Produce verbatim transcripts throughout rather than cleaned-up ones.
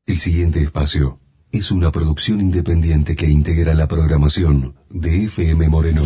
El siguiente espacio es una producción independiente que integra la programación de F M Moreno.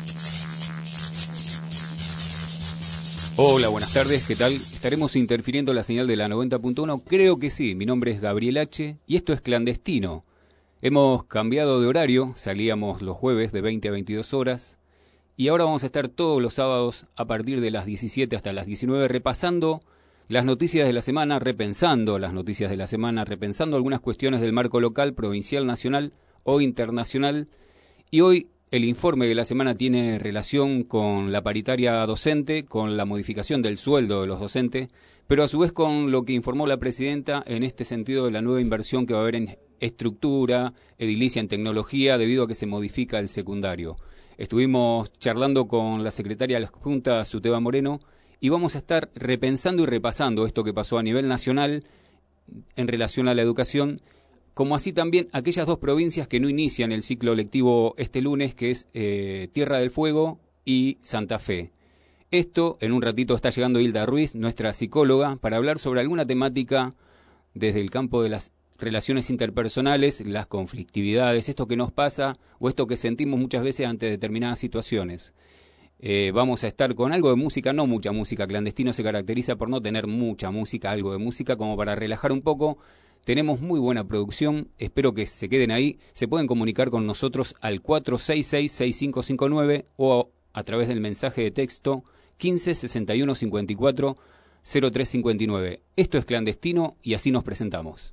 Hola, buenas tardes, ¿qué tal? ¿Estaremos interfiriendo la señal de la noventa punto uno? Creo que sí, mi nombre es Gabriel H. y esto es Clandestino. Hemos cambiado de horario, salíamos los jueves de veinte a veintidós horas y ahora vamos a estar todos los sábados a partir de las diecisiete hasta las diecinueve repasando las noticias de la semana, repensando las noticias de la semana, repensando algunas cuestiones del marco local, provincial, nacional o internacional. Y hoy el informe de la semana tiene relación con la paritaria docente, con la modificación del sueldo de los docentes, pero a su vez con lo que informó la presidenta en este sentido de la nueva inversión que va a haber en estructura, edilicia, en tecnología, debido a que se modifica el secundario. Estuvimos charlando con la secretaria de la Junta, Suteba Moreno, y vamos a estar repensando y repasando esto que pasó a nivel nacional en relación a la educación, como así también aquellas dos provincias que no inician el ciclo lectivo este lunes, que es eh, Tierra del Fuego y Santa Fe. Esto, en un ratito está llegando Hilda Ruiz, nuestra psicóloga, para hablar sobre alguna temática desde el campo de las relaciones interpersonales, las conflictividades, esto que nos pasa o esto que sentimos muchas veces ante determinadas situaciones. Eh, vamos a estar con algo de música, no mucha música. Clandestino se caracteriza por no tener mucha música, algo de música como para relajar un poco. Tenemos muy buena producción, espero que se queden ahí. Se pueden comunicar con nosotros al cuatro seis seis, seis cinco cinco nueve o a través del mensaje de texto quince sesenta y uno cincuenta y cuatro cero tres cincuenta y nueve. Esto es Clandestino y así nos presentamos.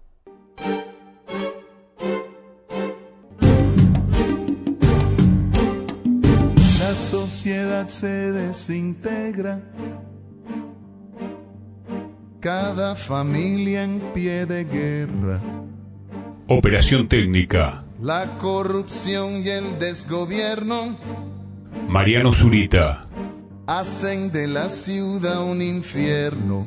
La sociedad se desintegra, cada familia en pie de guerra. Operación técnica. La corrupción y el desgobierno Mariano Zurita hacen de la ciudad un infierno.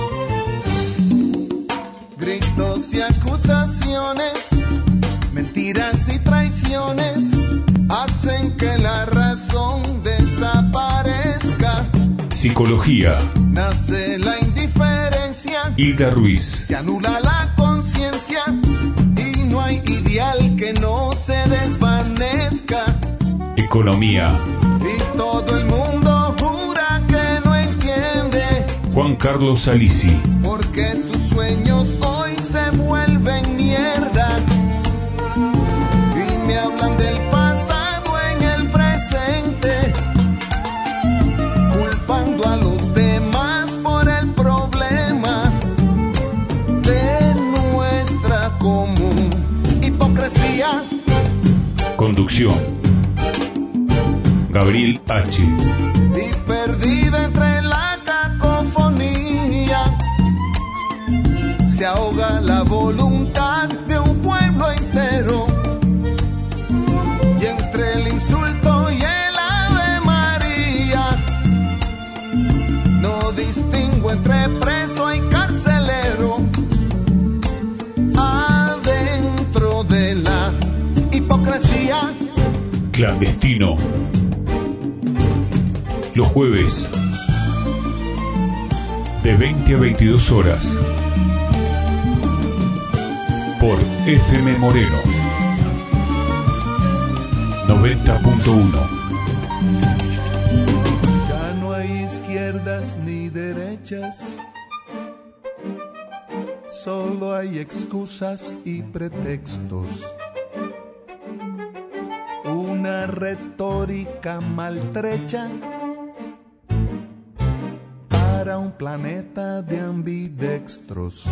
Gritos y acusaciones, mentiras y traiciones hacen que la razón desaparezca. Psicología. Nace la indiferencia. Hilda Ruiz. Se anula la conciencia y no hay ideal que no se desvanezca. Economía. Y todo el mundo jura que no entiende. Juan Carlos Salisi. Porque sus sueños hoy se vuelven mierda. Y me hablan del pasado en el presente, culpando a los demás por el problema de nuestra común hipocresía. Conducción. Gabriel H. Y perdida entre la cacofonía se ahoga la voluntad de un pueblo entero. Y entre el insulto y el Ave María no distingo entre preso y carcelero. Adentro de la hipocresía. Clandestino. Los jueves de veinte a veintidós horas por F M Moreno noventa punto uno. Ya no hay izquierdas ni derechas, solo hay excusas y pretextos. Una retórica maltrecha para un planeta de ambidextros.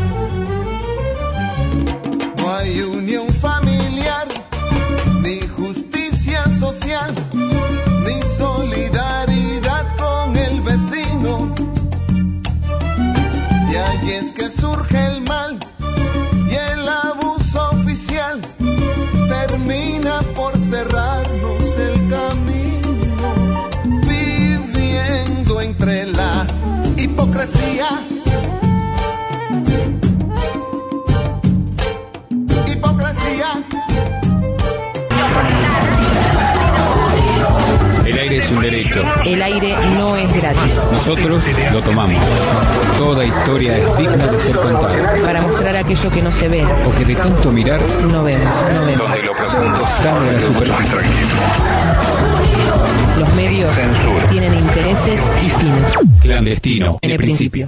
No hay unión familiar, ni justicia social, ni solidaridad con el vecino. Y ahí es que surge el mal y el abuso oficial termina por cerrarnos el camino, viviendo entre la hipocresía. Hipocresía. derecho. El aire no es gratis. Nosotros lo tomamos. Toda historia es digna de ser contada. Para mostrar aquello que no se ve. O que de tanto mirar, no vemos, no vemos. Donde lo profundo sale a la superficie. Los medios Censura. Tienen intereses y fines. Clandestino, en el principio.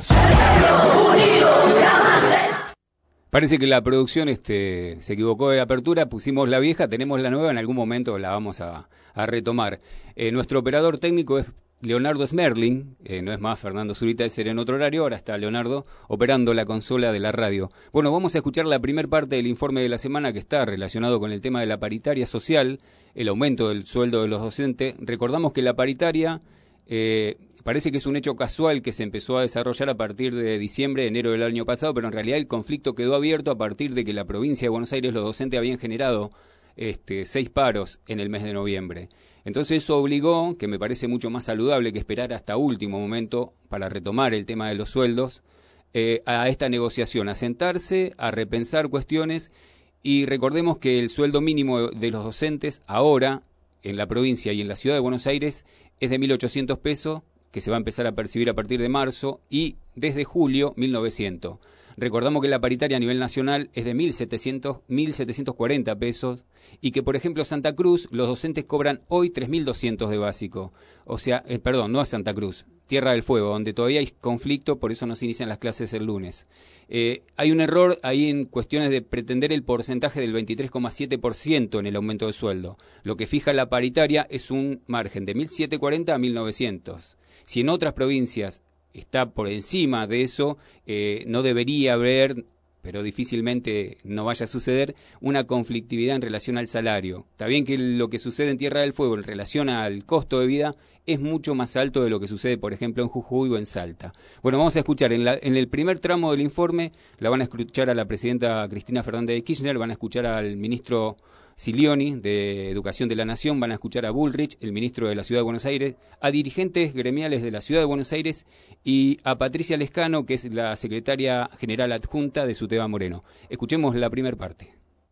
Parece que la producción este, se equivocó de apertura, pusimos la vieja, tenemos la nueva, en algún momento la vamos a, a retomar. Eh, nuestro operador técnico es Leonardo Smerling, eh, no es más Fernando Zurita, ese era en otro horario, ahora está Leonardo operando la consola de la radio. Bueno, vamos a escuchar la primera parte del informe de la semana que está relacionado con el tema de la paritaria social, el aumento del sueldo de los docentes. Recordamos que la paritaria eh, parece que es un hecho casual que se empezó a desarrollar a partir de diciembre, enero del año pasado, pero en realidad el conflicto quedó abierto a partir de que la provincia de Buenos Aires, los docentes habían generado este, seis paros en el mes de noviembre. Entonces eso obligó, que me parece mucho más saludable que esperar hasta último momento para retomar el tema de los sueldos, eh, a esta negociación, a sentarse, a repensar cuestiones, y recordemos que el sueldo mínimo de los docentes ahora, en la provincia y en la ciudad de Buenos Aires, es de mil ochocientos pesos, que se va a empezar a percibir a partir de marzo, y desde julio, mil novecientos. Recordamos que la paritaria a nivel nacional es de mil setecientos, mil setecientos cuarenta pesos y que, por ejemplo, Santa Cruz, los docentes cobran hoy tres mil doscientos de básico. O sea, eh, perdón, no a Santa Cruz, Tierra del Fuego, donde todavía hay conflicto, por eso no se inician las clases el lunes. Eh, hay un error ahí en cuestiones de pretender el porcentaje del veintitrés coma siete por ciento en el aumento de sueldo. Lo que fija la paritaria es un margen de mil setecientos cuarenta a mil novecientos. Si en otras provincias está por encima de eso, eh, no debería haber, pero difícilmente no vaya a suceder, una conflictividad en relación al salario. Está bien que lo que sucede en Tierra del Fuego en relación al costo de vida es mucho más alto de lo que sucede, por ejemplo, en Jujuy o en Salta. Bueno, vamos a escuchar, en, la, en el primer tramo del informe, la van a escuchar a la presidenta Cristina Fernández de Kirchner, van a escuchar al ministro Silioni, de Educación de la Nación, van a escuchar a Bullrich, el ministro de la Ciudad de Buenos Aires, a dirigentes gremiales de la Ciudad de Buenos Aires y a Patricia Lescano, que es la secretaria general adjunta de Suteba Moreno. Escuchemos la primera parte.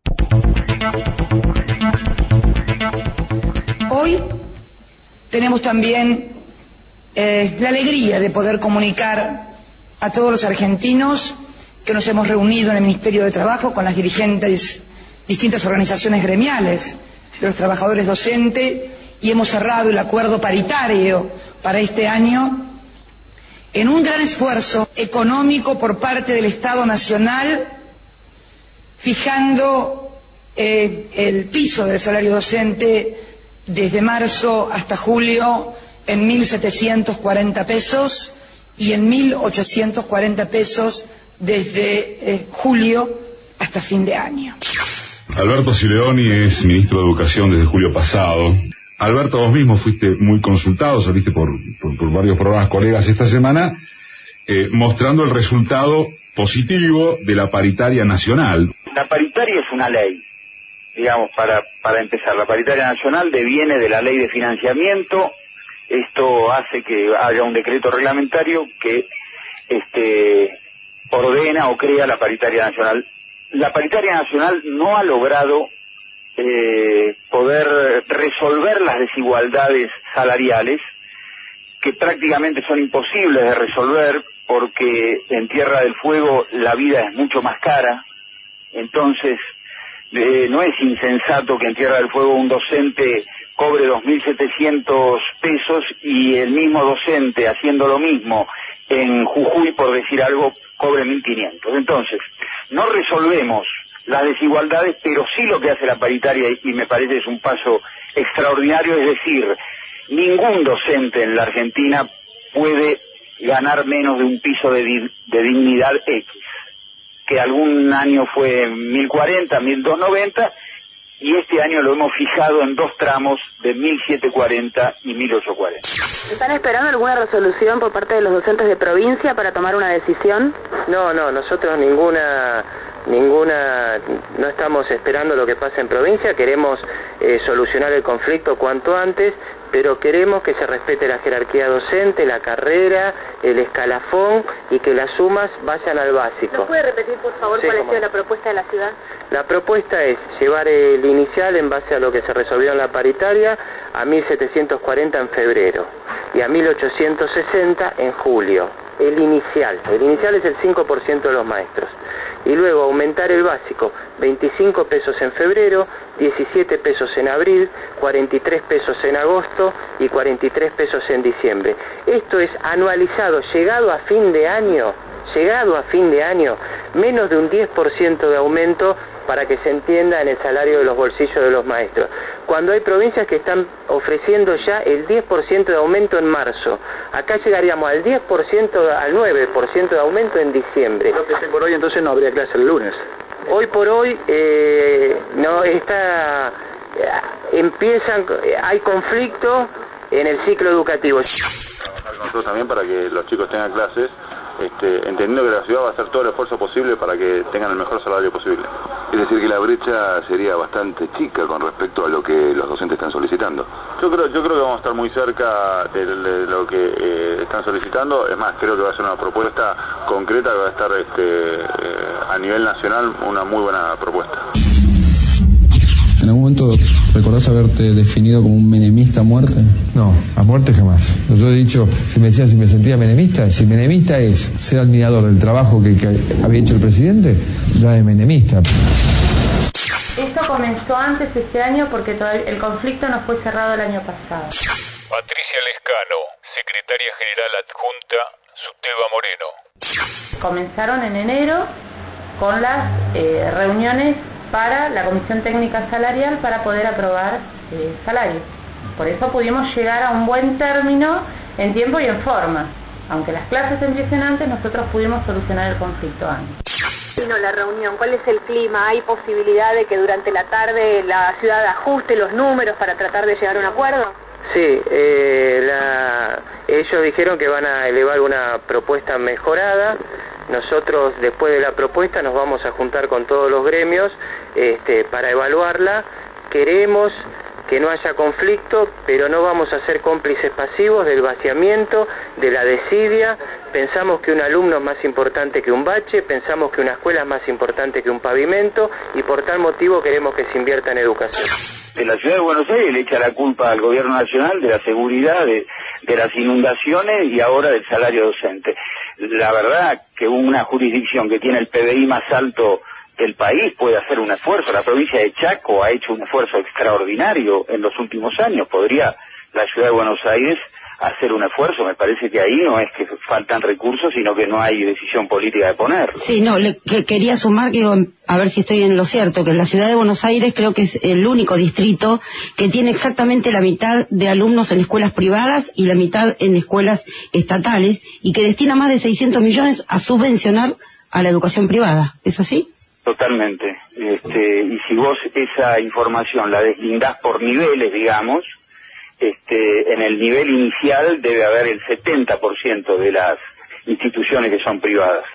Hoy tenemos también eh, la alegría de poder comunicar a todos los argentinos que nos hemos reunido en el Ministerio de Trabajo con las dirigentes distintas organizaciones gremiales de los trabajadores docentes y hemos cerrado el acuerdo paritario para este año en un gran esfuerzo económico por parte del Estado Nacional, fijando eh, el piso del salario docente desde marzo hasta julio en mil setecientos cuarenta pesos y en mil ochocientos cuarenta pesos desde eh, julio hasta fin de año. Alberto Sileoni es ministro de Educación desde julio pasado. Alberto, vos mismo fuiste muy consultado, saliste por, por, por varios programas colegas esta semana, eh, mostrando el resultado positivo de la paritaria nacional. La paritaria es una ley, digamos, para, para empezar. La paritaria nacional deviene de la ley de financiamiento. Esto hace que haya un decreto reglamentario que este, ordena o crea la paritaria nacional. La paritaria nacional no ha logrado eh, poder resolver las desigualdades salariales, que prácticamente son imposibles de resolver porque en Tierra del Fuego la vida es mucho más cara. Entonces eh, no es insensato que en Tierra del Fuego un docente cobre dos mil setecientos pesos y el mismo docente haciendo lo mismo en Jujuy, por decir algo, cobre mil quinientos. Entonces, no resolvemos las desigualdades, pero sí lo que hace la paritaria, y me parece es un paso extraordinario, es decir, ningún docente en la Argentina puede ganar menos de un piso de, di de dignidad X, que algún año fue mil cuarenta, mil doscientos noventa, y este año lo hemos fijado en dos tramos de mil setecientos cuarenta y mil ochocientos cuarenta. ¿Están esperando alguna resolución por parte de los docentes de provincia para tomar una decisión? No, no, nosotros ninguna, ninguna, no estamos esperando lo que pase en provincia, queremos eh, solucionar el conflicto cuanto antes, pero queremos que se respete la jerarquía docente, la carrera, el escalafón y que las sumas vayan al básico. ¿Nos puede repetir, por favor, sí, cuál ha sido la propuesta de la ciudad? La propuesta es llevar el inicial en base a lo que se resolvió en la paritaria a mil setecientos cuarenta en febrero y a mil ochocientos sesenta en julio. El inicial, el inicial es el cinco por ciento de los maestros. Y luego aumentar el básico, veinticinco pesos en febrero, diecisiete pesos en abril, cuarenta y tres pesos en agosto y cuarenta y tres pesos en diciembre. Esto es anualizado, llegado a fin de año, llegado a fin de año, menos de un diez por ciento de aumento para que se entienda en el salario de los bolsillos de los maestros. Cuando hay provincias que están ofreciendo ya el diez por ciento de aumento en marzo, acá llegaríamos al diez por ciento, al nueve por ciento de aumento en diciembre. Creo que por hoy entonces no habría clase el lunes. Hoy por hoy eh, no está, eh, empiezan, eh, hay conflicto en el ciclo educativo. Trabajar con nosotros también para que los chicos tengan clases, este, entendiendo que la ciudad va a hacer todo el esfuerzo posible para que tengan el mejor salario posible. Es decir, que la brecha sería bastante chica con respecto a lo que los docentes están solicitando. Yo creo, yo creo que vamos a estar muy cerca de, de lo que eh, están solicitando. Es más, creo que va a ser una propuesta concreta, que va a estar este, eh, a nivel nacional una muy buena propuesta. ¿En algún momento recordás haberte definido como un menemista a muerte? No, a muerte jamás. Yo he dicho, si me decían si me sentía menemista, si menemista es ser admirador del trabajo que, que había hecho el presidente, ya es menemista. Esto comenzó antes este año porque todavía el conflicto no fue cerrado el año pasado. Patricia Lescano, secretaria general adjunta, Suteba Moreno. Comenzaron en enero con las eh, reuniones para la Comisión Técnica Salarial para poder aprobar eh, salarios. Por eso pudimos llegar a un buen término en tiempo y en forma. Aunque las clases empiecen antes, nosotros pudimos solucionar el conflicto antes. Vino la reunión, ¿cuál es el clima? ¿Hay posibilidad de que durante la tarde la ciudad ajuste los números para tratar de llegar a un acuerdo? Sí, eh, la, ellos dijeron que van a elevar una propuesta mejorada. Nosotros, después de la propuesta, nos vamos a juntar con todos los gremios este, para evaluarla. Queremos que no haya conflicto, pero no vamos a ser cómplices pasivos del vaciamiento, de la desidia. Pensamos que un alumno es más importante que un bache, pensamos que una escuela es más importante que un pavimento, y por tal motivo queremos que se invierta en educación. De la Ciudad de Buenos Aires le echa la culpa al gobierno nacional de la seguridad, de, de las inundaciones y ahora del salario docente. La verdad que una jurisdicción que tiene el P B I más alto del país puede hacer un esfuerzo. La provincia de Chaco ha hecho un esfuerzo extraordinario en los últimos años. ¿Podría la Ciudad de Buenos Aires hacer un esfuerzo? Me parece que ahí no es que faltan recursos, sino que no hay decisión política de ponerlo. Sí, no, le, que quería sumar, que a ver si estoy en lo cierto, que en la Ciudad de Buenos Aires creo que es el único distrito que tiene exactamente la mitad de alumnos en escuelas privadas y la mitad en escuelas estatales, y que destina más de seiscientos millones a subvencionar a la educación privada. ¿Es así? Totalmente. Este, y si vos esa información la deslindás por niveles, digamos, este, en el nivel inicial debe haber el setenta por ciento de las instituciones que son privadas.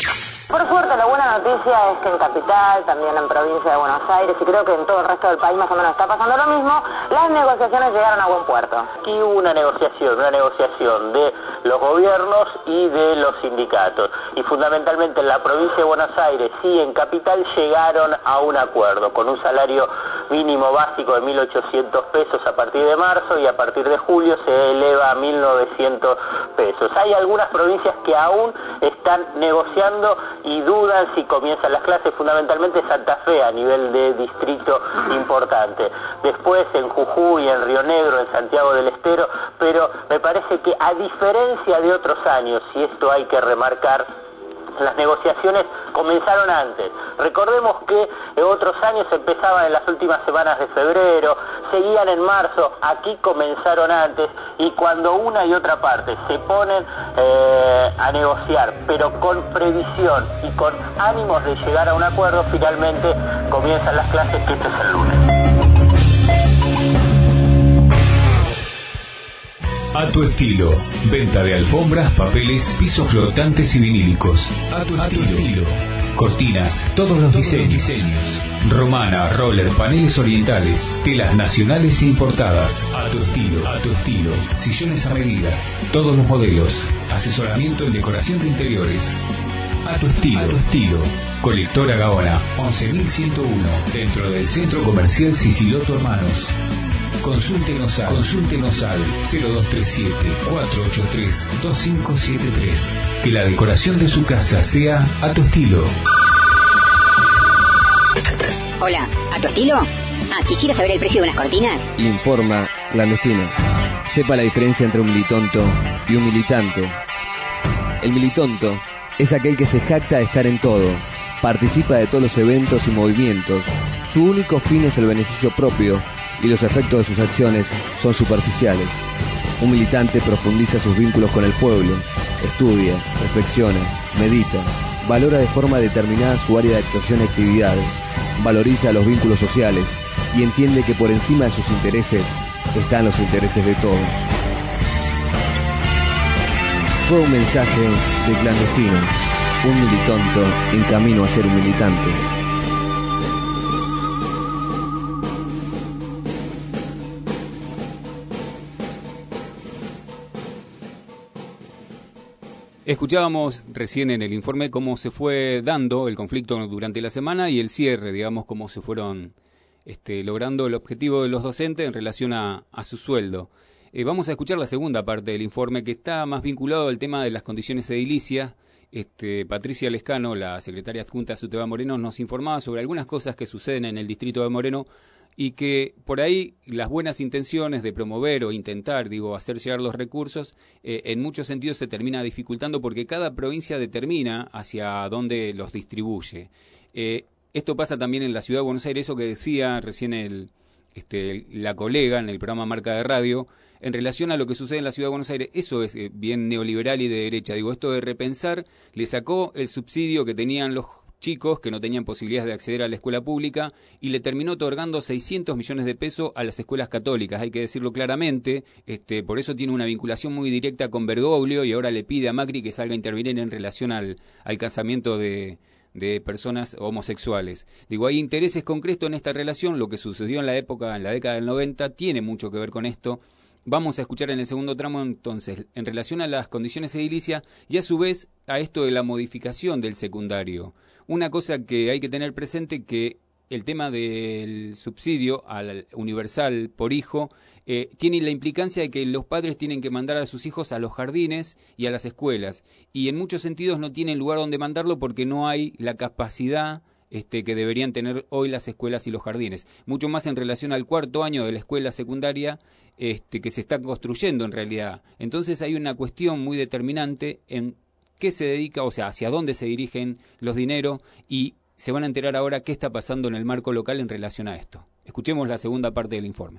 Por suerte, la buena noticia es que en Capital, también en Provincia de Buenos Aires, y creo que en todo el resto del país más o menos está pasando lo mismo, las negociaciones llegaron a buen puerto. Aquí hubo una negociación, una negociación de los gobiernos y de los sindicatos. Y fundamentalmente en la Provincia de Buenos Aires y en Capital llegaron a un acuerdo, con un salario mínimo básico de mil ochocientos pesos a partir de marzo, y a partir de julio se eleva a mil novecientos pesos. Hay algunas provincias que aún están negociando y dudan si comienzan las clases, fundamentalmente Santa Fe a nivel de distrito importante. Después en Jujuy, en Río Negro, en Santiago del Estero, pero me parece que a diferencia de otros años, y esto hay que remarcar, las negociaciones comenzaron antes. Recordemos que otros años empezaban en las últimas semanas de febrero, seguían en marzo, aquí comenzaron antes, y cuando una y otra parte se ponen eh, a negociar, pero con previsión y con ánimos de llegar a un acuerdo, finalmente comienzan las clases, que este es el lunes. A tu estilo. Venta de alfombras, papeles, pisos flotantes y vinílicos. A tu, A tu estilo. Cortinas, todos los diseños. diseños. Romana, roller, paneles orientales, telas nacionales e importadas. A tu estilo. A tu estilo. Sillones a medida. Todos los modelos. Asesoramiento en decoración de interiores. a tu estilo. A tu estilo. Colectora Gaona, once mil ciento uno, dentro del Centro Comercial Siciloto Hermanos. Consúltenos al, consúltenos al cero dos tres siete, cuatro ocho tres, dos cinco siete tres. Que la decoración de su casa sea a tu estilo. Hola, ¿a tu estilo? Ah, quisiera saber el precio de unas cortinas. Informa Clandestino. Sepa la diferencia entre un militonto y un militante. El militonto es aquel que se jacta de estar en todo, participa de todos los eventos y movimientos. Su único fin es el beneficio propio y los efectos de sus acciones son superficiales. Un militante profundiza sus vínculos con el pueblo, estudia, reflexiona, medita, valora de forma determinada su área de actuación y actividades, valoriza los vínculos sociales y entiende que por encima de sus intereses están los intereses de todos. Fue un mensaje de Clandestino, un militonto en camino a ser un militante. Escuchábamos recién en el informe cómo se fue dando el conflicto durante la semana y el cierre, digamos, cómo se fueron este, logrando el objetivo de los docentes en relación a, a su sueldo. Eh, vamos a escuchar la segunda parte del informe, que está más vinculado al tema de las condiciones edilicias. Este, Patricia Lescano, la secretaria adjunta de Suteba Moreno, nos informaba sobre algunas cosas que suceden en el distrito de Moreno y que por ahí las buenas intenciones de promover o intentar, digo, hacer llegar los recursos, eh, en muchos sentidos se termina dificultando porque cada provincia determina hacia dónde los distribuye. Eh, esto pasa también en la Ciudad de Buenos Aires, eso que decía recién el, este, la colega en el programa Marca de Radio, en relación a lo que sucede en la Ciudad de Buenos Aires. Eso es eh, bien neoliberal y de derecha. Digo, esto de repensar, le sacó el subsidio que tenían los chicos que no tenían posibilidades de acceder a la escuela pública y le terminó otorgando seiscientos millones de pesos a las escuelas católicas, hay que decirlo claramente. Este, por eso tiene una vinculación muy directa con Bergoglio y ahora le pide a Macri que salga a intervenir en relación al, al casamiento de, de personas homosexuales. Digo, hay intereses concretos en esta relación. Lo que sucedió en la época, en la década del noventa, tiene mucho que ver con esto. Vamos a escuchar en el segundo tramo, entonces, en relación a las condiciones edilicias y a su vez a esto de la modificación del secundario. Una cosa que hay que tener presente, que el tema del subsidio al universal por hijo eh, tiene la implicancia de que los padres tienen que mandar a sus hijos a los jardines y a las escuelas, y en muchos sentidos no tienen lugar donde mandarlo porque no hay la capacidad Este, que deberían tener hoy las escuelas y los jardines, mucho más en relación al cuarto año de la escuela secundaria este, que se está construyendo en realidad. Entonces hay una cuestión muy determinante en qué se dedica, o sea, hacia dónde se dirigen los dineros, y se van a enterar ahora qué está pasando en el marco local en relación a esto. Escuchemos la segunda parte del informe.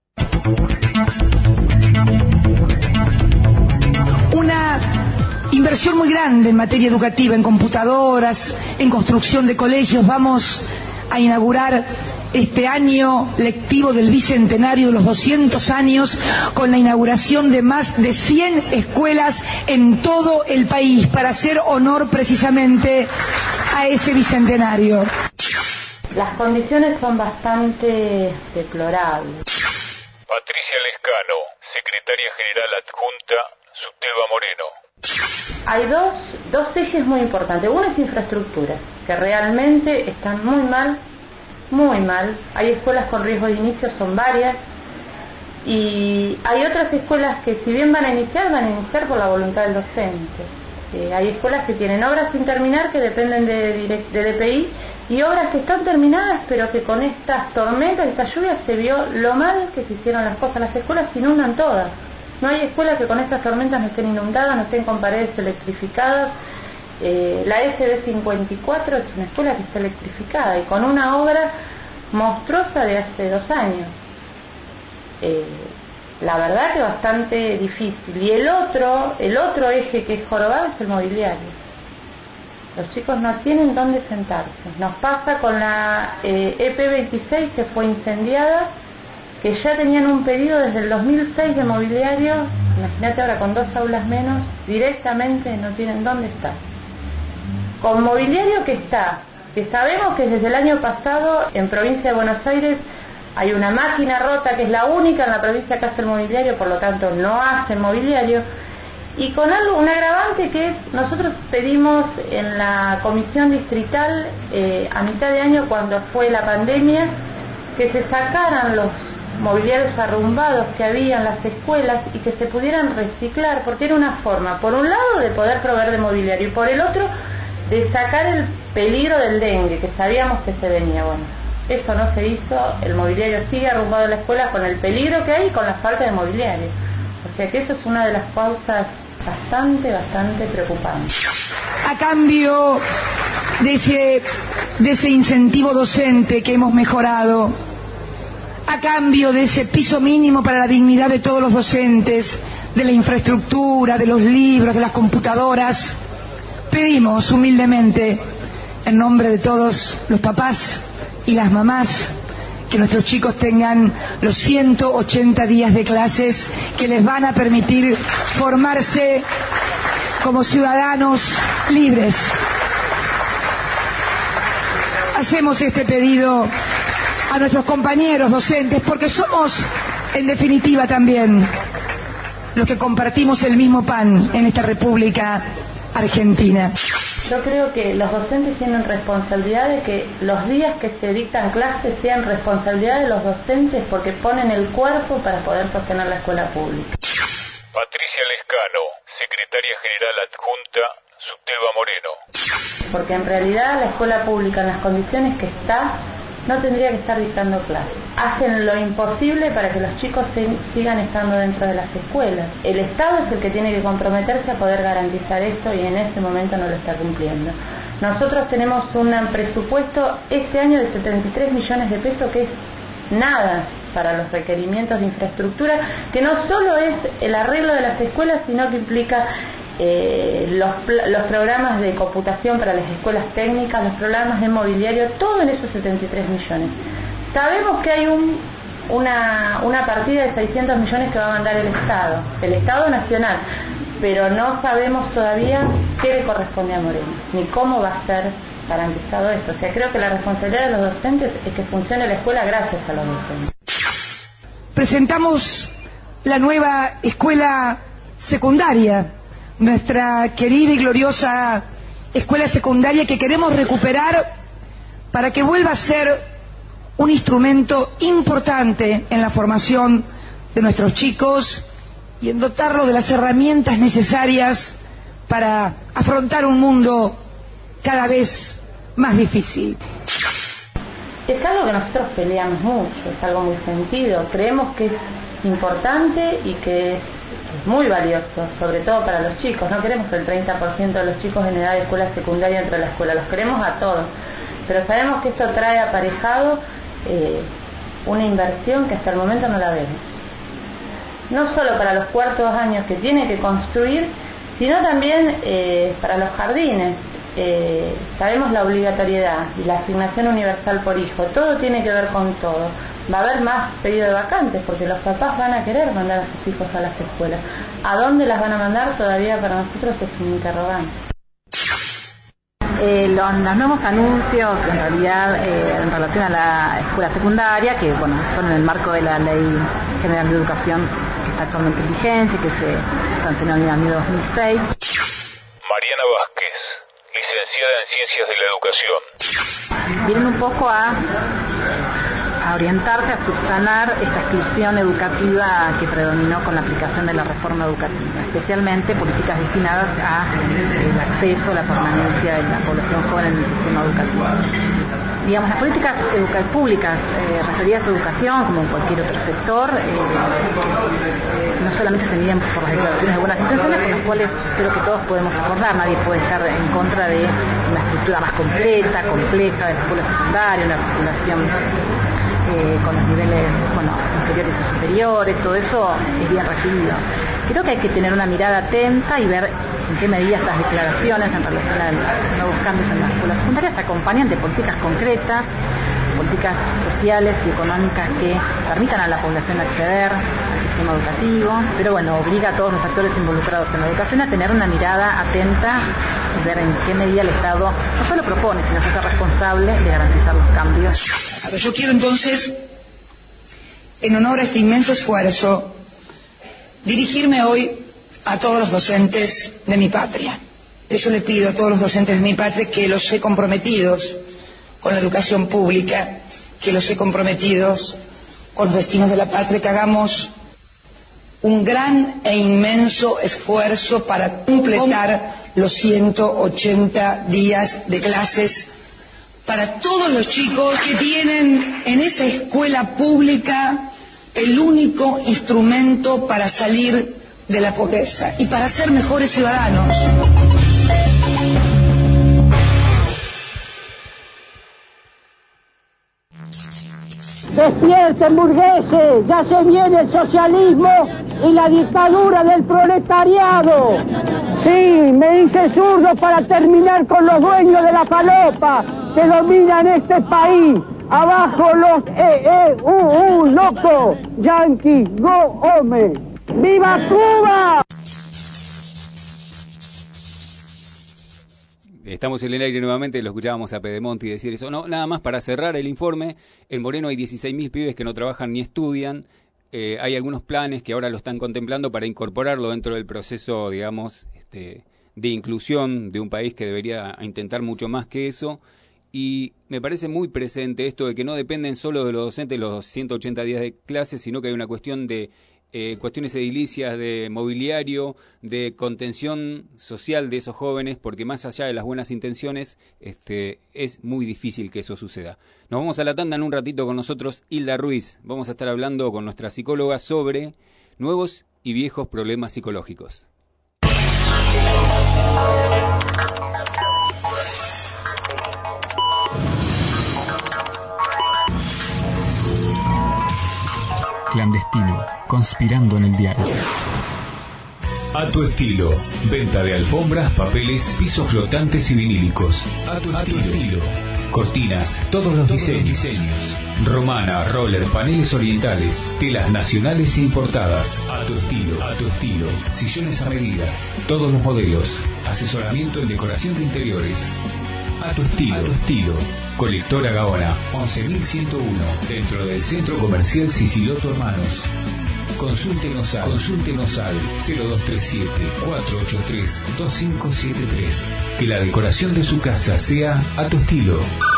Una inversión muy grande en materia educativa, en computadoras, en construcción de colegios. Vamos a inaugurar este año lectivo del bicentenario de los doscientos años con la inauguración de más de cien escuelas en todo el país para hacer honor precisamente a ese bicentenario. Las condiciones son bastante deplorables. Patricia Lescano, secretaria general adjunta, Suteba Moreno. Hay dos, dos ejes muy importantes. Uno es infraestructura, que realmente están muy mal, muy mal. Hay escuelas con riesgo de inicio, son varias, y hay otras escuelas que si bien van a iniciar, van a iniciar por la voluntad del docente. Eh, hay escuelas que tienen obras sin terminar, que dependen de, de, de D P I, y obras que están terminadas, pero que con estas tormentas, estas lluvias, se vio lo mal que se hicieron las cosas. Las escuelas se inundan todas. No hay escuela que con estas tormentas no estén inundadas, no estén con paredes electrificadas. Eh, la S B cincuenta y cuatro es una escuela que está electrificada y con una obra monstruosa de hace dos años. Eh, la verdad que bastante difícil. Y el otro, el otro eje que es jorobado es el mobiliario. Los chicos no tienen dónde sentarse. Nos pasa con la eh, E P veintiséis, que fue incendiada, que ya tenían un pedido desde el dos mil seis de mobiliario. Imagínate ahora con dos aulas menos, directamente no tienen dónde estar. Con mobiliario que está, que sabemos que desde el año pasado en provincia de Buenos Aires hay una máquina rota que es la única en la provincia que hace el mobiliario, por lo tanto no hacen mobiliario, y con algo, un agravante que es, nosotros pedimos en la comisión distrital eh, a mitad de año, cuando fue la pandemia, que se sacaran los mobiliarios arrumbados que había en las escuelas y que se pudieran reciclar, porque era una forma, por un lado, de poder proveer de mobiliario, y por el otro, de sacar el peligro del dengue, que sabíamos que se venía. Bueno, eso no se hizo, el mobiliario sigue arrumbado en la escuela con el peligro que hay y con la falta de mobiliario. O sea que eso es una de las causas bastante, bastante preocupante. A cambio de ese, de ese incentivo docente que hemos mejorado, a cambio de ese piso mínimo para la dignidad de todos los docentes, de la infraestructura, de los libros, de las computadoras, pedimos humildemente, en nombre de todos los papás y las mamás, que nuestros chicos tengan los ciento ochenta días de clases que les van a permitir formarse como ciudadanos libres. Hacemos este pedido a nuestros compañeros docentes porque somos, en definitiva, también los que compartimos el mismo pan en esta República Argentina. Yo creo que los docentes tienen responsabilidad de que los días que se dictan clases sean responsabilidad de los docentes, porque ponen el cuerpo para poder sostener la escuela pública. Patricia Lescano, secretaria general adjunta, Subtelva Moreno. Porque en realidad la escuela pública, en las condiciones que está, no tendría que estar dictando clases. Hacen lo imposible para que los chicos se, sigan estando dentro de las escuelas. El Estado es el que tiene que comprometerse a poder garantizar esto, y en este momento no lo está cumpliendo. Nosotros tenemos un presupuesto este año de setenta y tres millones de pesos, que es nada para los requerimientos de infraestructura, que no solo es el arreglo de las escuelas, sino que implica eh, los, los programas de computación para las escuelas técnicas, los programas de mobiliario, todo en esos setenta y tres millones. Sabemos que hay un, una, una partida de seiscientos millones que va a mandar el Estado, el Estado Nacional, pero no sabemos todavía qué le corresponde a Moreno, ni cómo va a ser garantizado esto. O sea, creo que la responsabilidad de los docentes es que funcione la escuela gracias a los docentes. Presentamos la nueva escuela secundaria, nuestra querida y gloriosa escuela secundaria, que queremos recuperar para que vuelva a ser un instrumento importante en la formación de nuestros chicos y en dotarlo de las herramientas necesarias para afrontar un mundo cada vez más difícil. Es algo que nosotros peleamos mucho, es algo muy sentido, creemos que es importante y que es muy valioso, sobre todo para los chicos. No queremos el treinta por ciento de los chicos en edad de escuela secundaria dentro de la escuela, los queremos a todos, pero sabemos que esto trae aparejado eh, una inversión que hasta el momento no la vemos. No solo para los cuartos años que tiene que construir, sino también eh, para los jardines. Eh, sabemos la obligatoriedad y la asignación universal por hijo, todo tiene que ver con todo. Va a haber más pedido de vacantes porque los papás van a querer mandar a sus hijos a las escuelas. ¿A dónde las van a mandar? Todavía para nosotros es un interrogante. Eh, los, los nuevos anuncios en realidad eh, en relación a la escuela secundaria, que bueno, son en el marco de la Ley General de Educación que está actualmente en vigencia, que se sancionó en el año dos mil seis. Mariana Vázquez, licenciada en Ciencias de la Educación. Vienen un poco a, a orientarse, a subsanar esta exclusión educativa que predominó con la aplicación de la reforma educativa, especialmente políticas destinadas a el acceso, la permanencia de la población joven en el sistema educativo. Digamos, las políticas educa- públicas eh, referidas a educación, como en cualquier otro sector, eh, no solamente se miden por las declaraciones de buenas intenciones, con las cuales creo que todos podemos acordar. Nadie puede estar en contra de una estructura más completa, compleja de la escuela secundaria, una articulación eh, con los niveles, bueno, inferiores y superiores, todo eso es bien recibido. Creo que hay que tener una mirada atenta y ver en qué medida estas declaraciones en relación a los nuevos cambios en la escuela secundaria se acompañan de políticas concretas, políticas sociales y económicas que permitan a la población acceder al sistema educativo, pero bueno, obliga a todos los actores involucrados en la educación a tener una mirada atenta y ver en qué medida el Estado no solo propone, sino se hace responsable de garantizar los cambios. A ver, yo quiero entonces, en honor a este inmenso esfuerzo, dirigirme hoy a todos los docentes de mi patria. Yo le pido a todos los docentes de mi patria que los sé comprometidos con la educación pública, que los sé comprometidos con los destinos de la patria, que hagamos un gran e inmenso esfuerzo para completar los ciento ochenta días de clases para todos los chicos que tienen en esa escuela pública el único instrumento para salir de la pobreza y para ser mejores ciudadanos. Despierten, burgueses, ya se viene el socialismo y la dictadura del proletariado. Sí, me hice zurdo para terminar con los dueños de la falopa que dominan este país. Abajo los E E U U, loco, Yankee, go home. ¡Viva Cuba! Estamos en el aire nuevamente, lo escuchábamos a Pedemonte decir eso. No, nada más para cerrar el informe, en Moreno hay dieciséis mil pibes que no trabajan ni estudian. Eh, hay algunos planes que ahora lo están contemplando para incorporarlo dentro del proceso, digamos, este, de inclusión de un país que debería intentar mucho más que eso. Y me parece muy presente esto de que no dependen solo de los docentes los ciento ochenta días de clase, sino que hay una cuestión de Eh, cuestiones edilicias, de mobiliario, de contención social de esos jóvenes, porque más allá de las buenas intenciones, este, es muy difícil que eso suceda. Nos vamos a la tanda en un ratito con nosotros, Hilda Ruiz. Vamos a estar hablando con nuestra psicóloga sobre nuevos y viejos problemas psicológicos. Clandestino, conspirando en el diario. A tu estilo. Venta de alfombras, papeles, pisos flotantes y vinílicos. A tu, a tu estilo. Cortinas, todos los todos diseños. diseños. Romana, roller, paneles orientales, telas nacionales e importadas. A tu estilo, a tu estilo. Sillones a medida, todos los modelos. Asesoramiento en decoración de interiores. A tu estilo, a tu estilo. Colectora Gaona, once mil ciento uno, dentro del Centro Comercial Siciloto Hermanos. Consúltenos al, consúltenos al cero dos tres siete, cuatro ocho tres, dos cinco siete tres. Que la decoración de su casa sea a tu estilo.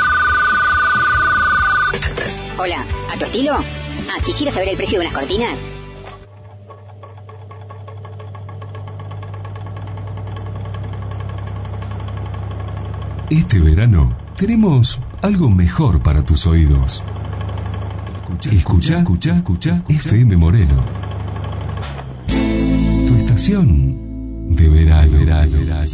Hola, ¿a tu estilo? Ah, ¿quisiera saber el precio de unas cortinas? Este verano tenemos algo mejor para tus oídos. Escucha, escucha, escucha, F M Moreno. Tu estación de verano. verano, verano.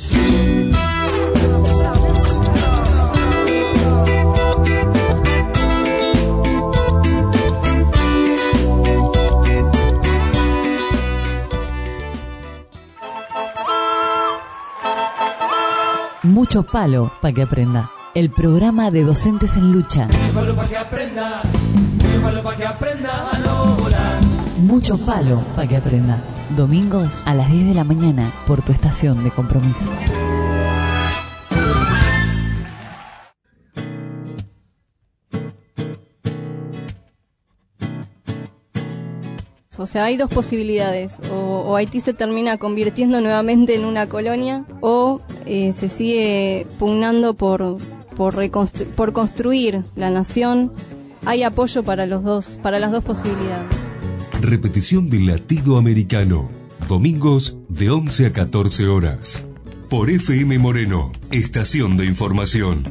Mucho palo para que aprenda. El programa de docentes en lucha. Mucho palo para que aprenda. Mucho palo para que aprenda a no volar. Mucho palo para que aprenda. Domingos a las diez de la mañana por tu estación de compromiso. O sea, hay dos posibilidades. O, o Haití se termina convirtiendo nuevamente en una colonia, o eh, se sigue pugnando por por, reconstru- por construir la nación. Hay apoyo para los dos, para las dos posibilidades. Repetición del latido americano. Domingos de once a catorce horas. Por F M Moreno, estación de información.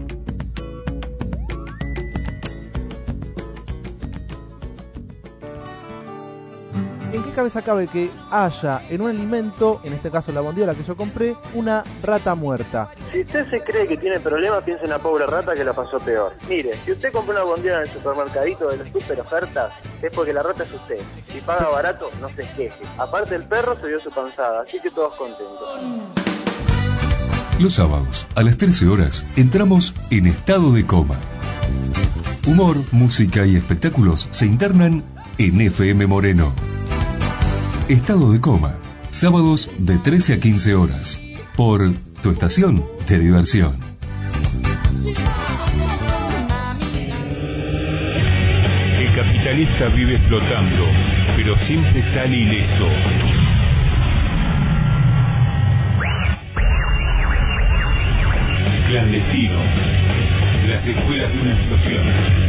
¿En qué cabeza cabe que haya en un alimento, en este caso la bondiola que yo compré, una rata muerta? Si usted se cree que tiene problemas, piense en la pobre rata que la pasó peor. Mire, si usted compró una bondiola en el supermercadito de las super ofertas, es porque la rata es usted. Si paga barato, no se queje. Aparte el perro se dio su panzada, así que todos contentos. Los sábados, a las trece horas, entramos en estado de coma. Humor, música y espectáculos se internan en F M Moreno. Estado de coma, sábados de trece a quince horas, por tu estación de diversión. El capitalista vive flotando, pero siempre sale ileso. Clandestino. Las escuelas de una explosión.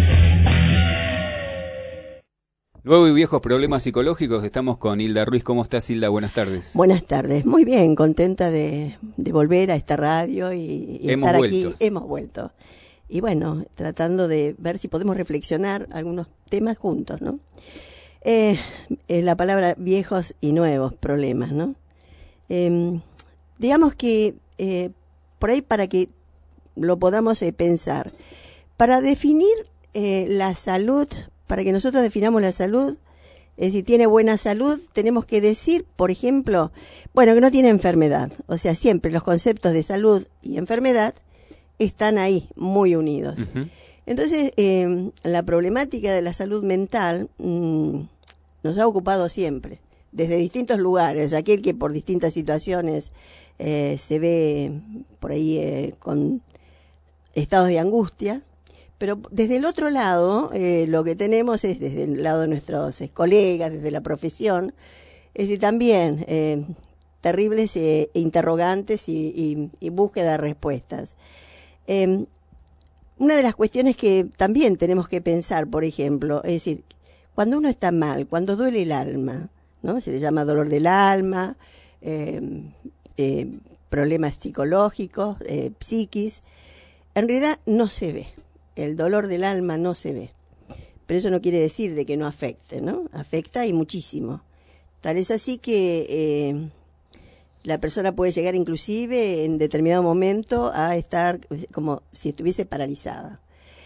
Nuevos y viejos problemas psicológicos. Estamos con Hilda Ruiz. ¿Cómo estás, Hilda? Buenas tardes. Buenas tardes. Muy bien, contenta de, de volver a esta radio y, y Hemos estar vuelto. aquí. Hemos vuelto. Y bueno, tratando de ver si podemos reflexionar algunos temas juntos, ¿no? Eh, eh, la palabra viejos y nuevos problemas, ¿no? Eh, digamos que eh, por ahí para que lo podamos eh, pensar, para definir eh, la salud, para que nosotros definamos la salud, es decir, tiene buena salud, tenemos que decir, por ejemplo, bueno, que no tiene enfermedad. O sea, siempre los conceptos de salud y enfermedad están ahí, muy unidos. Uh-huh. Entonces, eh, la problemática de la salud mental mmm, nos ha ocupado siempre, desde distintos lugares. Aquel que por distintas situaciones eh, se ve por ahí eh, con estados de angustia, pero desde el otro lado, eh, lo que tenemos es desde el lado de nuestros eh, colegas, desde la profesión, es decir, también eh, terribles eh, interrogantes y, y, y búsqueda de respuestas. Eh, una de las cuestiones que también tenemos que pensar, por ejemplo, es decir, cuando uno está mal, cuando duele el alma, ¿no? Se le llama dolor del alma, eh, eh, problemas psicológicos, eh, psiquis, en realidad no se ve. El dolor del alma no se ve. Pero eso no quiere decir de que no afecte, ¿no? Afecta y muchísimo. Tal es así que eh, la persona puede llegar inclusive en determinado momento a estar como si estuviese paralizada.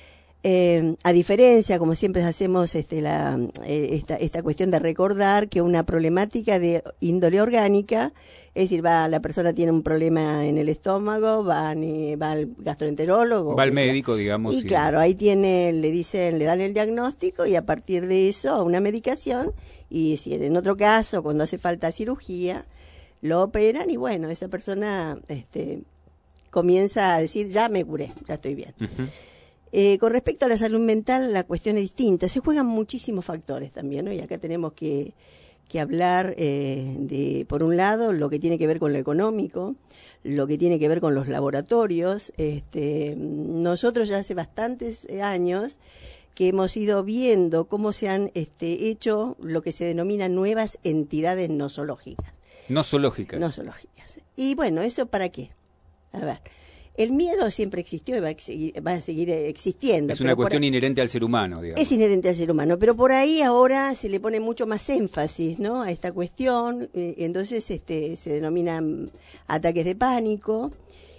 Eh, a diferencia, como siempre hacemos este, la, eh, esta, esta cuestión de recordar que una problemática de índole orgánica, es decir, va la persona tiene un problema en el estómago, va, ni, va al gastroenterólogo. Va al médico, digamos. Y sí. claro, ahí tiene, le dicen, le dan el diagnóstico y a partir de eso una medicación y si en otro caso, cuando hace falta cirugía, lo operan y bueno, esa persona este, comienza a decir, ya me curé, ya estoy bien. Uh-huh. Eh, con respecto a la salud mental, la cuestión es distinta. Se juegan muchísimos factores también, ¿no? Y acá tenemos que, que hablar eh, de, por un lado, lo que tiene que ver con lo económico, lo que tiene que ver con los laboratorios. Este, nosotros ya hace bastantes años que hemos ido viendo cómo se han este, hecho lo que se denomina nuevas entidades nosológicas. Nosológicas. Nosológicas. Y bueno, ¿eso para qué? A ver... El miedo siempre existió y va a, seguir, va a seguir existiendo. Es una cuestión ahí, inherente al ser humano, digamos. Es inherente al ser humano, pero por ahí ahora se le pone mucho más énfasis, ¿no? A esta cuestión, eh, entonces este, se denominan ataques de pánico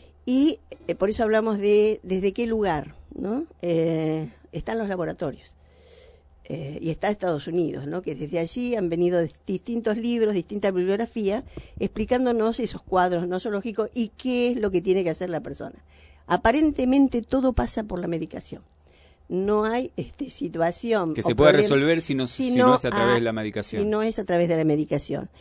y eh, por eso hablamos de desde qué lugar, ¿no? Eh, están los laboratorios. Eh, y está Estados Unidos, ¿no? Que desde allí han venido distintos libros, distinta bibliografía, explicándonos esos cuadros nosológicos y qué es lo que tiene que hacer la persona. Aparentemente todo pasa por la medicación. No hay este, situación... Que se pueda resolver si no, si, si no, no es a través a, de la medicación. Si no es a través de la medicación.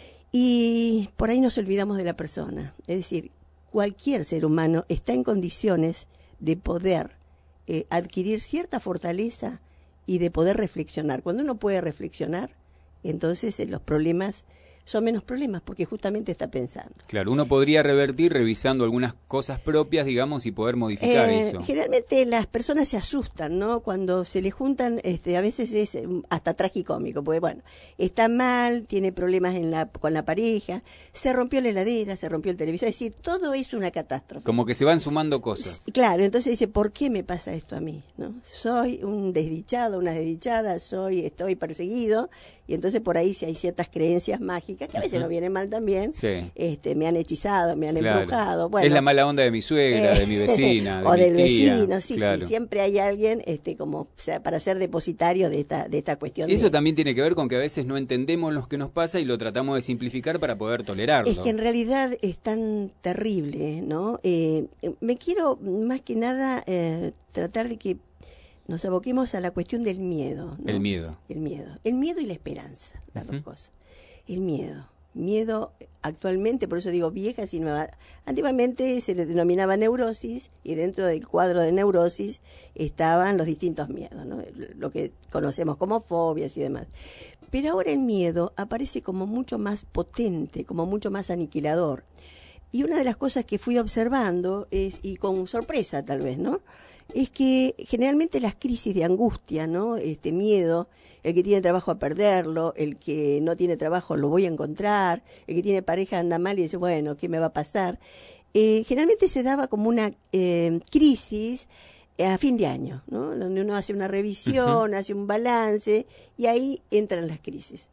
Y por ahí nos olvidamos de la persona. Es decir, cualquier ser humano está en condiciones de poder eh, adquirir cierta fortaleza y de poder reflexionar. Cuando uno puede reflexionar, entonces eh, los problemas son menos problemas, porque justamente está pensando. Claro, uno podría revertir revisando algunas cosas propias, digamos, y poder modificar eh, eso. Generalmente las personas se asustan, ¿no? Cuando se le juntan, este, a veces es hasta tragicómico, porque bueno, está mal, tiene problemas en la, con la pareja, se rompió la heladera, se rompió el televisor, es decir, todo es una catástrofe. Como que se van sumando cosas. Claro, entonces dice, ¿por qué me pasa esto a mí? ¿No? Soy un desdichado, una desdichada, soy, estoy perseguido, y entonces por ahí si hay ciertas creencias mágicas, que a veces uh-huh. no vienen mal también, sí. este, me han hechizado, me han claro. embrujado. Bueno, es la mala onda de mi suegra, eh, de mi vecina, de o mi del tía. vecino, sí, claro. sí, siempre hay alguien este, como o sea, para ser depositario de esta, de esta cuestión. Eso de... también tiene que ver con que a veces no entendemos lo que nos pasa y lo tratamos de simplificar para poder tolerarlo. Es que en realidad es tan terrible, ¿no? Eh, me quiero más que nada eh, tratar de que nos aboquemos a la cuestión del miedo, ¿no? El miedo. El miedo. El miedo y la esperanza, las uh-huh. dos cosas. El miedo. Miedo actualmente, por eso digo viejas y nuevas. Antiguamente se le denominaba neurosis y dentro del cuadro de neurosis estaban los distintos miedos, ¿no? Lo que conocemos como fobias y demás. Pero ahora el miedo aparece como mucho más potente, como mucho más aniquilador. y una de las cosas que fui observando, es, y con sorpresa tal vez, ¿no?, es que generalmente las crisis de angustia, ¿no?, este miedo, el que tiene trabajo a perderlo, el que no tiene trabajo lo voy a encontrar, el que tiene pareja anda mal y dice, bueno, ¿qué me va a pasar? Eh, generalmente se daba como una eh, crisis a fin de año, ¿no?, donde uno hace una revisión, uh-huh. hace un balance, y ahí entran las crisis.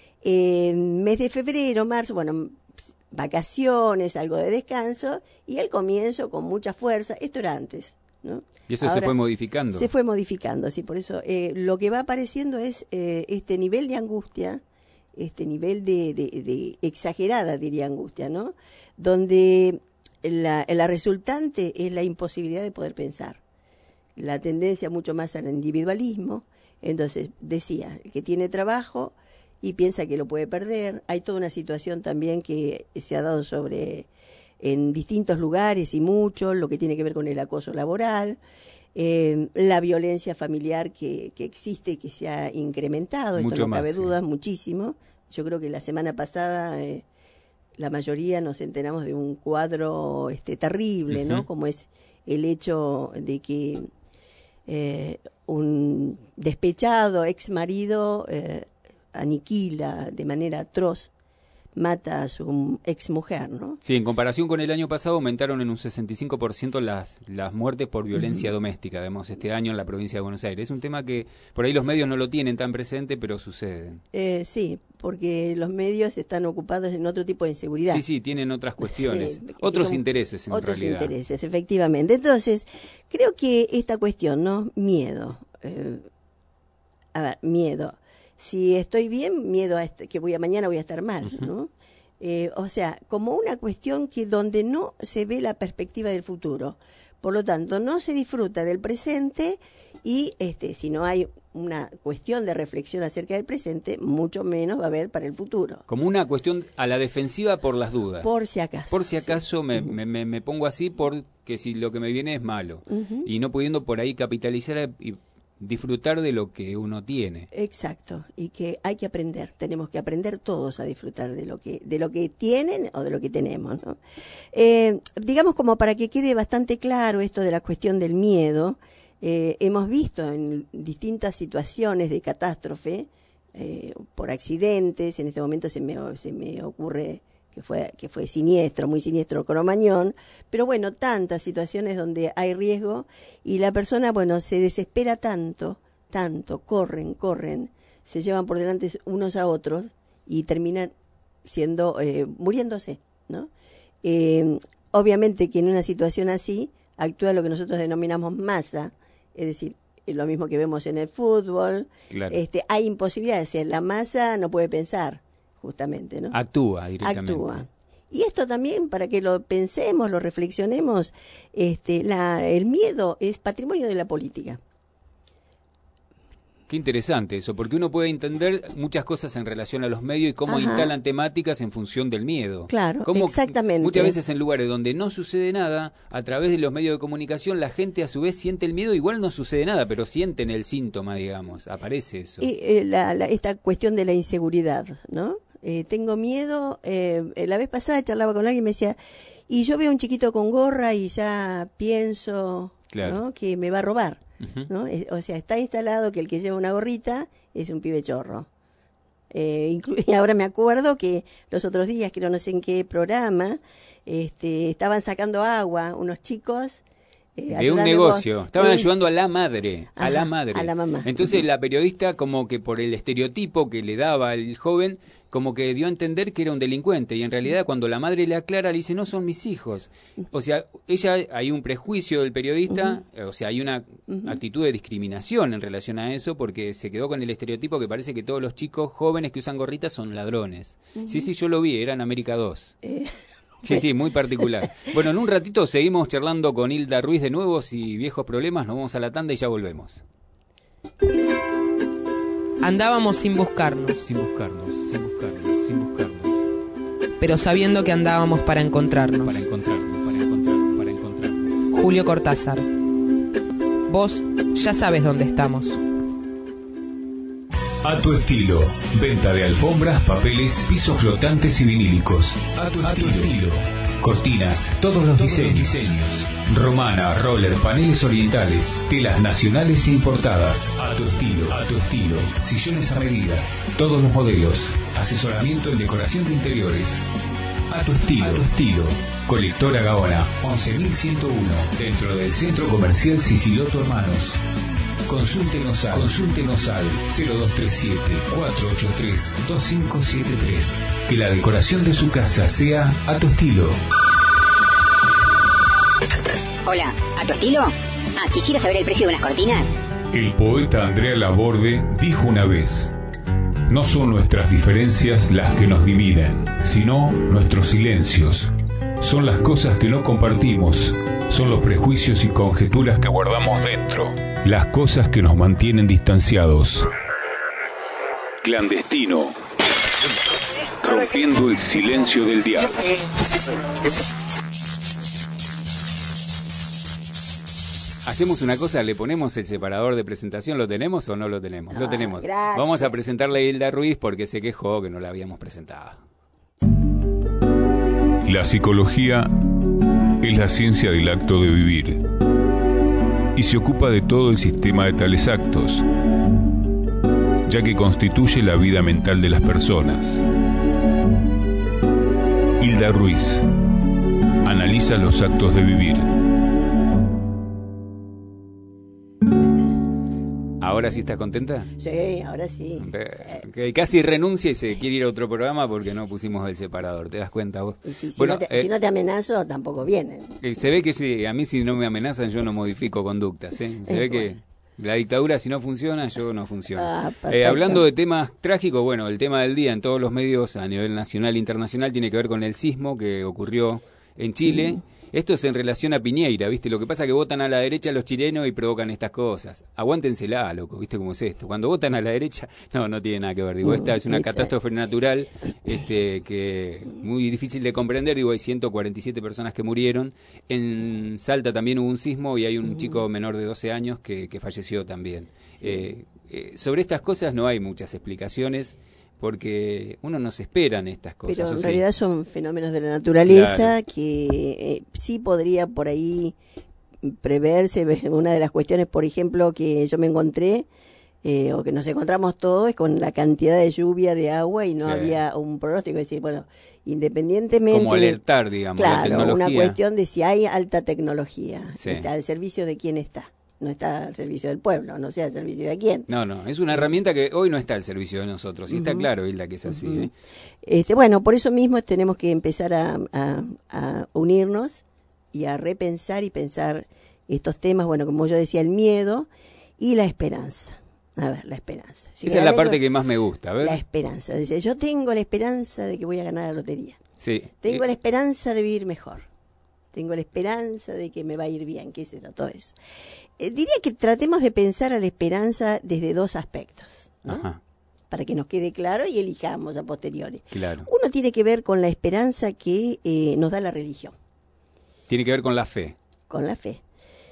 En eh, mes de febrero, marzo, bueno, vacaciones, algo de descanso, y el comienzo con mucha fuerza. Esto era antes, ¿no? Y eso Ahora, se fue modificando. Se fue modificando, sí, por eso eh, lo que va apareciendo es eh, este nivel de angustia, este nivel de, de, de exagerada, diría, angustia, ¿no?, donde la, la resultante es la imposibilidad de poder pensar, la tendencia mucho más al individualismo. Entonces, decía, el que tiene trabajo y piensa que lo puede perder. Hay toda una situación también que se ha dado sobre en distintos lugares y mucho, lo que tiene que ver con el acoso laboral, eh, la violencia familiar que, que existe y que se ha incrementado, esto mucho no cabe más, duda, sí. muchísimo. Yo creo que la semana pasada eh, la mayoría nos enteramos de un cuadro este terrible, ¿no?, uh-huh. como es el hecho de que eh, un despechado ex marido eh, aniquila de manera atroz, mata a su ex mujer, ¿no? Sí, en comparación con el año pasado aumentaron en un sesenta y cinco por ciento las, las muertes por violencia uh-huh. doméstica, vemos, este año en la provincia de Buenos Aires. Es un tema que por ahí los medios no lo tienen tan presente, pero sucede. Eh, sí, porque los medios están ocupados en otro tipo de inseguridad. Sí, sí, tienen otras cuestiones, sí, otros son intereses en otros realidad. Otros intereses, efectivamente. Entonces, creo que esta cuestión, ¿no? Miedo. Eh, a ver, miedo. Si estoy bien, miedo a est- que voy a mañana voy a estar mal, uh-huh. ¿no? Eh, o sea, como una cuestión que donde no se ve la perspectiva del futuro. Por lo tanto, no se disfruta del presente y este, si no hay una cuestión de reflexión acerca del presente, mucho menos va a haber para el futuro. Como una cuestión a la defensiva por las dudas. Por si acaso. Por si acaso sí. me, uh-huh. me, me, me pongo así porque si lo que me viene es malo. Uh-huh. Y no pudiendo por ahí capitalizar y disfrutar de lo que uno tiene. Exacto, y que hay que aprender, tenemos que aprender todos a disfrutar de lo que de lo que tienen o de lo que tenemos, ¿no? Eh, digamos, como para que quede bastante claro esto de la cuestión del miedo, eh, hemos visto en distintas situaciones de catástrofe, eh, por accidentes, en este momento se me, se me ocurre que fue que fue siniestro, muy siniestro Cromañón, pero bueno, tantas situaciones donde hay riesgo y la persona, bueno, se desespera tanto, tanto, corren, corren, se llevan por delante unos a otros y terminan siendo, eh, muriéndose, ¿no? Eh, obviamente que en una situación así actúa lo que nosotros denominamos masa, es decir, lo mismo que vemos en el fútbol, claro. este, hay imposibilidades, la masa no puede pensar, justamente, ¿no? Actúa directamente. Actúa. Y esto también, para que lo pensemos, lo reflexionemos, este, la, el miedo es patrimonio de la política. Qué interesante eso, porque uno puede entender muchas cosas en relación a los medios y cómo Ajá. instalan temáticas en función del miedo. Claro, cómo exactamente. Muchas veces en lugares donde no sucede nada, a través de los medios de comunicación, la gente a su vez siente el miedo, igual no sucede nada, pero sienten el síntoma, digamos, aparece eso. Y eh, la, la, esta cuestión de la inseguridad, ¿no? Eh, tengo miedo, eh, la vez pasada charlaba con alguien y me decía, y yo veo a un chiquito con gorra y ya pienso, claro. ¿no?, que me va a robar. Uh-huh. ¿No? O sea, está instalado que el que lleva una gorrita es un pibe chorro. Eh, inclu- y ahora me acuerdo que los otros días, creo no sé en qué programa, este, estaban sacando agua unos chicos. Eh, de un negocio, vos, estaban eh, ayudando a la madre, ajá, a la madre. A la mamá. Entonces uh-huh. la periodista, como que por el estereotipo que le daba al joven, como que dio a entender que era un delincuente, y en realidad cuando la madre le aclara, le dice, no son mis hijos. O sea, ella, hay un prejuicio del periodista, uh-huh. o sea, hay una uh-huh. actitud de discriminación en relación a eso, porque se quedó con el estereotipo que parece que todos los chicos jóvenes que usan gorritas son ladrones. Uh-huh. Sí, sí, yo lo vi, era en América dos. Eh... Sí, sí, muy particular. Bueno, en un ratito seguimos charlando con Hilda Ruiz de Nuevos y Viejos Problemas, nos vamos a la tanda y ya volvemos. Andábamos sin buscarnos. Sin buscarnos, sin buscarnos, sin buscarnos. Pero sabiendo que andábamos para encontrarnos. Para encontrarnos, para encontrarnos, para encontrarnos. Julio Cortázar. Vos ya sabes dónde estamos. A tu estilo. Venta de alfombras, papeles, pisos flotantes y vinílicos. A tu, a tu estilo. Cortinas, todos los diseños. diseños. Romana, roller, paneles orientales, telas nacionales e importadas. A tu estilo. A tu estilo. Sillones a medida. Todos los modelos. Asesoramiento en decoración de interiores. A tu estilo. A tu estilo. Colectora Gaona, once mil ciento uno, dentro del Centro Comercial Siciloto Hermanos. Consúltenos al, consúltenos al cero dos tres siete, cuatro ocho tres, dos cinco siete tres. Que la decoración de su casa sea a tu estilo. Hola, ¿a tu estilo? Ah, quisiera saber el precio de unas cortinas. El poeta Andrea Laborde dijo una vez: no son nuestras diferencias las que nos dividen, sino nuestros silencios. Son las cosas que no compartimos, son los prejuicios y conjeturas que guardamos dentro, las cosas que nos mantienen distanciados. Clandestino, rompiendo el silencio del diablo. Hacemos una cosa, le ponemos el separador de presentación, ¿lo tenemos o no lo tenemos? Ah, lo tenemos. gracias. Vamos a presentarle a Hilda Ruiz porque se quejó que no la habíamos presentado. La psicología es la ciencia del acto de vivir y se ocupa de todo el sistema de tales actos, ya que constituye la vida mental de las personas. Hilda Ruiz analiza los actos de vivir. ¿Ahora sí estás contenta? Sí, ahora sí. Que casi renuncia y se quiere ir a otro programa porque no pusimos el separador, ¿te das cuenta vos? Y si, si bueno, no te, eh, si no te amenazo, tampoco vienen. eh, se ve que sí, a mí si no me amenazan yo no modifico conductas, ¿eh? Se Eh, ve bueno. que la dictadura si no funciona, yo no funciono. Ah, eh, perfecto. hablando de temas trágicos, bueno, el tema del día en todos los medios a nivel nacional e internacional tiene que ver con el sismo que ocurrió en Chile. Mm. Esto es en relación a Piñeira, ¿viste? Lo que pasa es que votan a la derecha los chilenos y provocan estas cosas. Aguántensela, loco, ¿viste cómo es esto? Cuando votan a la derecha, no, no tiene nada que ver. Digo, esta es una catástrofe natural este, que muy difícil de comprender. Digo, hay ciento cuarenta y siete personas que murieron. En Salta también hubo un sismo y hay un chico menor de doce años que, que falleció también. Sí. Eh, eh, sobre estas cosas no hay muchas explicaciones, porque uno no se espera en estas cosas. Pero en sí. realidad son fenómenos de la naturaleza Claro. que eh, sí podría por ahí preverse. Una de las cuestiones, por ejemplo, que yo me encontré, eh, o que nos encontramos todos, es con la cantidad de lluvia, de agua, y no Sí. había un pronóstico. Es decir, bueno, independientemente... Como alertar, digamos, la claro, tecnología. una cuestión de si hay alta tecnología. Sí. Está al servicio de quién está. No está al servicio del pueblo, no sé al servicio de quién. No, no, es una herramienta que hoy no está al servicio de nosotros. Y está Ujú. claro, Hilda, que es así. Ujú. ¿eh? Este, bueno, por eso mismo tenemos que empezar a, a, a unirnos y a repensar y pensar estos temas, bueno, como yo decía, el miedo y la esperanza. A ver, la esperanza. Si Esa es la realmente- parte que más me gusta, a ver. La esperanza. Dice, yo tengo la esperanza de que voy a ganar la lotería. Sí. Tengo Eh, la esperanza de vivir mejor. Tengo la esperanza de que me va a ir bien, qué sé yo, todo eso. Eh, diría que tratemos de pensar a la esperanza desde dos aspectos, ¿no? Ajá, Para que nos quede claro y elijamos a posteriori. claro. Uno tiene que ver con la esperanza que eh, nos da la religión, Tiene que ver con la fe. con la fe.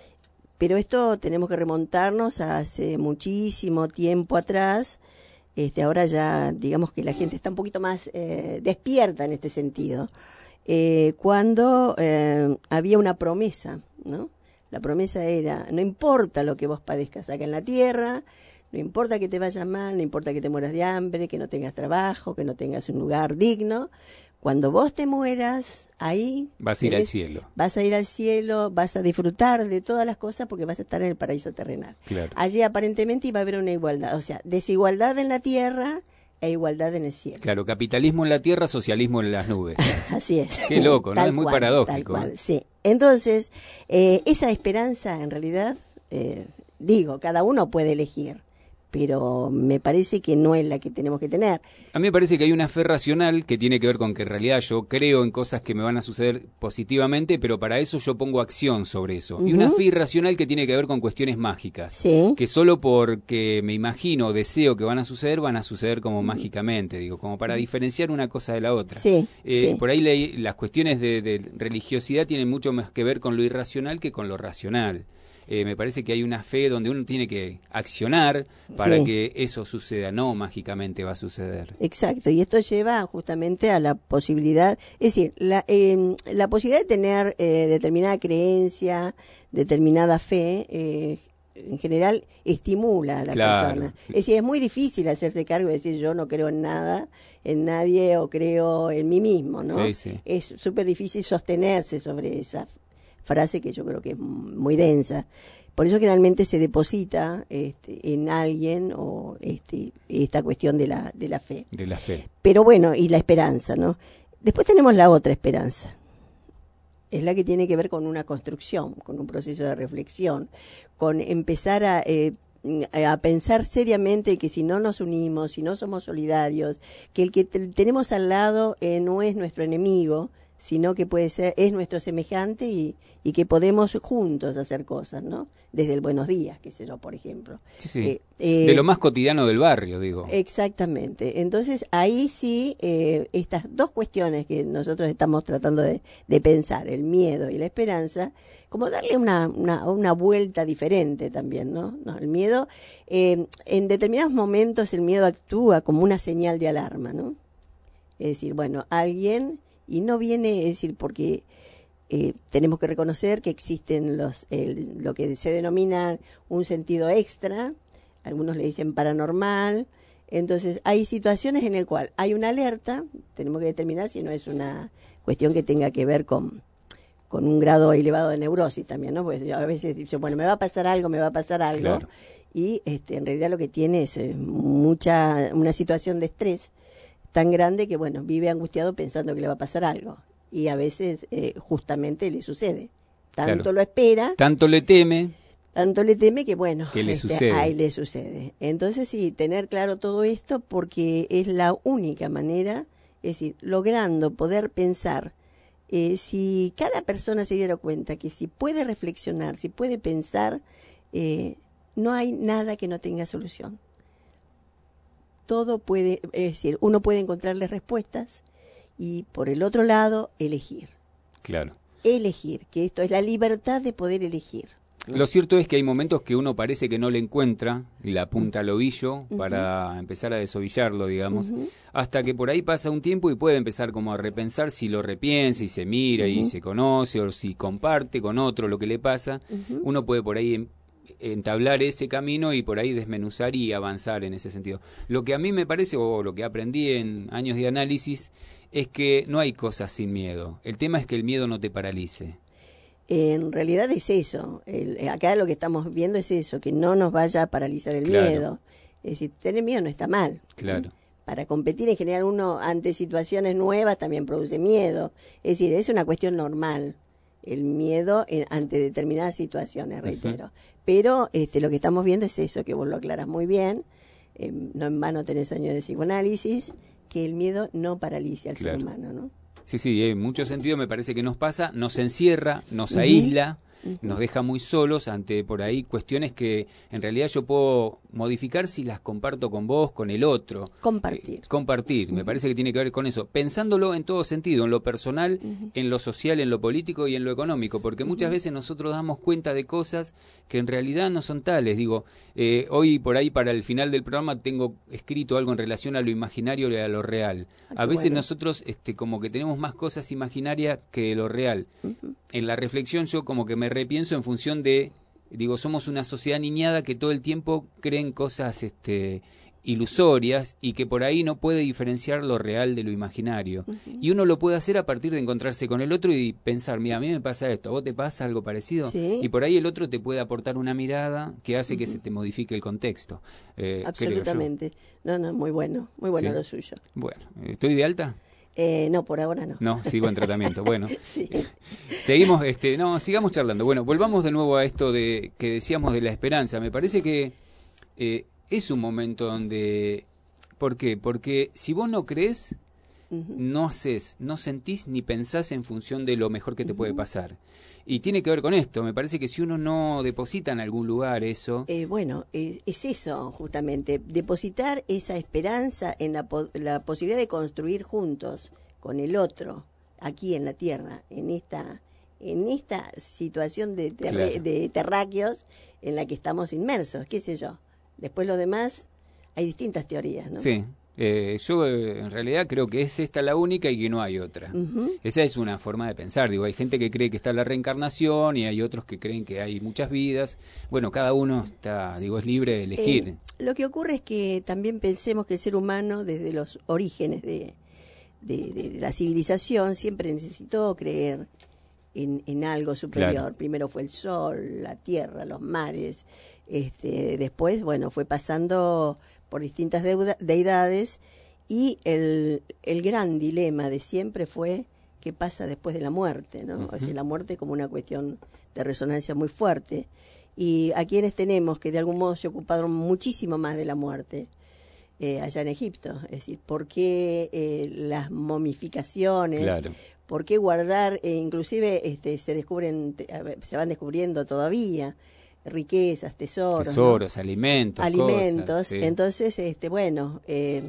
Pero esto tenemos que remontarnos a hace muchísimo tiempo atrás. Este, ahora ya, digamos que la gente está un poquito más eh, despierta en este sentido. Eh, cuando eh, había una promesa, ¿no? La promesa era, no importa lo que vos padezcas acá en la tierra, no importa que te vaya mal, no importa que te mueras de hambre, que no tengas trabajo, que no tengas un lugar digno, cuando vos te mueras, ahí... Vas a ir al tenés- cielo. Vas a ir al cielo, vas a disfrutar de todas las cosas porque vas a estar en el paraíso terrenal. Claro. Allí aparentemente iba a haber una igualdad, o sea, desigualdad en la tierra e igualdad en el cielo. Claro, capitalismo en la tierra, socialismo en las nubes. Así es. Qué loco, ¿no? Tal Es muy cual, paradójico. tal cual, ¿eh? sí. Entonces, eh, esa esperanza, en realidad, eh, digo, cada uno puede elegir, pero me parece que no es la que tenemos que tener. A mí me parece que hay una fe racional que tiene que ver con que en realidad yo creo en cosas que me van a suceder positivamente, pero para eso yo pongo acción sobre eso. Y una Ujú. fe irracional que tiene que ver con cuestiones mágicas. Sí. Que solo porque me imagino o deseo que van a suceder, van a suceder como mágicamente, digo, como para diferenciar una cosa de la otra. Sí, Eh, sí. Por ahí leí- las cuestiones de, de religiosidad tienen mucho más que ver con lo irracional que con lo racional. eh, me parece que hay una fe donde uno tiene que accionar para Sí. que eso suceda, no mágicamente va a suceder. Exacto, y esto lleva justamente a la posibilidad, es decir, la, eh, la posibilidad de tener eh, determinada creencia, determinada fe, eh, en general estimula a la Claro. persona. Es decir, es muy difícil hacerse cargo de decir yo no creo en nada, en nadie o creo en mí mismo, ¿no? Sí, sí. Es súper difícil sostenerse sobre esa frase que yo creo que es muy densa. Por eso generalmente se deposita este, en alguien o este, esta cuestión de la, de la fe. De la fe. Pero bueno, y la esperanza, ¿no? Después tenemos la otra esperanza. Es la que tiene que ver con una construcción, con un proceso de reflexión, con empezar a, eh, a pensar seriamente que si no nos unimos, si no somos solidarios, que el que te- tenemos al lado eh, no es nuestro enemigo, sino que puede ser, es nuestro semejante y, y que podemos juntos hacer cosas, ¿no? Desde el buenos días, qué sé yo, por ejemplo. Sí, sí. Eh, eh, de lo más cotidiano del barrio, digo. Exactamente. Entonces, ahí sí, eh, estas dos cuestiones que nosotros estamos tratando de, de pensar, el miedo y la esperanza, como darle una, una, una vuelta diferente también, ¿no? No, el miedo, eh, en determinados momentos el miedo actúa como una señal de alarma, ¿no? Es decir, bueno, alguien, y no viene, es decir, porque eh, tenemos que reconocer que existen los el, lo que se denomina un sentido extra, algunos le dicen paranormal. Entonces hay situaciones en las cuales hay una alerta, tenemos que determinar si no es una cuestión que tenga que ver con, con un grado elevado de neurosis también, ¿no? Pues a veces dice, bueno, me va a pasar algo, me va a pasar algo, Claro. y este, en realidad lo que tiene es eh, mucha una situación de estrés tan grande que, bueno, vive angustiado pensando que le va a pasar algo. Y a veces eh, justamente le sucede. Tanto Claro. lo espera, Tanto le teme tanto le teme que, bueno, que le este, sucede. ahí le sucede. Entonces, sí, tener claro todo esto porque es la única manera, es decir, logrando poder pensar, eh, si cada persona se diera cuenta que si puede reflexionar, si puede pensar, eh, no hay nada que no tenga solución. Todo puede, es decir, uno puede encontrarle respuestas y por el otro lado, elegir. Claro. Elegir, que esto es la libertad de poder elegir. Lo cierto es que hay momentos que uno parece que no le encuentra la punta al ovillo para empezar a desovillarlo, digamos, Ujú. hasta que por ahí pasa un tiempo y puede empezar como a repensar si lo repiensa y se mira y Ujú. se conoce o si comparte con otro lo que le pasa. Ujú. Uno puede por ahí em- entablar ese camino y por ahí desmenuzar y avanzar en ese sentido. Lo que a mí me parece, o lo que aprendí en años de análisis, es que no hay cosas sin miedo. El tema es que el miedo no te paralice. En realidad es eso. El- acá lo que estamos viendo es eso, que no nos vaya a paralizar el Claro. miedo. Es decir, tener miedo no está mal. Claro. Para competir en general uno ante situaciones nuevas también produce miedo. Es decir, es una cuestión normal. El miedo en- ante determinadas situaciones, reitero. Pero este, lo que estamos viendo es eso, que vos lo aclaras muy bien. Eh, no en vano tenés años de psicoanálisis, que el miedo no paraliza al Claro. ser humano, ¿no? Sí, sí, en muchos sentidos me parece que nos pasa, nos encierra, nos Ujú. aísla, Ujú. nos deja muy solos ante por ahí cuestiones que en realidad yo puedo modificar si las comparto con vos, con el otro. Compartir. Eh, compartir, me parece que tiene que ver con eso, pensándolo en todo sentido, en lo personal, Ujú. en lo social, en lo político y en lo económico, porque muchas Ujú. veces nosotros damos cuenta de cosas que en realidad no son tales. Digo, eh, hoy por ahí para el final del programa tengo escrito algo en relación a lo imaginario y a lo real. Ah, A qué veces bueno. nosotros este, como que tenemos más cosas imaginarias que lo real. Ujú. En la reflexión yo como que me repienso en función de, digo, somos una sociedad niñada que todo el tiempo creen cosas este, ilusorias y que por ahí no puede diferenciar lo real de lo imaginario. Ujú. Y uno lo puede hacer a partir de encontrarse con el otro y pensar, mira, a mí me pasa esto, ¿a vos te pasa algo parecido? Sí. Y por ahí el otro te puede aportar una mirada que hace que Ujú. se te modifique el contexto. eh, creo yo. Absolutamente. No, no, muy bueno, muy bueno Sí. lo suyo. Bueno, ¿estoy de alta? Eh, no, por ahora no. No, sigo en tratamiento. Bueno, Sí. seguimos, este, no, sigamos charlando. Bueno, volvamos de nuevo a esto de que decíamos de la esperanza. Me parece que eh, es un momento donde, ¿por qué? Porque si vos no crees, Ujú. no haces, no sentís ni pensás en función de lo mejor que te puede Ujú. pasar. Y tiene que ver con esto. Me parece que si uno no deposita en algún lugar eso, Eh, bueno, es, es eso justamente, depositar esa esperanza en la, po- la posibilidad de construir juntos con el otro, aquí en la tierra, en esta en esta situación de, ter Claro. de terráqueos en la que estamos inmersos, qué sé yo. Después lo demás, hay distintas teorías, ¿no? Sí. Eh, yo eh, en realidad creo que es esta la única y que no hay otra. Ujú. Esa es una forma de pensar. Digo, hay gente que cree que está la reencarnación y hay otros que creen que hay muchas vidas. Bueno, cada uno está, digo, es libre de elegir. Eh, lo que ocurre es que también pensemos que el ser humano, desde los orígenes de, de, de- de la civilización, siempre necesitó creer en, en algo superior. Claro. Primero fue el sol, la tierra, los mares. Este, después, bueno, fue pasando por distintas deuda- deidades y el, el gran dilema de siempre fue qué pasa después de la muerte, ¿no? Ujú. O sea, la muerte como una cuestión de resonancia muy fuerte. Y a quienes tenemos que de algún modo se ocuparon muchísimo más de la muerte eh, allá en Egipto. Es decir, ¿por qué eh, las momificaciones? Claro. ¿Por qué guardar? Eh, inclusive este, se descubren, te- a ver, se van descubriendo todavía riquezas, tesoros. ¿no? Tesoros, alimentos, alimentos. cosas, sí. Entonces, este, bueno, eh,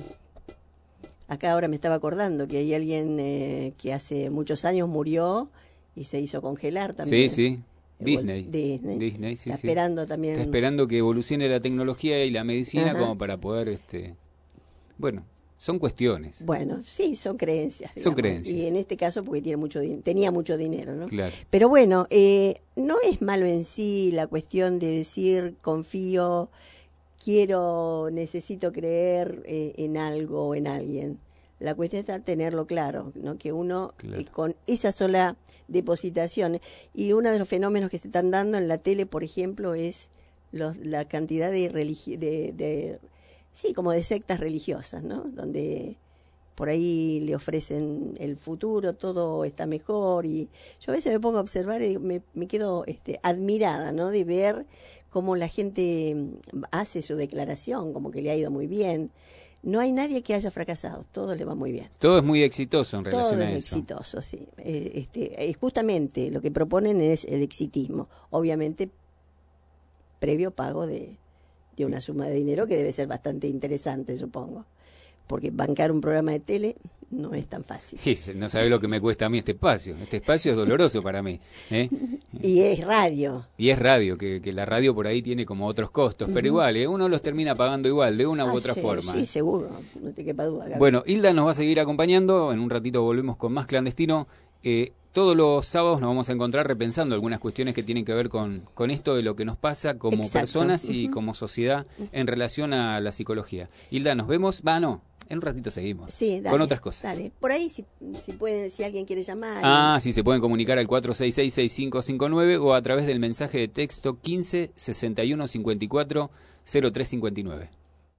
acá ahora me estaba acordando que hay alguien eh, que hace muchos años murió y se hizo congelar también. Sí, sí. Eh, Disney. Disney. Disney, sí, Está sí. esperando también. Está esperando que evolucione la tecnología y la medicina Ajá. como para poder, este, bueno, son cuestiones. Bueno, sí, son creencias. Son digamos. creencias. Y en este caso porque tiene mucho din- tenía mucho dinero, ¿no? Claro. Pero bueno, eh, no es malo en sí la cuestión de decir confío, quiero, necesito creer eh, en algo o en alguien. La cuestión está tenerlo claro, ¿no? Que uno Claro. eh, con esa sola depositación, y uno de los fenómenos que se están dando en la tele, por ejemplo, es los, la cantidad de, religi de, de, sí, como de sectas religiosas, ¿no? Donde por ahí le ofrecen el futuro, todo está mejor, y yo a veces me pongo a observar y me, me quedo este, admirada, ¿no? De ver cómo la gente mm, hace su declaración, como que le ha ido muy bien. No hay nadie que haya fracasado, todo le va muy bien. Todo es muy exitoso en relación Todo a es eso. exitoso, sí. Eh, este, eh, justamente lo que proponen es el exitismo, obviamente previo pago de, de una suma de dinero que debe ser bastante interesante, supongo, porque bancar un programa de tele no es tan fácil. Sí, no sabe lo que me cuesta a mí este espacio. Este espacio es doloroso para mí. ¿eh? Y es radio. Y es radio, que, que la radio por ahí tiene como otros costos, pero Ujú. igual, ¿eh? uno los termina pagando igual, de una u Ah, otra sí, forma. Sí, ¿eh? seguro, no te quepa duda. Gaby. Bueno, Hilda nos va a seguir acompañando, en un ratito volvemos con más Clandestino. Eh, todos los sábados nos vamos a encontrar repensando algunas cuestiones que tienen que ver con, con esto de lo que nos pasa como Exacto. personas y Ujú. como sociedad en relación a la psicología. Hilda, nos vemos, va, no, en un ratito seguimos, Sí, dale, con otras cosas. Dale. Por ahí, si, si, pueden, si alguien quiere llamar. Ah, sí, se pueden comunicar al cuatro seis seis, seis cinco cinco nueve o a través del mensaje de texto quince sesenta y uno cincuenta y cuatro cero tres cincuenta y nueve.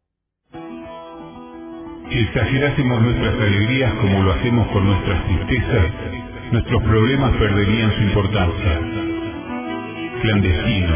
Si exagerásemos nuestras alegrías como lo hacemos con nuestras tristezas, nuestros problemas perderían su importancia. Clandestino.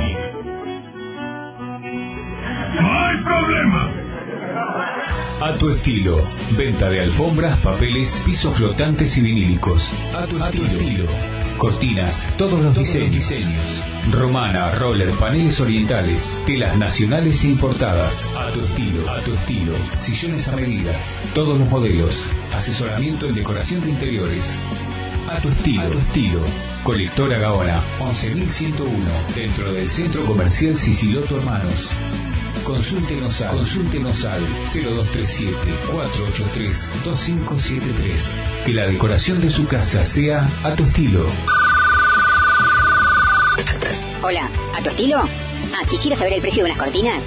¡No hay problema! A tu estilo. Venta de alfombras, papeles, pisos flotantes y vinílicos. A tu estilo. Cortinas, todos los diseños. Romana, roller, paneles orientales, telas nacionales e importadas. A tu estilo. A tu estilo. Sillones a medidas. Todos los modelos. Asesoramiento en decoración de interiores. A tu estilo. A tu estilo. Colectora Gaona, once mil ciento uno, dentro del Centro Comercial Siciloto Hermanos. Consúltenos al, consúltenos al cero dos tres siete, cuatro ocho tres, dos cinco siete tres. Que la decoración de su casa sea a tu estilo. Hola, ¿a tu estilo? Ah, quisiera saber el precio de unas cortinas.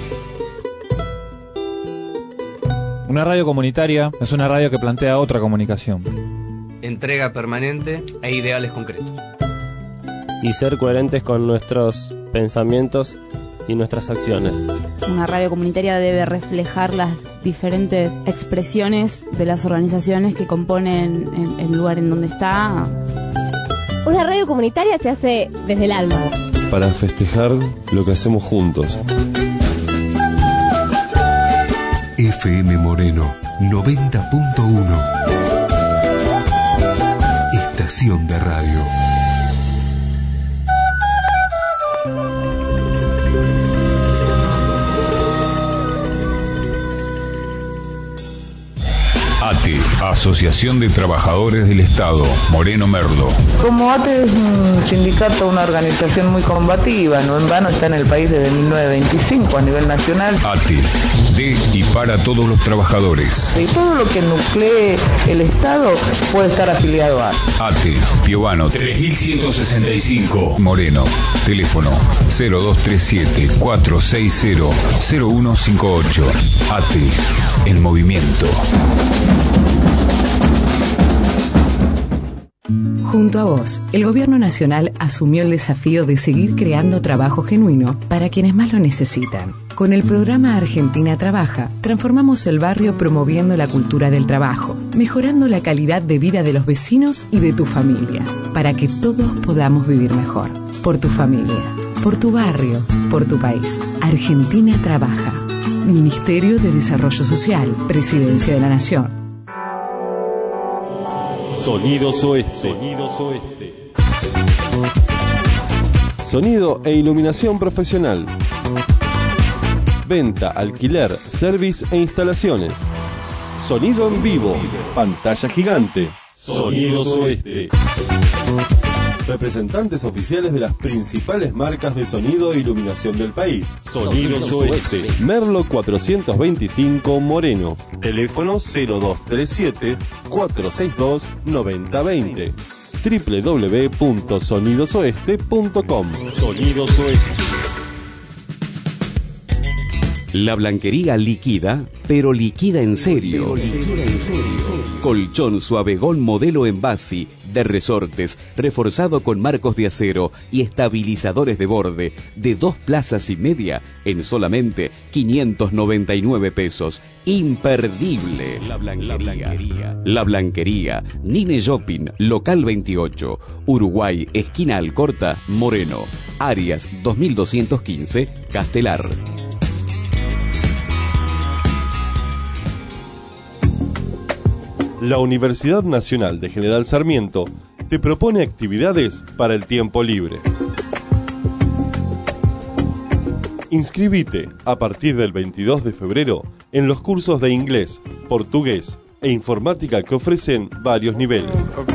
Una radio comunitaria es una radio que plantea otra comunicación. Entrega permanente e ideales concretos. Y ser coherentes con nuestros pensamientos y nuestras acciones. Una radio comunitaria debe reflejar las diferentes expresiones de las organizaciones que componen el, el lugar en donde está. Una radio comunitaria se hace desde el alma. Para festejar lo que hacemos juntos. F M Moreno noventa punto uno. Estación de radio. A T E, Asociación de Trabajadores del Estado, Moreno Merlo. Como A T E es un sindicato, una organización muy combativa, no en vano está en el país desde mil novecientos veinticinco a nivel nacional. A T E, de y para todos los trabajadores. Y todo lo que nuclee el Estado puede estar afiliado a A T E, Piovano tres mil ciento sesenta y cinco, Moreno. Teléfono cero dos tres siete, cuatro seis cero, cero uno cinco ocho. A T E, el movimiento. Junto a vos, el Gobierno Nacional asumió el desafío de seguir creando trabajo genuino para quienes más lo necesitan. Con el programa Argentina Trabaja, transformamos el barrio promoviendo la cultura del trabajo, mejorando la calidad de vida de los vecinos y de tu familia, para que todos podamos vivir mejor. Por tu familia, por tu barrio, por tu país. Argentina Trabaja. Ministerio de Desarrollo Social, Presidencia de la Nación. Sonidos Oeste. Sonidos Oeste. Sonido e iluminación profesional. Venta, alquiler, service e instalaciones. Sonido en vivo. Pantalla gigante. Sonidos Oeste. Representantes oficiales de las principales marcas de sonido e iluminación del país. Sonidos Oeste. Merlo cuatrocientos veinticinco, Moreno. Teléfono cero dos tres siete, cuatro seis dos, nueve cero dos cero. doble u doble u doble u punto sonidos oeste punto com. Sonidos Oeste. La blanquería liquida, pero liquida en serio. Colchón Suavegón modelo Envasi, de resortes, reforzado con marcos de acero y estabilizadores de borde, de dos plazas y media, en solamente quinientos noventa y nueve pesos. Imperdible. La blanquería. La blanquería. Nine Shopping, local veintiocho, Uruguay, esquina Alcorta, Moreno. Arias dos mil doscientos quince, Castelar. La Universidad Nacional de General Sarmiento te propone actividades para el tiempo libre. Inscribite a partir del veintidós de febrero en los cursos de inglés, portugués e informática que ofrecen varios niveles.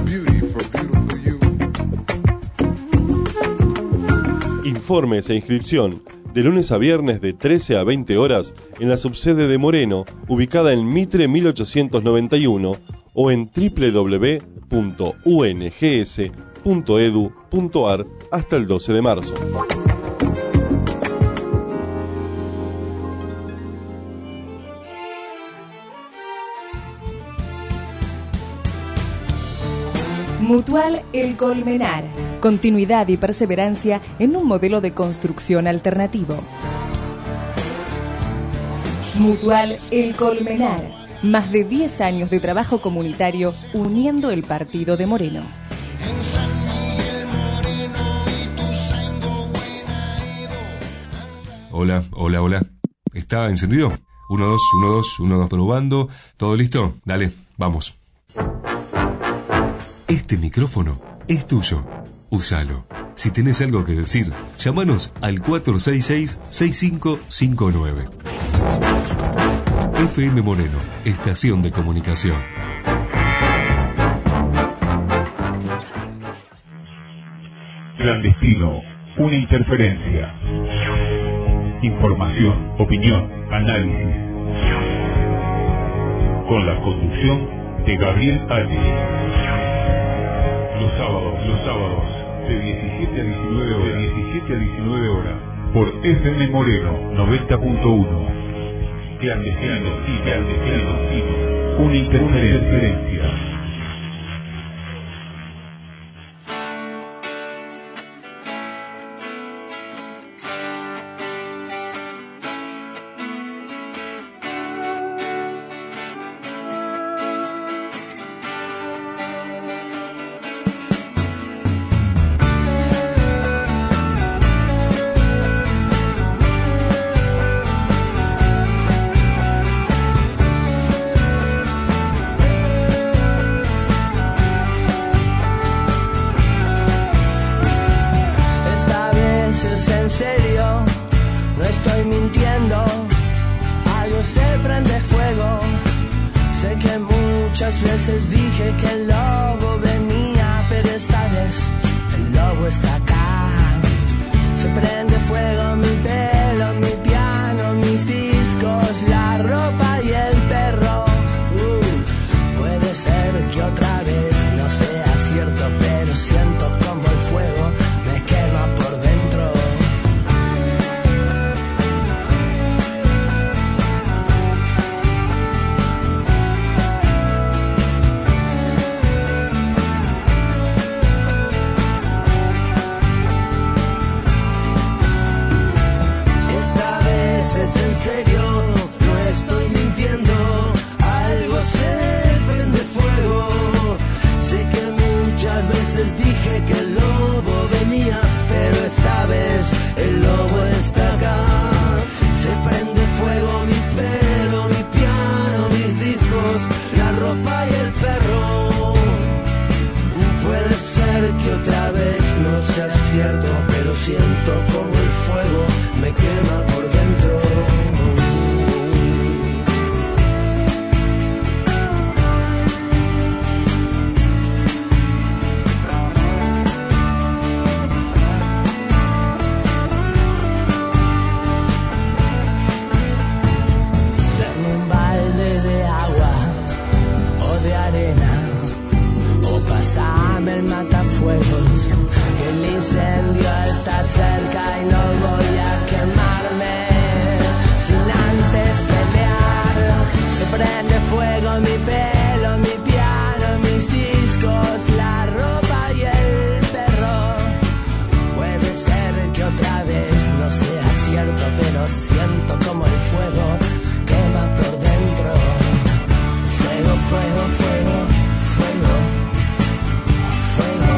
Informes e inscripción de lunes a viernes de trece a veinte horas en la subsede de Moreno, ubicada en Mitre mil ochocientos noventa y uno, o en doble u doble u doble u punto u n g s punto e d u punto a r hasta el doce de marzo. Mutual El Colmenar. Continuidad y perseverancia en un modelo de construcción alternativo. Mutual El Colmenar. Más de diez años de trabajo comunitario uniendo el partido de Moreno. Hola, hola, hola. ¿Está encendido? Uno, dos, uno, dos, uno, dos, probando. ¿Todo listo? Dale, vamos. Este micrófono es tuyo. Úsalo. Si tenés algo que decir, llámanos al cuatro seis seis, seis cinco cinco nueve. F M Moreno, estación de comunicación. Clandestino, una interferencia. Información, opinión, análisis. Con la conducción de Gabriel Allí. Los sábados, los sábados, de diecisiete a diecinueve horas, de diecisiete a diecinueve horas, por F M Moreno noventa punto uno. Clandestino, clandestino, una interferencia. mintiendo, algo se prende fuego, sé que el mundo muchas veces dije que el lobo venía, pero esta vez el lobo está acá. Se prende fuego mi pelo, mi piano, mis discos, la ropa y el perro. Uh, puede ser que otra vez no sea cierto, pero siento como el fuego me quema por dentro. Es en serio, no estoy mintiendo, algo se prende fuego. Sé que muchas veces dije que el lobo venía, pero esta vez el lobo está acá. Se prende fuego mi pelo, mi piano, mis discos, la ropa y el perro. Puede ser que otra vez no sea cierto, pero siento como el fuego me quema por dentro. Dame un balde de agua o de arena, o pasame el matafuegos. El incendio está cerca y no voy a quemarme sin antes pelear. Se prende fuego mi pelo, mi piano, mis discos, la ropa y el perro. Puede ser que otra vez no sea cierto, pero siento como el fuego quema por dentro. Fuego, fuego, fuego, fuego, fuego.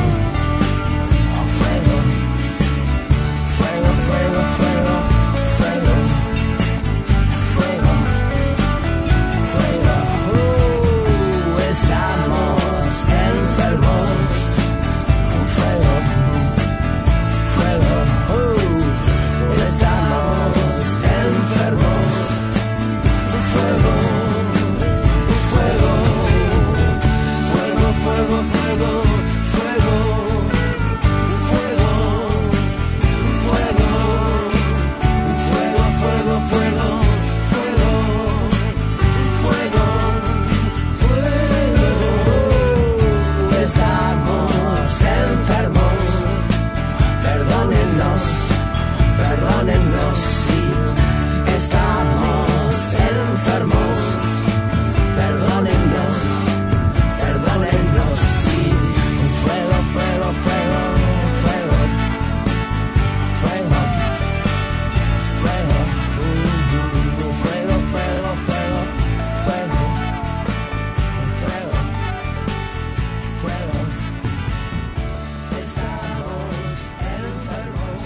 Fuego, fuego, fuego, fuego, fuego, fuego. Uh, estamos enfermos. Fuego, fuego. Uh, estamos enfermos. Fuego, fuego, fuego, fuego, fuego, fuego. Perdónennos si estamos enfermos. Perdónennos, perdónennos si fuego, fuego, fuego, fuego, fuego, fuego, fuego, fuego, fuego, fuego, fuego, fuego. Estamos enfermos.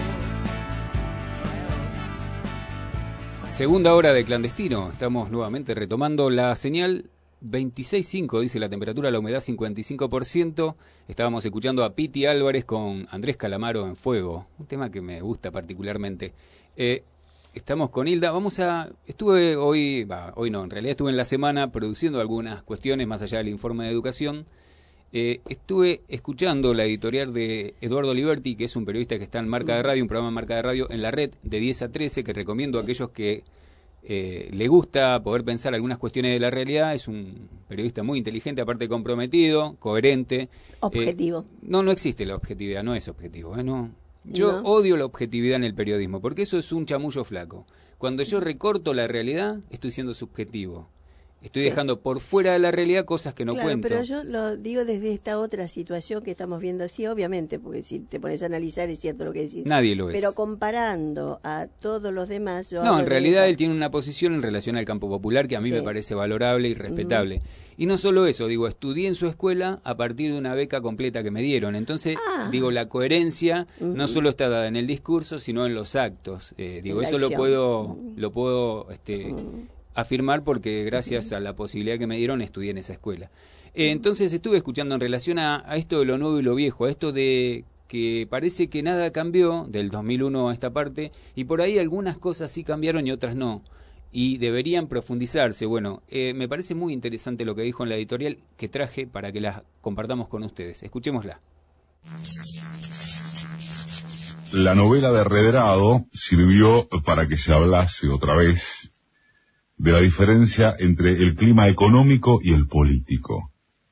Segunda hora de Clandestino, estamos nuevamente retomando la señal. Veintiséis punto cinco dice la temperatura, la humedad cincuenta y cinco por ciento. Estábamos escuchando a Piti Álvarez con Andrés Calamaro en Fuego, un tema que me gusta particularmente. Eh, estamos con Hilda, vamos a... Estuve hoy, bah, hoy no, en realidad estuve en la semana produciendo algunas cuestiones más allá del informe de educación. Eh, estuve escuchando la editorial de Eduardo Liberti, que es un periodista que está en Marca de Radio, un programa en Marca de Radio en la red de diez a trece, que recomiendo a aquellos que eh, le gusta poder pensar algunas cuestiones de la realidad. Es un periodista muy inteligente, aparte comprometido, coherente. Objetivo. Eh, no, no existe la objetividad, no es objetivo. ¿eh? No. Yo ¿No? odio la objetividad en el periodismo, porque eso es un chamullo flaco. Cuando yo recorto la realidad, estoy siendo subjetivo. Estoy dejando por fuera de la realidad cosas que no claro, cuento. Pero yo lo digo desde esta otra situación que estamos viendo, sí, obviamente, porque si te pones a analizar es cierto lo que decís. Nadie lo es. Pero comparando a todos los demás... Yo no, en realidad esa... él tiene una posición en relación al campo popular que a mí sí. me parece valorable y respetable. Uh-huh. Y no solo eso, digo, estudié en su escuela a partir de una beca completa que me dieron. Entonces, ah. digo, la coherencia uh-huh. no solo está dada en el discurso, sino en los actos. Eh, digo, eso lo puedo, uh-huh. lo puedo este, uh-huh. afirmar porque gracias uh-huh. a la posibilidad que me dieron estudié en esa escuela. Eh, entonces estuve escuchando en relación a, a esto de lo nuevo y lo viejo, a esto de que parece que nada cambió del dos mil uno a esta parte, y por ahí algunas cosas sí cambiaron y otras no. y deberían profundizarse. Bueno, eh, me parece muy interesante lo que dijo en la editorial que traje para que la compartamos con ustedes. Escuchémosla. La novela de Redrado sirvió para que se hablase otra vez de la diferencia entre el clima económico y el político.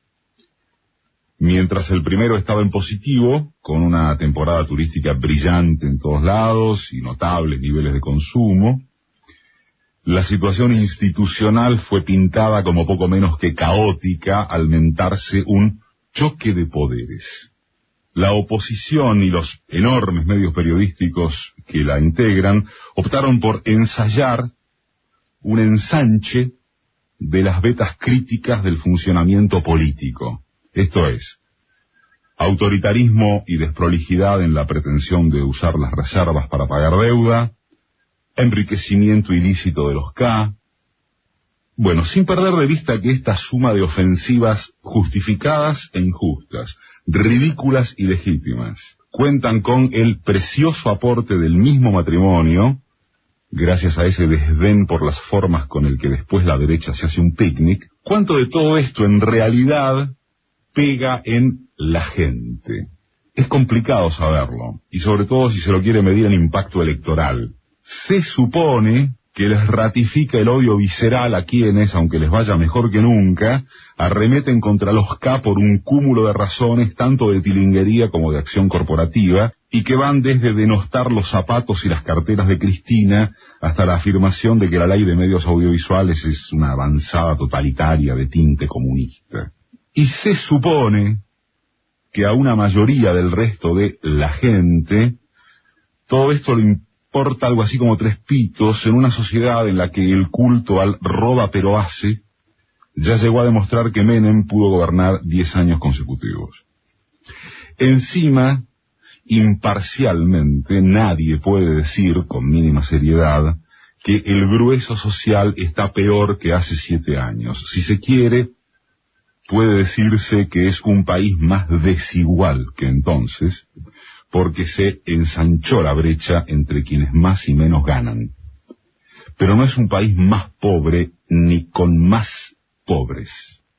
Mientras el primero estaba en positivo, con una temporada turística brillante en todos lados y notables niveles de consumo, la situación institucional fue pintada como poco menos que caótica al mentarse un choque de poderes. La oposición y los enormes medios periodísticos que la integran optaron por ensayar un ensanche de las vetas críticas del funcionamiento político. Esto es, autoritarismo y desprolijidad en la pretensión de usar las reservas para pagar deuda, enriquecimiento ilícito de los K. Bueno, sin perder de vista que esta suma de ofensivas justificadas e injustas, ridículas y legítimas, cuentan con el precioso aporte del mismo matrimonio, gracias a ese desdén por las formas con el que después la derecha se hace un picnic. ¿Cuánto de todo esto en realidad pega en la gente? Es complicado saberlo, y sobre todo si se lo quiere medir en impacto electoral. Se supone que les ratifica el odio visceral a quienes, aunque les vaya mejor que nunca, arremeten contra los K por un cúmulo de razones, tanto de tilinguería como de acción corporativa, y que van desde denostar los zapatos y las carteras de Cristina hasta la afirmación de que la ley de medios audiovisuales es una avanzada totalitaria de tinte comunista. Y se supone que a una mayoría del resto de la gente todo esto le importa algo así como tres pitos en una sociedad en la que el culto al roba pero hace ya llegó a demostrar que Menem pudo gobernar diez años consecutivos. Encima, imparcialmente, nadie puede decir con mínima seriedad que el grueso social está peor que hace siete años. Si se quiere, puede decirse que es un país más desigual que entonces, porque se ensanchó la brecha entre quienes más y menos ganan. Pero no es un país más pobre ni con más pobres.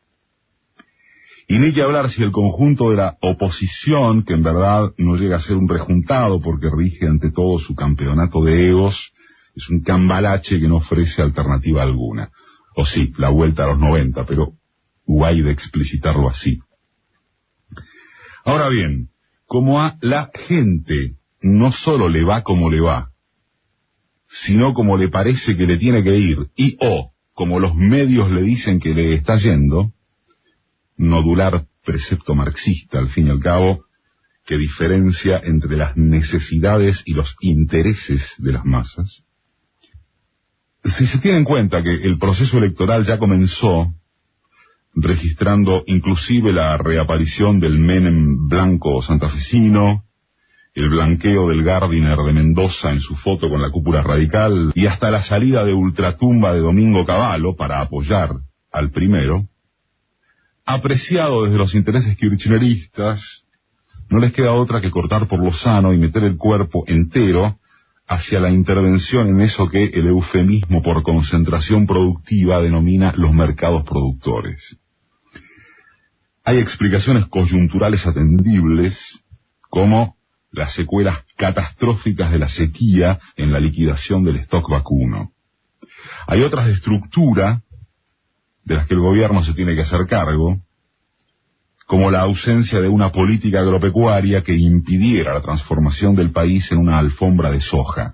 Y ni que hablar si el conjunto de la oposición, que en verdad no llega a ser un rejuntado porque rige ante todo su campeonato de egos, es un cambalache que no ofrece alternativa alguna. O sí, la vuelta a los noventa, pero guay de explicitarlo así. Ahora bien, como a la gente no solo le va como le va, sino como le parece que le tiene que ir, y o como los medios le dicen que le está yendo, nodular precepto marxista, al fin y al cabo, que diferencia entre las necesidades y los intereses de las masas. Si se tiene en cuenta que el proceso electoral ya comenzó, registrando inclusive la reaparición del Menem blanco santafesino, el blanqueo del Gardiner de Mendoza en su foto con la cúpula radical, y hasta la salida de ultratumba de Domingo Cavallo para apoyar al primero, apreciado desde los intereses kirchneristas, no les queda otra que cortar por lo sano y meter el cuerpo entero hacia la intervención en eso que el eufemismo por concentración productiva denomina los mercados productores. Hay explicaciones coyunturales atendibles, como las secuelas catastróficas de la sequía en la liquidación del stock vacuno. Hay otras de estructura, de las que el gobierno se tiene que hacer cargo, como la ausencia de una política agropecuaria que impidiera la transformación del país en una alfombra de soja.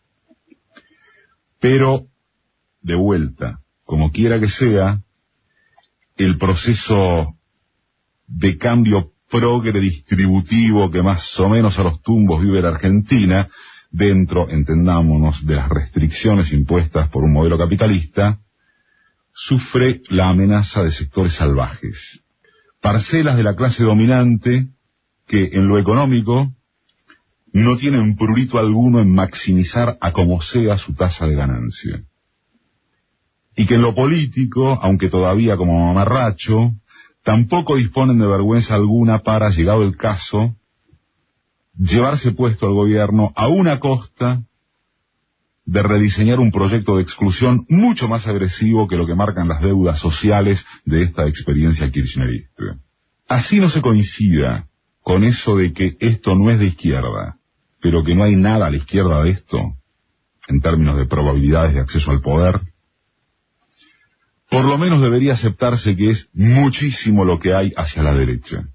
Pero, de vuelta, como quiera que sea, el proceso de cambio progre distributivo que más o menos a los tumbos vive la Argentina, dentro, entendámonos, de las restricciones impuestas por un modelo capitalista, sufre la amenaza de sectores salvajes. Parcelas de la clase dominante que, en lo económico, no tienen prurito alguno en maximizar a como sea su tasa de ganancia. Y que en lo político, aunque todavía como mamarracho, tampoco disponen de vergüenza alguna para, llegado el caso, llevarse puesto al gobierno a una costa de rediseñar un proyecto de exclusión mucho más agresivo que lo que marcan las deudas sociales de esta experiencia kirchnerista. Así no se coincida con eso de que esto no es de izquierda, pero que no hay nada a la izquierda de esto, en términos de probabilidades de acceso al poder, por lo menos debería aceptarse que es muchísimo lo que hay hacia la derecha.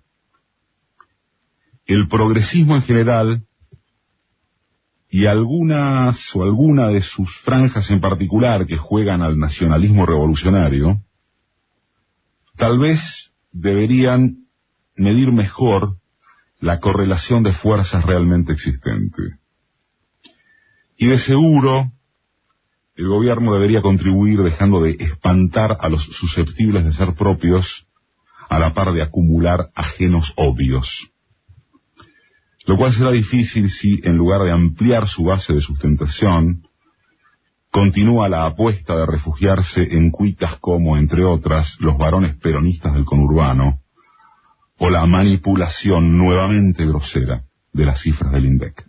El progresismo en general, y algunas o alguna de sus franjas en particular que juegan al nacionalismo revolucionario, tal vez deberían medir mejor la correlación de fuerzas realmente existente. Y de seguro, el gobierno debería contribuir dejando de espantar a los susceptibles de ser propios, a la par de acumular ajenos obvios. Lo cual será difícil si, en lugar de ampliar su base de sustentación, continúa la apuesta de refugiarse en cuitas como, entre otras, los varones peronistas del conurbano, o la manipulación nuevamente grosera de las cifras del INDEC.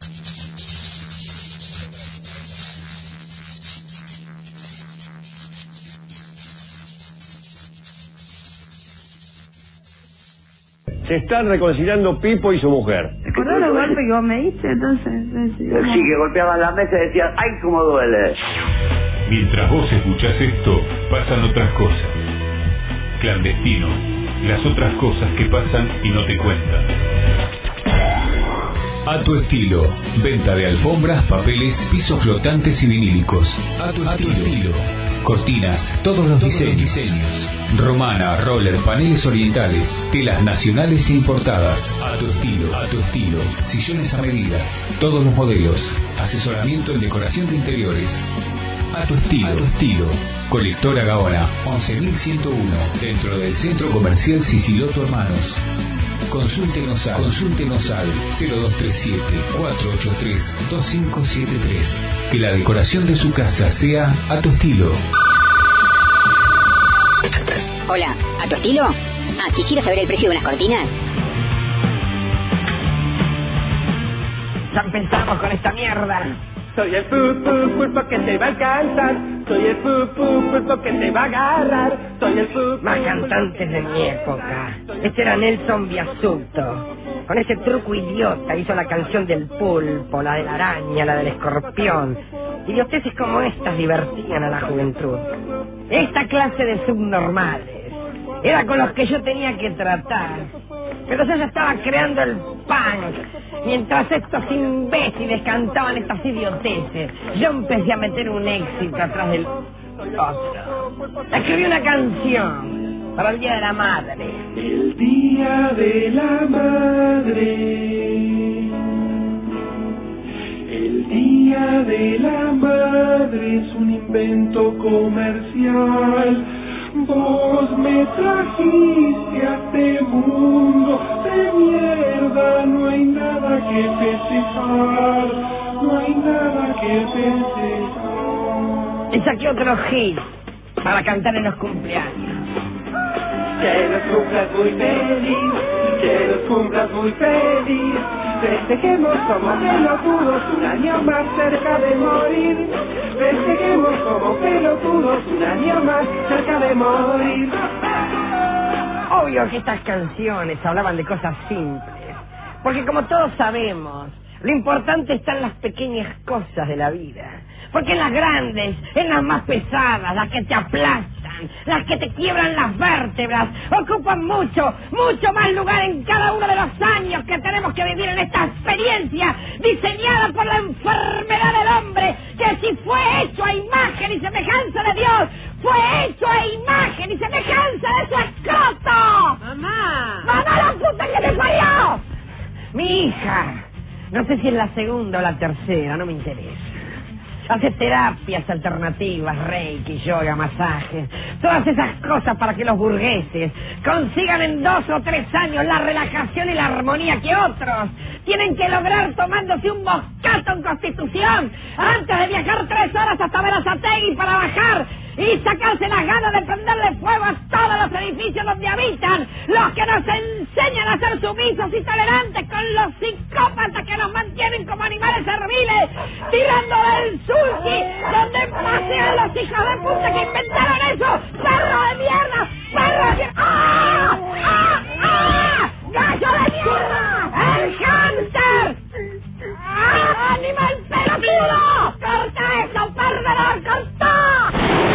Se están reconciliando Pipo y su mujer. ¿Recordás los golpes que vos me diste? Entonces, sí, que golpeaban la mesa y decían, ¡ay, cómo duele! Mientras vos escuchás esto, pasan otras cosas. Clandestino, las otras cosas que pasan y no te cuentan. A tu estilo. Venta de alfombras, papeles, pisos flotantes y vinílicos. A tu, A tu estilo. Cortinas, todos los todos diseños. Los diseños. Romana, roller, paneles orientales, telas nacionales e importadas. A tu estilo, a tu estilo. Sillones a medidas, todos los modelos. Asesoramiento en decoración de interiores. A tu estilo, a tu estilo. Colectora Gaona, once mil ciento uno, dentro del Centro Comercial Siciloto Hermanos. Consúltenos al, consúltenos al cero dos tres siete, cuatro ocho tres, dos cinco siete tres. Que la decoración de su casa sea a tu estilo. Hola, ¿a tu estilo? Ah, ¿quisiera saber el precio de unas cortinas? Ya empezamos con esta mierda. Soy el pu-pu pulpo que te va a alcanzar. Soy el pu-pu pulpo que te va a agarrar. Soy el pu-pu. Más cantantes de mi época. Este era Nelson Biasuto. Con ese truco idiota hizo la canción del pulpo, la de la araña, la del escorpión. Idioteces como estas divertían a la juventud. Esta clase de subnormales era con los que yo tenía que tratar. Pero yo ya estaba creando el punk. Mientras estos imbéciles cantaban estas idioteces, yo empecé a meter un éxito atrás del otro. Escribí una canción para el Día de la Madre. El Día de la Madre. El Día de la Madre es un invento comercial. Vos me trajiste a este mundo de mierda, no hay nada que festejar, no hay nada que festejar. Y saqué otro hit para cantar en los cumpleaños. Que los cumplas muy feliz, que los cumplas muy feliz. Festejemos como pelotudos un año más cerca de morir. Festejemos como pelotudos un año más cerca de morir. Obvio que estas canciones hablaban de cosas simples, porque como todos sabemos, lo importante está en las pequeñas cosas de la vida. Porque en las grandes, en las más pesadas, las que te aplastan, las que te quiebran las vértebras, ocupan mucho, mucho más lugar en cada uno de los años que tenemos que vivir en esta experiencia diseñada por la enfermedad del hombre, que si fue hecho a imagen y semejanza de Dios, fue hecho a imagen y semejanza de su escroto. ¡Mamá! ¡Mamá, la puta que te parió! Mi hija, no sé si es la segunda o la tercera, no me interesa. Hace terapias alternativas, reiki, yoga, masajes, todas esas cosas para que los burgueses consigan en dos o tres años la relajación y la armonía que otros tienen que lograr tomándose un moscato en Constitución antes de viajar tres horas hasta Berazategui para bajar y sacarse las ganas de prenderle fuego a todos los edificios edificios donde habitan, los que nos enseñan a ser sumisos y tolerantes con los psicópatas que nos mantienen como animales serviles, tirando del sushi, donde pasean los hijos de puta que inventaron eso. ¡Perro de mierda! ¡Perro de mierda! ¡Ah! ¡Ah! ¡Ah! ¡Gallo de mierda! ¡El hámster! ¡Ah! ¡Animal pelotudo! ¡Corta eso, perdedor! ¡Corta!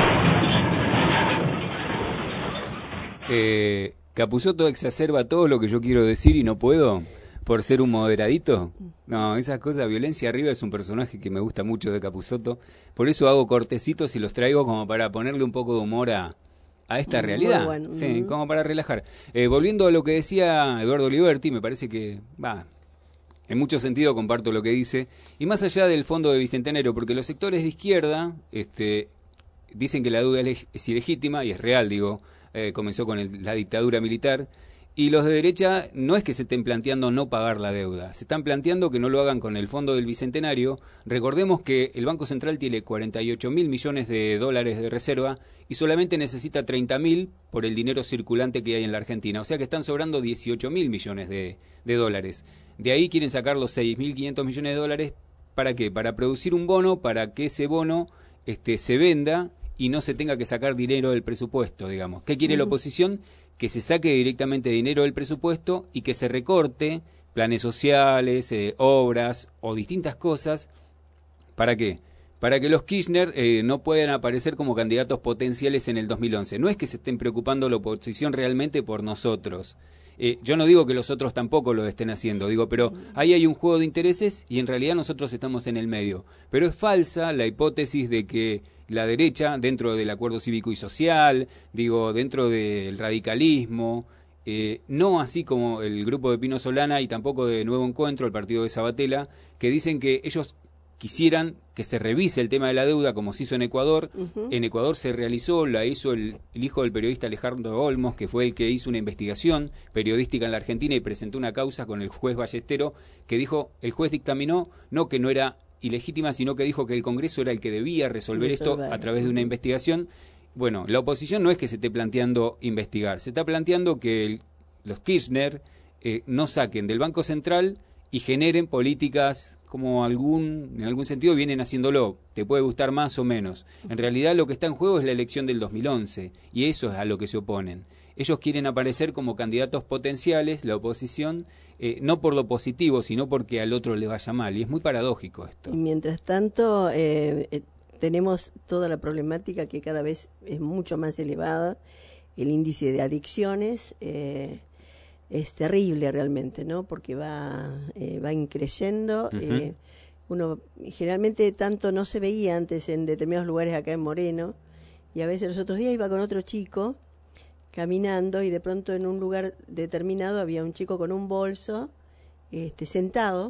Eh, Capusotto exacerba todo lo que yo quiero decir y no puedo por ser un moderadito. No, esas cosas, violencia arriba es un personaje que me gusta mucho de Capusotto. Por eso hago cortecitos y los traigo como para ponerle un poco de humor a, a esta Muy realidad. bueno. Sí, Mm. como para relajar. Eh, volviendo a lo que decía Eduardo Liberti, me parece que va. En mucho sentido comparto lo que dice. Y más allá del fondo de Bicentenario, porque los sectores de izquierda este, dicen que la deuda es, es ilegítima y es real, digo. Eh, comenzó con el, la dictadura militar. Y los de derecha no es que se estén planteando no pagar la deuda, se están planteando que no lo hagan con el fondo del Bicentenario. Recordemos que el Banco Central tiene cuarenta y ocho mil millones de dólares de reserva y solamente necesita treinta mil por el dinero circulante que hay en la Argentina. O sea que están sobrando dieciocho mil millones de, de dólares. De ahí quieren sacar los seis mil quinientos millones de dólares. ¿Para qué? Para producir un bono, para que ese bono este, se venda y no se tenga que sacar dinero del presupuesto, digamos. ¿Qué quiere la oposición? Que se saque directamente dinero del presupuesto y que se recorte planes sociales, eh, obras o distintas cosas. ¿Para qué? Para que los Kirchner eh, no puedan aparecer como candidatos potenciales en el dos mil once. No es que se estén preocupando la oposición realmente por nosotros. Eh, yo no digo que los otros tampoco lo estén haciendo, digo, pero ahí hay un juego de intereses y en realidad nosotros estamos en el medio. Pero es falsa la hipótesis de que la derecha, dentro del acuerdo cívico y social, digo, dentro del radicalismo, eh, no así como el grupo de Pino Solana y tampoco de Nuevo Encuentro, el partido de Sabatella, que dicen que ellos quisieran que se revise el tema de la deuda como se hizo en Ecuador. Uh-huh. En Ecuador se realizó, la hizo el, el hijo del periodista Alejandro Olmos, que fue el que hizo una investigación periodística en la Argentina y presentó una causa con el juez Ballestero, que dijo, el juez dictaminó, no que no era ilegítima, sino que dijo que el Congreso era el que debía resolver Resolver. esto a través de una investigación. Bueno, la oposición no es que se esté planteando investigar, se está planteando que el, los Kirchner eh, no saquen del Banco Central y generen políticas como algún, en algún sentido vienen haciéndolo, te puede gustar más o menos. En realidad lo que está en juego es la elección del dos mil once y eso es a lo que se oponen. Ellos quieren aparecer como candidatos potenciales, la oposición, eh, no por lo positivo, sino porque al otro le vaya mal. Y es muy paradójico esto. Y mientras tanto, eh, eh, tenemos toda la problemática que cada vez es mucho más elevada. El índice de adicciones eh, es terrible realmente, ¿no? Porque va, eh, va increyendo. Uh-huh. eh, uno generalmente tanto no se veía antes en determinados lugares acá en Moreno. Y a veces los otros días iba con otro chico caminando y de pronto en un lugar determinado había un chico con un bolso este, sentado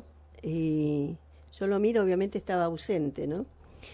y yo lo miro, obviamente estaba ausente, ¿no?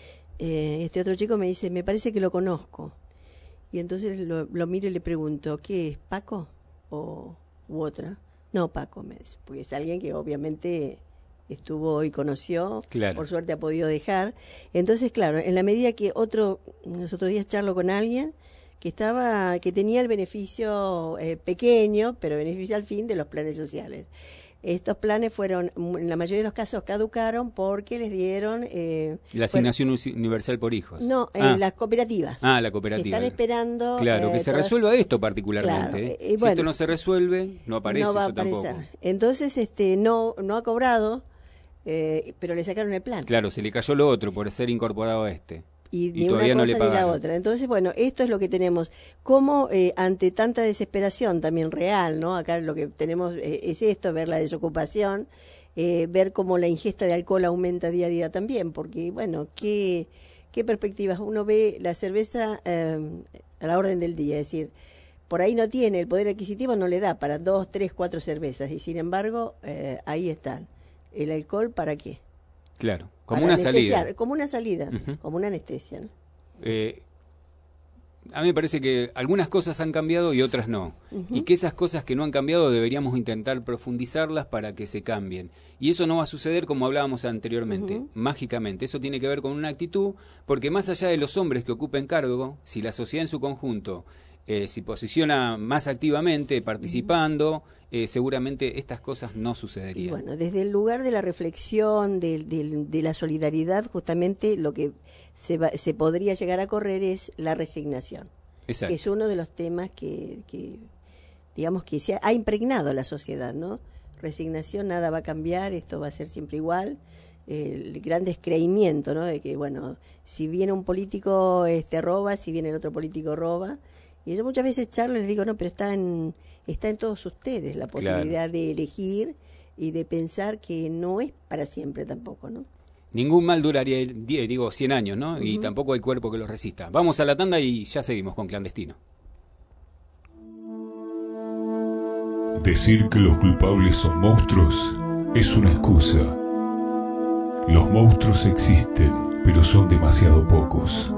Eh, este otro chico me dice, me parece que lo conozco. Y entonces lo, lo miro y le pregunto, ¿qué es, Paco o u otra? No, Paco, me dice, porque es alguien que obviamente estuvo y conoció, claro. Por suerte ha podido dejar. Entonces, claro, en la medida que otro, los otros días charlo con alguien que estaba, que tenía el beneficio eh, pequeño, pero beneficio al fin de los planes sociales. Estos planes fueron, en la mayoría de los casos, caducaron porque les dieron... Eh, la asignación fueron, universal por hijos. No, eh, ah. las cooperativas. Ah, la cooperativa. Que están esperando... Claro, eh, que se todas... resuelva esto particularmente. Claro, eh, eh, bueno, si esto no se resuelve, no aparece no va eso a aparecer. tampoco. Entonces, este, no, no ha cobrado, eh, pero le sacaron el plan. Claro, se le cayó lo otro por ser incorporado a este. Y, y ni todavía una no cosa le ni la otra. Entonces, bueno, esto es lo que tenemos. Como eh, ante tanta desesperación también real, ¿no? Acá lo que tenemos eh, es esto, ver la desocupación, eh, ver cómo la ingesta de alcohol aumenta día a día también, porque, bueno, ¿qué, qué perspectivas? Uno ve la cerveza eh, a la orden del día, es decir, por ahí no tiene, el poder adquisitivo no le da para dos, tres, cuatro cervezas, y sin embargo, eh, ahí están. ¿El alcohol para qué? Claro, como una salida. Como una salida, uh-huh. Como una anestesia, ¿no? Eh, a mí me parece que algunas cosas han cambiado y otras no. Uh-huh. Y que esas cosas que no han cambiado deberíamos intentar profundizarlas para que se cambien. Y eso no va a suceder como hablábamos anteriormente, uh-huh. mágicamente. Eso tiene que ver con una actitud, porque más allá de los hombres que ocupen cargo, si la sociedad en su conjunto eh, se posiciona más activamente, participando, eh, seguramente estas cosas no sucederían. Y bueno, desde el lugar de la reflexión, de, de, de la solidaridad, justamente lo que se, va, se podría llegar a correr es la resignación. Exacto. Que es uno de los temas que, que digamos que se ha, ha impregnado a la sociedad, ¿no? Resignación, nada va a cambiar, esto va a ser siempre igual. El gran descreimiento, ¿no? De que, bueno, si viene un político este roba, si viene el otro político roba. Y yo muchas veces charlo y les digo, no, pero está en, está en todos ustedes la posibilidad claro. de elegir y de pensar que no es para siempre tampoco, ¿no? Ningún mal duraría, digo, cien años, ¿no? Uh-huh. Y tampoco hay cuerpo que lo resista. Vamos a la tanda y ya seguimos con Clandestino. Decir que los culpables son monstruos es una excusa. Los monstruos existen, pero son demasiado pocos.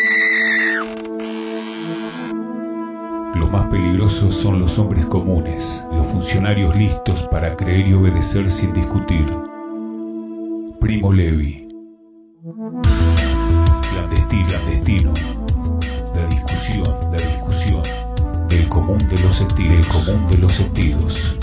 Los más peligrosos son los hombres comunes, los funcionarios listos para creer y obedecer sin discutir. Primo Levi. Clandestino, clandestino. La discusión, la discusión. Del común de los sentidos, del común de los sentidos.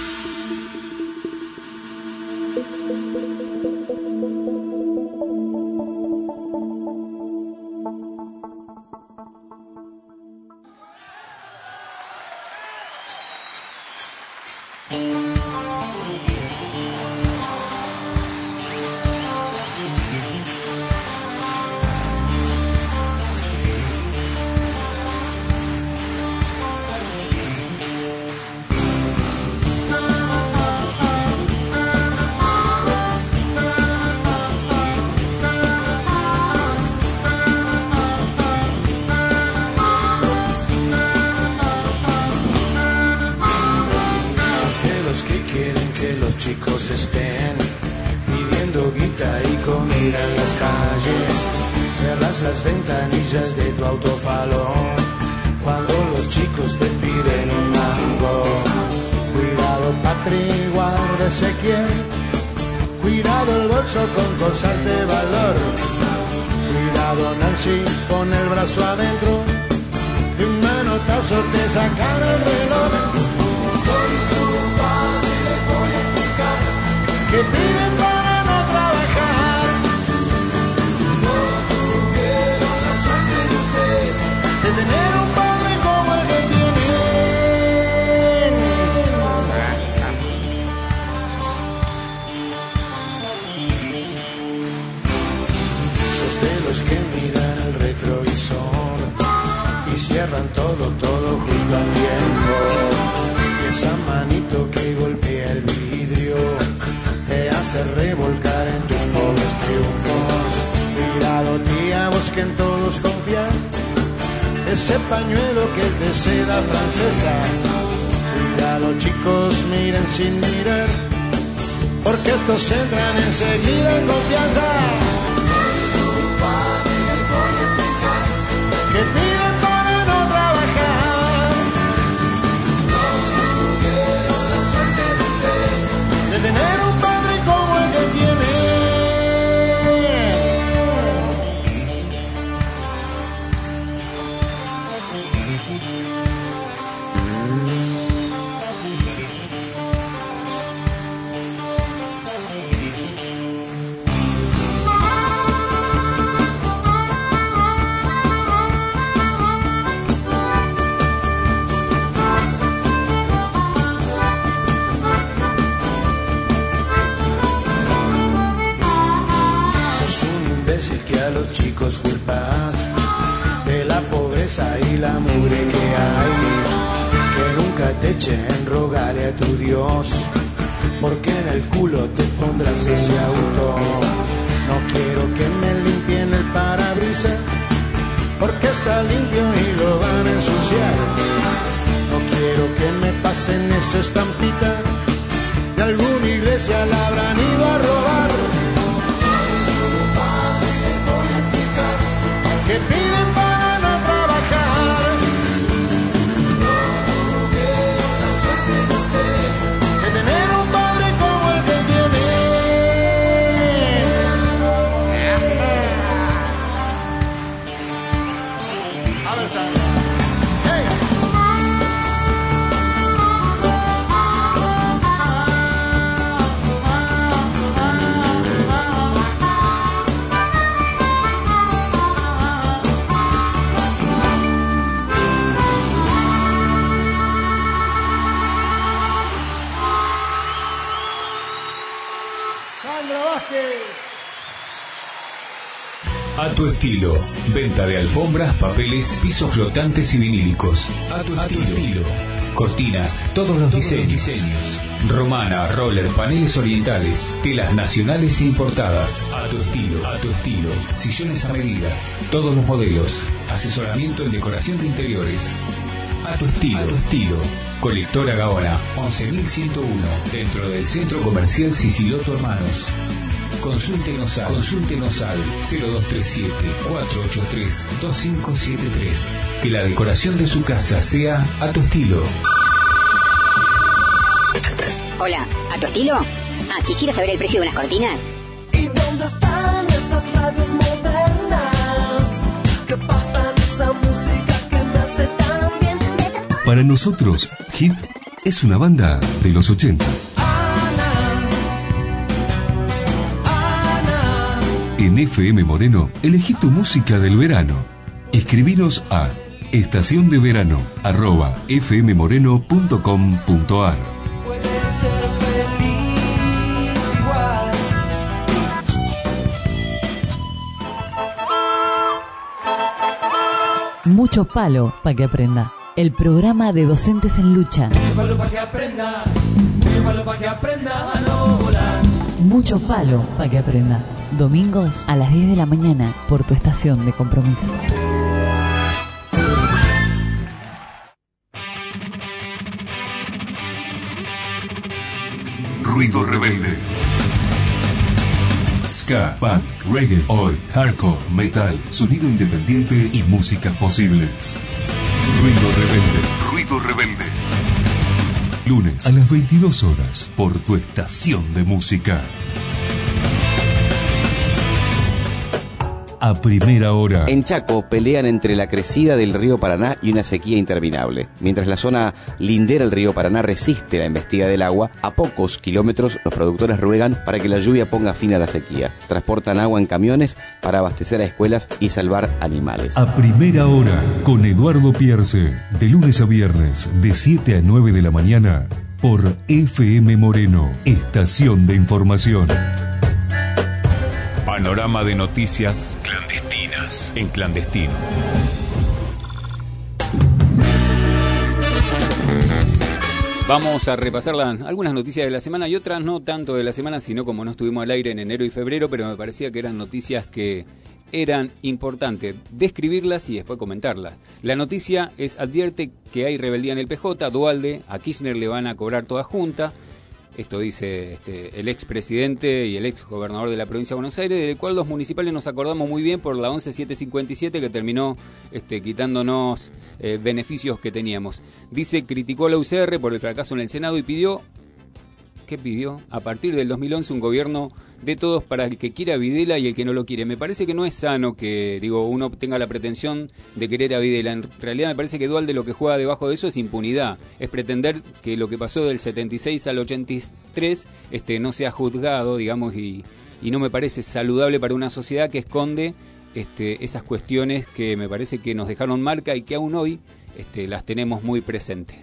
Con cosas de valor. Cuidado, Nancy, pon el brazo adentro. De un manotazo te sacan el reloj. Soy su padre, les voy a explicar que piden para no trabajar. No tuvieron la suerte de usted de tener un padre como el que tienen. Que miran el retrovisor y cierran todo, todo justo al tiempo. Y esa manito que golpea el vidrio te hace revolcar en tus pobres triunfos. Cuidado, tía, vos que en todos confías, ese pañuelo que es de seda francesa. Cuidado, chicos, miren sin mirar, porque estos entran enseguida en confianza. Que piden para no trabajar. No tuvieron la suerte de usted de tener un padre como el que tiene. Los chicos culpas de la pobreza y la mugre que hay, que nunca te echen, rogale a tu Dios, porque en el culo te pondrás ese auto. No quiero que me limpien el parabrisas, porque está limpio y lo van a ensuciar. No quiero que me pasen esa estampita, de alguna iglesia la habrán ido a robar. Que piden para no trabajar. No tuvieron la suerte de usted de tener un padre como el que tiene. A ver, hey. A tu estilo. Venta de alfombras, papeles, pisos flotantes y vinílicos. A tu, a tu estilo. Cortinas, todos los diseños. Romana, roller, paneles orientales, telas nacionales e importadas. A tu estilo, a tu estilo. Sillones a medida, todos los modelos. Asesoramiento en decoración de interiores. A tu estilo, a tu estilo. Colectora Gaona, once mil ciento uno, dentro del Centro Comercial Siciloto Hermanos. Consúltenos al, consúltenos al cero dos tres siete, cuatro ocho tres, dos cinco siete tres. Que la decoración de su casa sea a tu estilo. Hola, ¿a tu estilo? Ah, quisiera saber el precio de unas cortinas. ¿Y dónde están esas radios modernas que pasan esa música que me hace tan bien? Para nosotros, Hit es una banda de los ochenta. En F M Moreno, elegí tu música del verano. Escribinos a estación de verano arroba f m moreno punto com punto a r. Mucho palo para que aprenda. El programa de docentes en lucha. Mucho palo para que aprenda. Mucho palo para que aprenda a no volar. Mucho palo para que aprenda. Domingos a las diez de la mañana por tu estación de compromiso. Ruido rebelde. Ska, punk, reggae, oi, hardcore, metal, sonido independiente y músicas posibles. Ruido rebelde. Ruido rebelde. Lunes a las veintidós horas por tu estación de música. A primera hora. En Chaco pelean entre la crecida del río Paraná y una sequía interminable. Mientras la zona lindera al río Paraná resiste la embestida del agua, a pocos kilómetros los productores ruegan para que la lluvia ponga fin a la sequía. Transportan agua en camiones para abastecer a escuelas y salvar animales. A primera hora, con Eduardo Pierce, de lunes a viernes, de siete a nueve de la mañana, por F M Moreno, estación de información. Panorama de noticias clandestinas en clandestino. Vamos a repasar la, algunas noticias de la semana y otras no tanto de la semana, sino como no estuvimos al aire en enero y febrero, pero me parecía que eran noticias que eran importantes describirlas y después comentarlas. La noticia es: advierte que hay rebeldía en el P J, Duhalde, a Kirchner le van a cobrar toda junta. Esto dice este, el expresidente y el ex gobernador de la provincia de Buenos Aires, del cual los municipales nos acordamos muy bien por la once mil setecientos cincuenta y siete que terminó este, quitándonos eh, beneficios que teníamos. Dice, criticó a la U C R por el fracaso en el Senado y pidió, ¿qué pidió? A partir del dos mil once un gobierno de todos para el que quiera a Videla y el que no lo quiere. Me parece que no es sano que digo uno tenga la pretensión de querer a Videla. En realidad me parece que Duhalde lo que juega debajo de eso es impunidad. Es pretender que lo que pasó del setenta y seis al ochenta y tres este, no sea juzgado, digamos, y, y no me parece saludable para una sociedad que esconde este, esas cuestiones que me parece que nos dejaron marca y que aún hoy este, las tenemos muy presentes.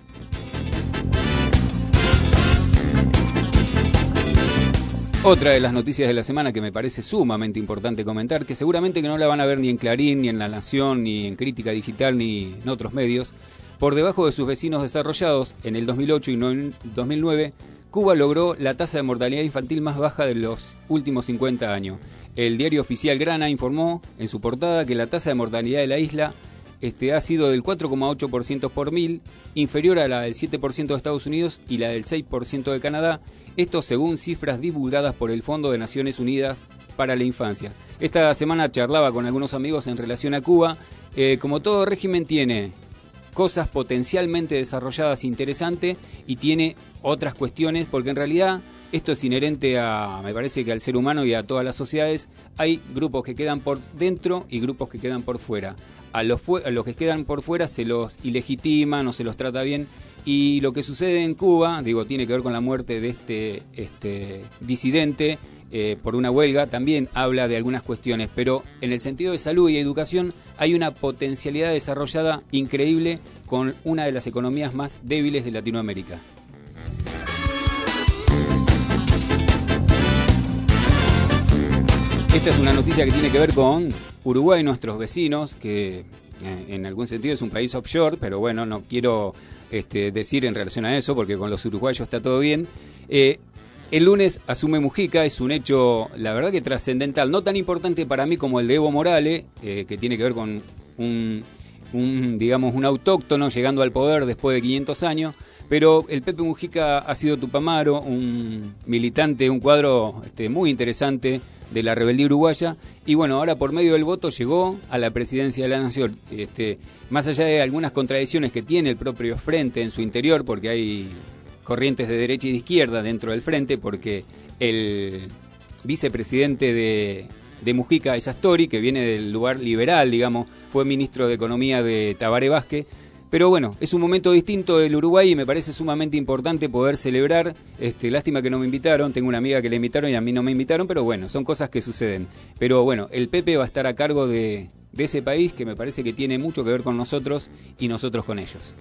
Otra de las noticias de la semana que me parece sumamente importante comentar, que seguramente que no la van a ver ni en Clarín, ni en La Nación, ni en Crítica Digital, ni en otros medios. Por debajo de sus vecinos desarrollados, en el dos mil ocho y dos mil nueve, Cuba logró la tasa de mortalidad infantil más baja de los últimos cincuenta años. El diario oficial Grana informó en su portada que la tasa de mortalidad de la isla este, ha sido del cuatro coma ocho por ciento por mil, inferior a la del siete por ciento de Estados Unidos y la del seis por ciento de Canadá. Esto según cifras divulgadas por el Fondo de Naciones Unidas para la Infancia. Esta semana charlaba con algunos amigos en relación a Cuba. Eh, como todo régimen tiene cosas potencialmente desarrolladas interesantes y tiene otras cuestiones, porque en realidad esto es inherente a, me parece que al ser humano y a todas las sociedades. Hay grupos que quedan por dentro y grupos que quedan por fuera. A los, fu- a los que quedan por fuera se los ilegitima, no se los trata bien. Y lo que sucede en Cuba, digo, tiene que ver con la muerte de este, este disidente eh, por una huelga, también habla de algunas cuestiones, pero en el sentido de salud y educación hay una potencialidad desarrollada increíble con una de las economías más débiles de Latinoamérica. Esta es una noticia que tiene que ver con Uruguay, nuestros vecinos, que eh, en algún sentido es un país offshore, pero bueno, no quiero este, decir en relación a eso, porque con los uruguayos está todo bien. Eh, el lunes asume Mujica, es un hecho, la verdad que trascendental, no tan importante para mí como el de Evo Morales, eh, que tiene que ver con un, un, digamos, un autóctono llegando al poder después de quinientos años, pero el Pepe Mujica ha sido Tupamaro, un militante, un cuadro este, muy interesante de la rebeldía uruguaya, y bueno, ahora por medio del voto llegó a la presidencia de la Nación. Este, más allá de algunas contradicciones que tiene el propio Frente en su interior, porque hay corrientes de derecha y de izquierda dentro del Frente, porque el vicepresidente de, de Mujica es Astori, que viene del lugar liberal, digamos, fue ministro de Economía de Tabaré Vázquez. Pero bueno, es un momento distinto del Uruguay y me parece sumamente importante poder celebrar. Este, lástima que no me invitaron, tengo una amiga que le invitaron y a mí no me invitaron, pero bueno, son cosas que suceden. Pero bueno, el Pepe va a estar a cargo de, de ese país que me parece que tiene mucho que ver con nosotros y nosotros con ellos.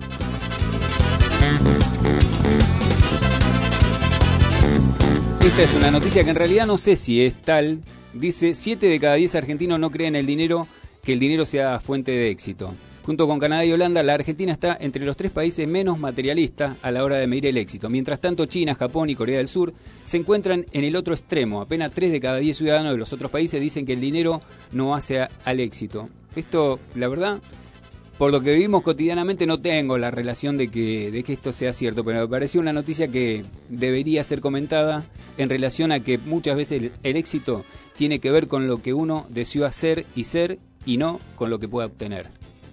Esta es una noticia que en realidad no sé si es tal. Dice, siete de cada diez argentinos no creen el dinero, que el dinero sea fuente de éxito. Junto con Canadá y Holanda, la Argentina está entre los tres países menos materialistas a la hora de medir el éxito. Mientras tanto, China, Japón y Corea del Sur se encuentran en el otro extremo. Apenas tres de cada diez ciudadanos de los otros países dicen que el dinero no hace a, al éxito. Esto, la verdad, por lo que vivimos cotidianamente no tengo la relación de que, de que esto sea cierto, pero me pareció una noticia que debería ser comentada en relación a que muchas veces el, el éxito tiene que ver con lo que uno deseó hacer y ser y no con lo que pueda obtener.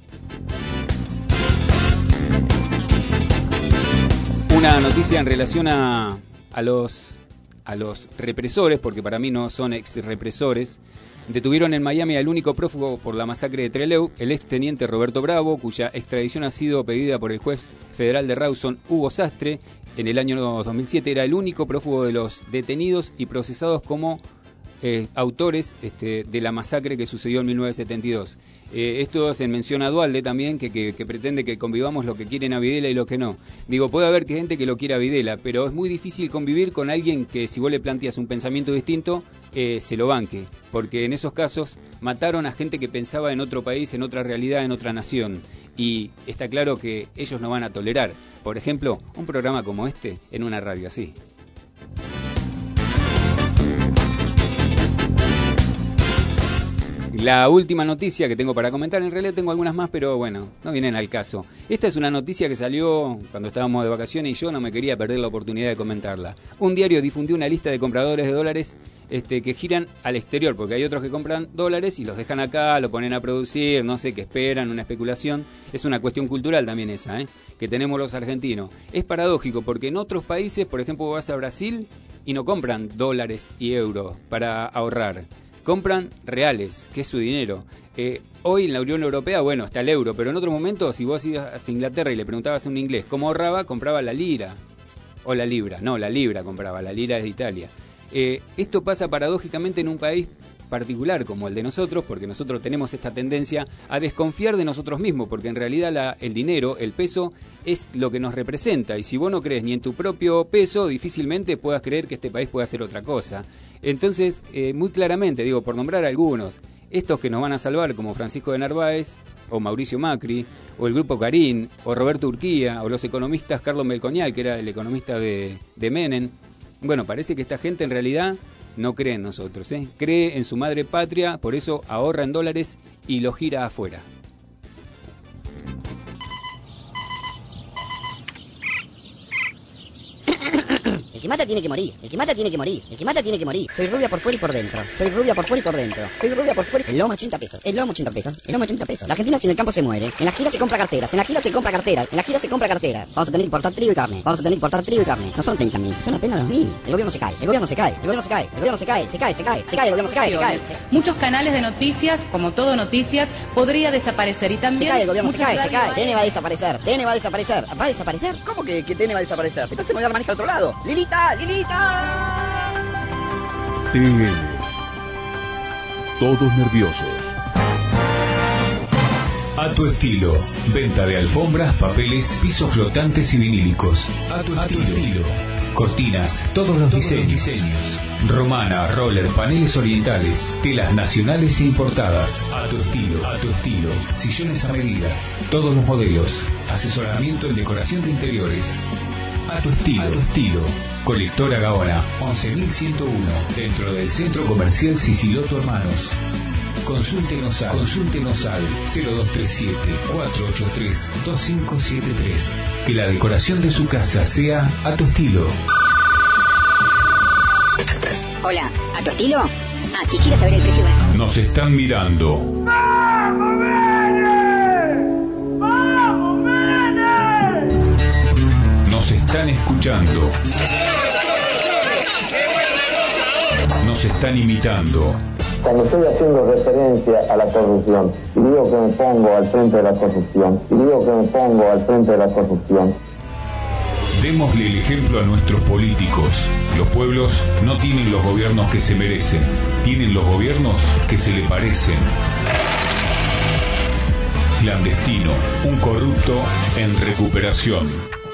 Una noticia en relación a, a, los, a los represores, porque para mí no son ex represores. Detuvieron en Miami al único prófugo por la masacre de Trelew, el exteniente Roberto Bravo, cuya extradición ha sido pedida por el juez federal de Rawson, Hugo Sastre. En el año dos mil siete era el único prófugo de los detenidos y procesados como Eh, autores este, de la masacre que sucedió en mil novecientos setenta y dos. Eh, esto se menciona a Dualde también, que, que, que pretende que convivamos lo que quieren a Videla y lo que no. Digo, puede haber gente que lo quiera a Videla, pero es muy difícil convivir con alguien que si vos le planteas un pensamiento distinto, eh, se lo banque. Porque en esos casos mataron a gente que pensaba en otro país, en otra realidad, en otra nación. Y está claro que ellos no van a tolerar, por ejemplo, un programa como este en una radio así. La última noticia que tengo para comentar, en realidad tengo algunas más, pero bueno, no vienen al caso. Esta es una noticia que salió cuando estábamos de vacaciones y yo no me quería perder la oportunidad de comentarla. Un diario difundió una lista de compradores de dólares este, que giran al exterior, porque hay otros que compran dólares y los dejan acá, lo ponen a producir, no sé, qué esperan, una especulación. Es una cuestión cultural también esa, ¿eh? que tenemos los argentinos. Es paradójico, porque en otros países, por ejemplo, vas a Brasil y no compran dólares y euros para ahorrar. Compran reales, que es su dinero. Eh, hoy en la Unión Europea, bueno, está el euro, pero en otro momento, si vos ibas a Inglaterra y le preguntabas a un inglés cómo ahorraba, compraba la lira. O la libra. No, la libra compraba, la lira es de Italia. Eh, esto pasa paradójicamente en un país particular como el de nosotros, porque nosotros tenemos esta tendencia a desconfiar de nosotros mismos, porque en realidad la, el dinero, el peso, es lo que nos representa, y si vos no crees ni en tu propio peso, difícilmente puedas creer que este país pueda hacer otra cosa. Entonces, eh, muy claramente, digo, por nombrar algunos, estos que nos van a salvar, como Francisco de Narváez, o Mauricio Macri, o el Grupo Clarín, o Roberto Urquía, o los economistas Carlos Melconial, que era el economista de, de Menem, bueno, parece que esta gente en realidad no cree en nosotros, ¿eh? Cree en su madre patria, por eso ahorra en dólares y lo gira afuera. El que mata tiene que morir, el que mata tiene que morir, el que mata tiene que morir. Soy rubia por fuera y por dentro, soy rubia por fuera y por dentro, soy rubia por fuera. El lomo ochenta pesos, el lomo ochenta pesos, el lomo ochenta pesos. La Argentina sin el campo se muere, en la gira se compra carteras, en la gira se compra carteras, en la gira se compra carteras. Vamos a tener que importar trigo y carne, vamos a tener que importar trigo y carne. No son treinta mil, son apenas dos mil. El gobierno se cae, el gobierno se cae, el gobierno se cae, el gobierno se cae, se cae, se cae, se cae, el gobierno se cae, se cae. Muchos canales de noticias, como todo noticias, podría desaparecer y también... Se cae, el gobierno se cae, se cae, T N va a a... desaparecer, T N va a desaparecer. ¿Va a desaparecer? ¿Cómo que, que T N va a desaparecer? Entonces me voy a dar manija al otro lado. Lilita, Lilita. T N. Todos nerviosos. A tu estilo. Venta de alfombras, papeles, pisos flotantes y vinílicos. A tu, a tu estilo. Cortinas, todos los diseños. diseños. Romana, roller, paneles orientales, telas nacionales e importadas. A tu estilo, a tu estilo. Sillones a medida, todos los modelos. Asesoramiento en decoración de interiores. A tu estilo, a tu estilo. Colectora Gaona, once mil ciento uno, dentro del Centro Comercial Siciloto Hermanos. Consúltenos al, consúltenos al cero dos tres siete, cuatro ocho tres, dos cinco siete tres. Que la decoración de su casa sea a tu estilo. Hola, ¿a tu estilo? Ah, quisiera saber el precio. Nos están mirando. ¡Vamos, Mene! ¡Vamos, Mene! Nos están escuchando. Nos están imitando. Cuando estoy haciendo referencia a la corrupción, y digo que me pongo al frente de la corrupción, y digo que me pongo al frente de la corrupción. Démosle el ejemplo a nuestros políticos. Los pueblos no tienen los gobiernos que se merecen, tienen los gobiernos que se le parecen. Clandestino, un corrupto en recuperación.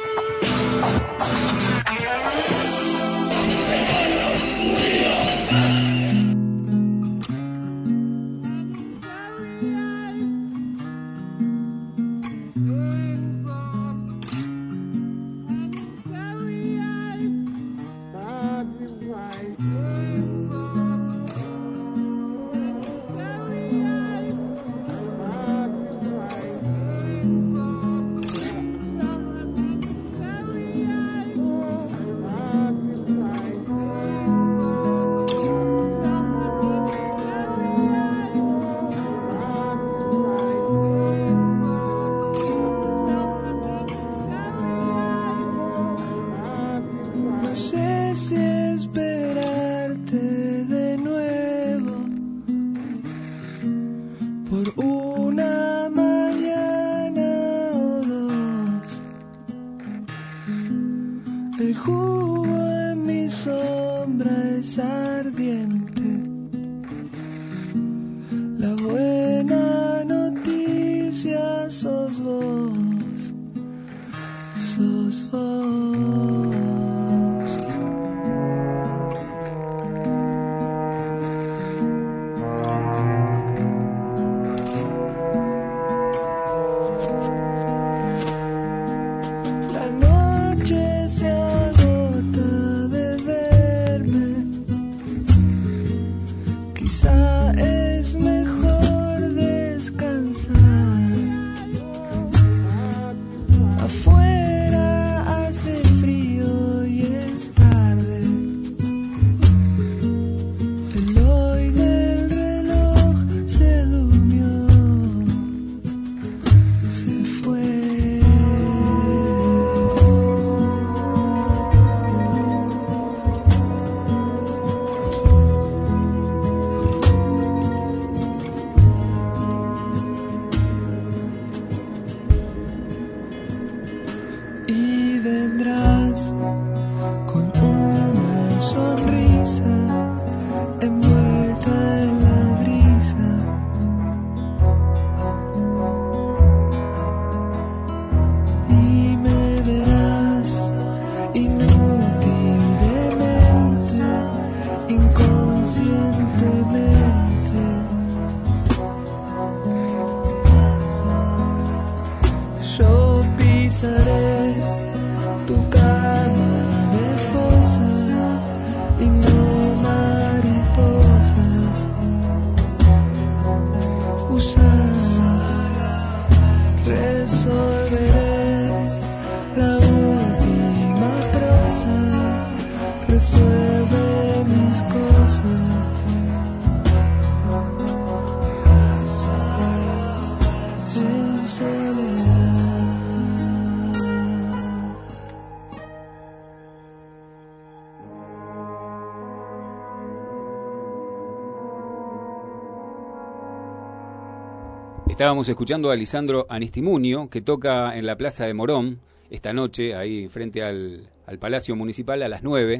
Estábamos escuchando a Lisandro Anistimunio, que toca en la Plaza de Morón esta noche, ahí frente al, al Palacio Municipal a las nueve.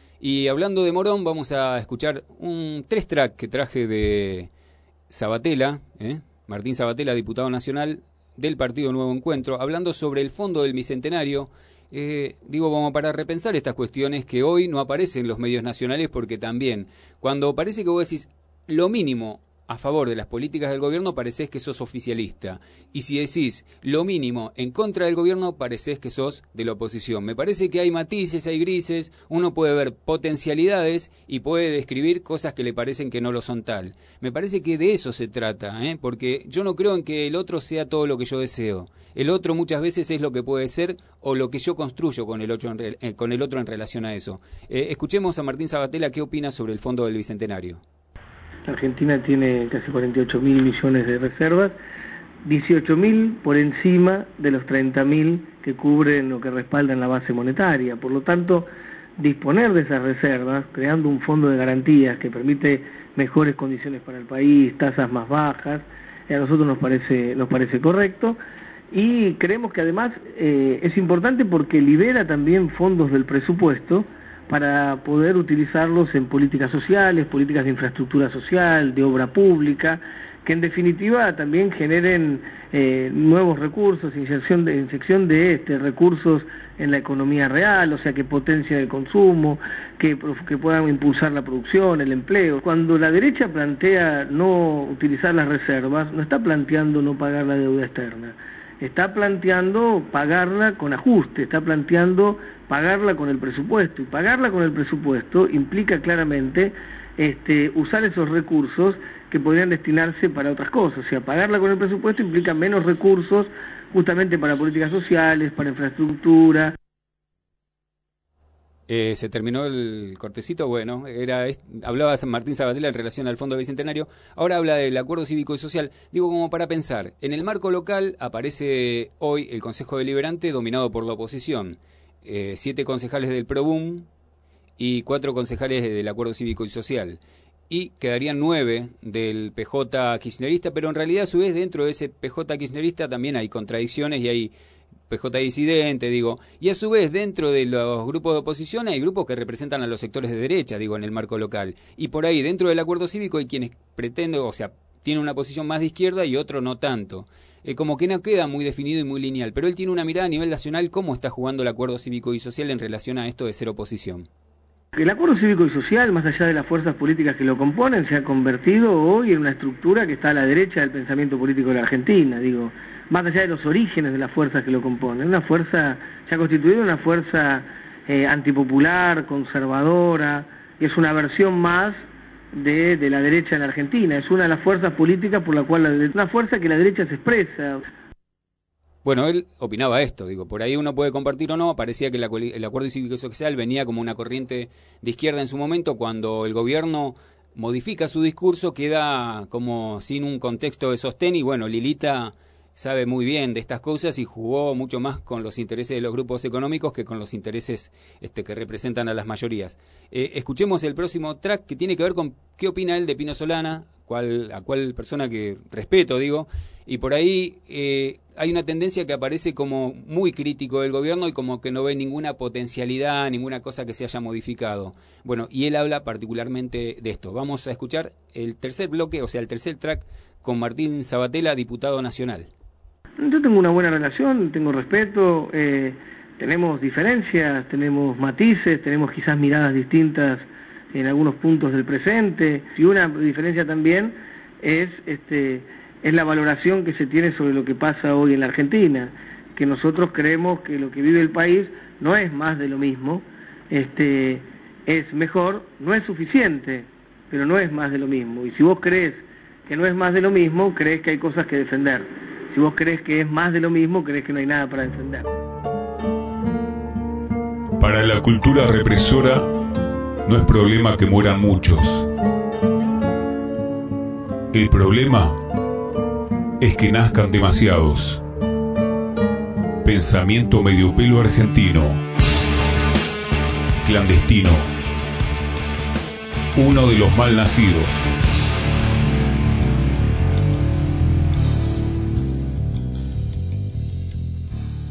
Y hablando de Morón, vamos a escuchar un tres track que traje de Sabatella, ¿eh? Martín Sabatella, diputado nacional del Partido Nuevo Encuentro, hablando sobre el fondo del Bicentenario. Eh, digo, como para repensar estas cuestiones que hoy no aparecen en los medios nacionales, porque también, cuando parece que vos decís lo mínimo a favor de las políticas del gobierno, parecés que sos oficialista. Y si decís lo mínimo en contra del gobierno, parecés que sos de la oposición. Me parece que hay matices, hay grises, uno puede ver potencialidades y puede describir cosas que le parecen que no lo son tal. Me parece que de eso se trata, ¿eh? Porque yo no creo en que el otro sea todo lo que yo deseo. El otro muchas veces es lo que puede ser o lo que yo construyo con el otro en, re- eh, con el otro en relación a eso. Eh, escuchemos a Martín Sabatella qué opina sobre el Fondo del Bicentenario. Argentina tiene casi cuarenta y ocho mil millones de reservas, dieciocho mil por encima de los treinta mil que cubren o que respaldan la base monetaria. Por lo tanto, disponer de esas reservas, creando un fondo de garantías que permite mejores condiciones para el país, tasas más bajas, a nosotros nos parece, nos parece correcto. Y creemos que además eh, es importante porque libera también fondos del presupuesto para poder utilizarlos en políticas sociales, políticas de infraestructura social, de obra pública, que en definitiva también generen eh, nuevos recursos, inyección de, inyección de este, recursos en la economía real, o sea, que potencien el consumo, que, que puedan impulsar la producción, el empleo. Cuando la derecha plantea no utilizar las reservas, no está planteando no pagar la deuda externa, está planteando pagarla con ajuste, está planteando pagarla con el presupuesto, y pagarla con el presupuesto implica claramente este, usar esos recursos que podrían destinarse para otras cosas. O sea, pagarla con el presupuesto implica menos recursos justamente para políticas sociales, para infraestructura. Eh, se terminó el cortecito, bueno, era hablaba San Martín Sabatella en relación al Fondo Bicentenario, ahora habla del Acuerdo Cívico y Social. Digo, como para pensar, en el marco local aparece hoy el Consejo Deliberante dominado por la oposición, eh, siete concejales del PROBUM y cuatro concejales del Acuerdo Cívico y Social, y quedarían nueve del P J kirchnerista, pero en realidad a su vez dentro de ese P J kirchnerista también hay contradicciones y hay P J disidente, digo, y a su vez dentro de los grupos de oposición hay grupos que representan a los sectores de derecha, digo, en el marco local, y por ahí dentro del acuerdo cívico hay quienes pretenden, o sea, tienen una posición más de izquierda y otro no tanto, eh, como que no queda muy definido y muy lineal, pero él tiene una mirada a nivel nacional, ¿cómo está jugando el acuerdo cívico y social en relación a esto de ser oposición? El acuerdo cívico y social, más allá de las fuerzas políticas que lo componen, se ha convertido hoy en una estructura que está a la derecha del pensamiento político de la Argentina, digo, más allá de los orígenes de las fuerzas que lo componen. Una fuerza, se ha constituido una fuerza eh, antipopular, conservadora, y es una versión más de, de la derecha en la Argentina. Es una de las fuerzas políticas por la cual, la, una fuerza que la derecha se expresa. Bueno, él opinaba esto, digo, por ahí uno puede compartir o no, parecía que la, el Acuerdo Cívico y Social venía como una corriente de izquierda en su momento, cuando el gobierno modifica su discurso, queda como sin un contexto de sostén, y bueno, Lilita sabe muy bien de estas cosas y jugó mucho más con los intereses de los grupos económicos que con los intereses este, que representan a las mayorías. Eh, escuchemos el próximo track que tiene que ver con qué opina él de Pino Solana, cual, a cual persona que respeto, digo, y por ahí eh, hay una tendencia que aparece como muy crítico del gobierno y como que no ve ninguna potencialidad, ninguna cosa que se haya modificado. Bueno, y él habla particularmente de esto. Vamos a escuchar el tercer bloque, o sea, el tercer track con Martín Sabatella, diputado nacional. Yo tengo una buena relación, tengo respeto, eh, tenemos diferencias, tenemos matices, tenemos quizás miradas distintas en algunos puntos del presente, y una diferencia también es este es la valoración que se tiene sobre lo que pasa hoy en la Argentina, que nosotros creemos que lo que vive el país no es más de lo mismo, este es mejor, no es suficiente, pero no es más de lo mismo, y si vos crees que no es más de lo mismo, crees que hay cosas que defender. Si vos crees que es más de lo mismo, crees que no hay nada para defender. Para la cultura represora, no es problema que mueran muchos. El problema es que nazcan demasiados. Pensamiento medio pelo argentino. Clandestino. Uno de los mal nacidos.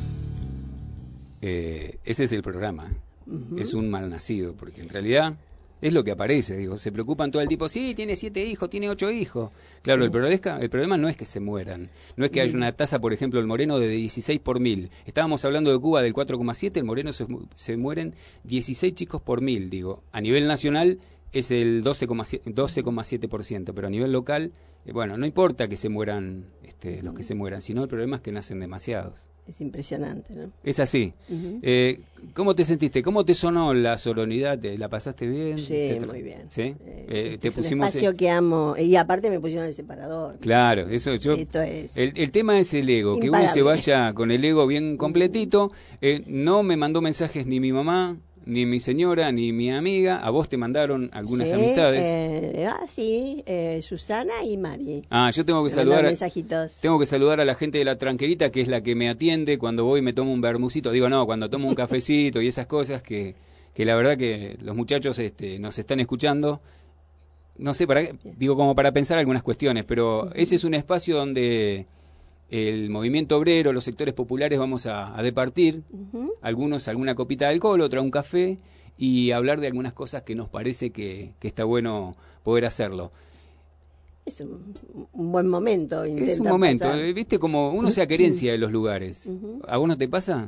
Eh, ese es el programa. Uh-huh. Es un malnacido, porque en realidad Es lo que aparece, digo, se preocupan todo el tiempo, sí, tiene siete hijos, tiene ocho hijos. Claro, sí. el, problema, el problema no es que se mueran, no es que haya una tasa, por ejemplo, el moreno de dieciséis por mil. Estábamos hablando de Cuba del cuatro coma siete, el moreno se, se mueren dieciséis chicos por mil, digo. A nivel nacional es el doce coma siete por ciento, pero a nivel local, eh, bueno, no importa que se mueran este, los que se mueran, sino el problema es que nacen demasiados. Es impresionante, ¿no? Es así. Uh-huh. eh, ¿Cómo te sentiste? ¿Cómo te sonó la solemnidad? ¿La pasaste bien? Sí, ¿Te muy bien. ¿Sí? Eh, eh, te es pusimos un espacio en... que amo. Y aparte me pusieron el separador. Claro, eso yo... Esto es el, el tema es el ego, imparable. Que uno se vaya con el ego bien completito. Eh, no me mandó mensajes ni mi mamá, ni mi señora, ni mi amiga. A vos te mandaron algunas sí, amistades. Eh, ah, sí, eh, Susana y Mari. Ah, yo tengo que me saludar. A, tengo que saludar a la gente de la tranquerita, que es la que me atiende cuando voy y me tomo un bermucito. Digo, no, cuando tomo un cafecito y esas cosas que, que la verdad que los muchachos este, nos están escuchando. No sé, para digo, como para pensar algunas cuestiones, pero uh-huh. ese es un espacio donde el movimiento obrero, los sectores populares vamos a, a departir, uh-huh. algunos alguna copita de alcohol, otra un café, y hablar de algunas cosas que nos parece que, que está bueno poder hacerlo. Es un, un buen momento. Es un momento, pasar. Viste, como uno se querencia de los lugares. Uh-huh. ¿A vos no te pasa?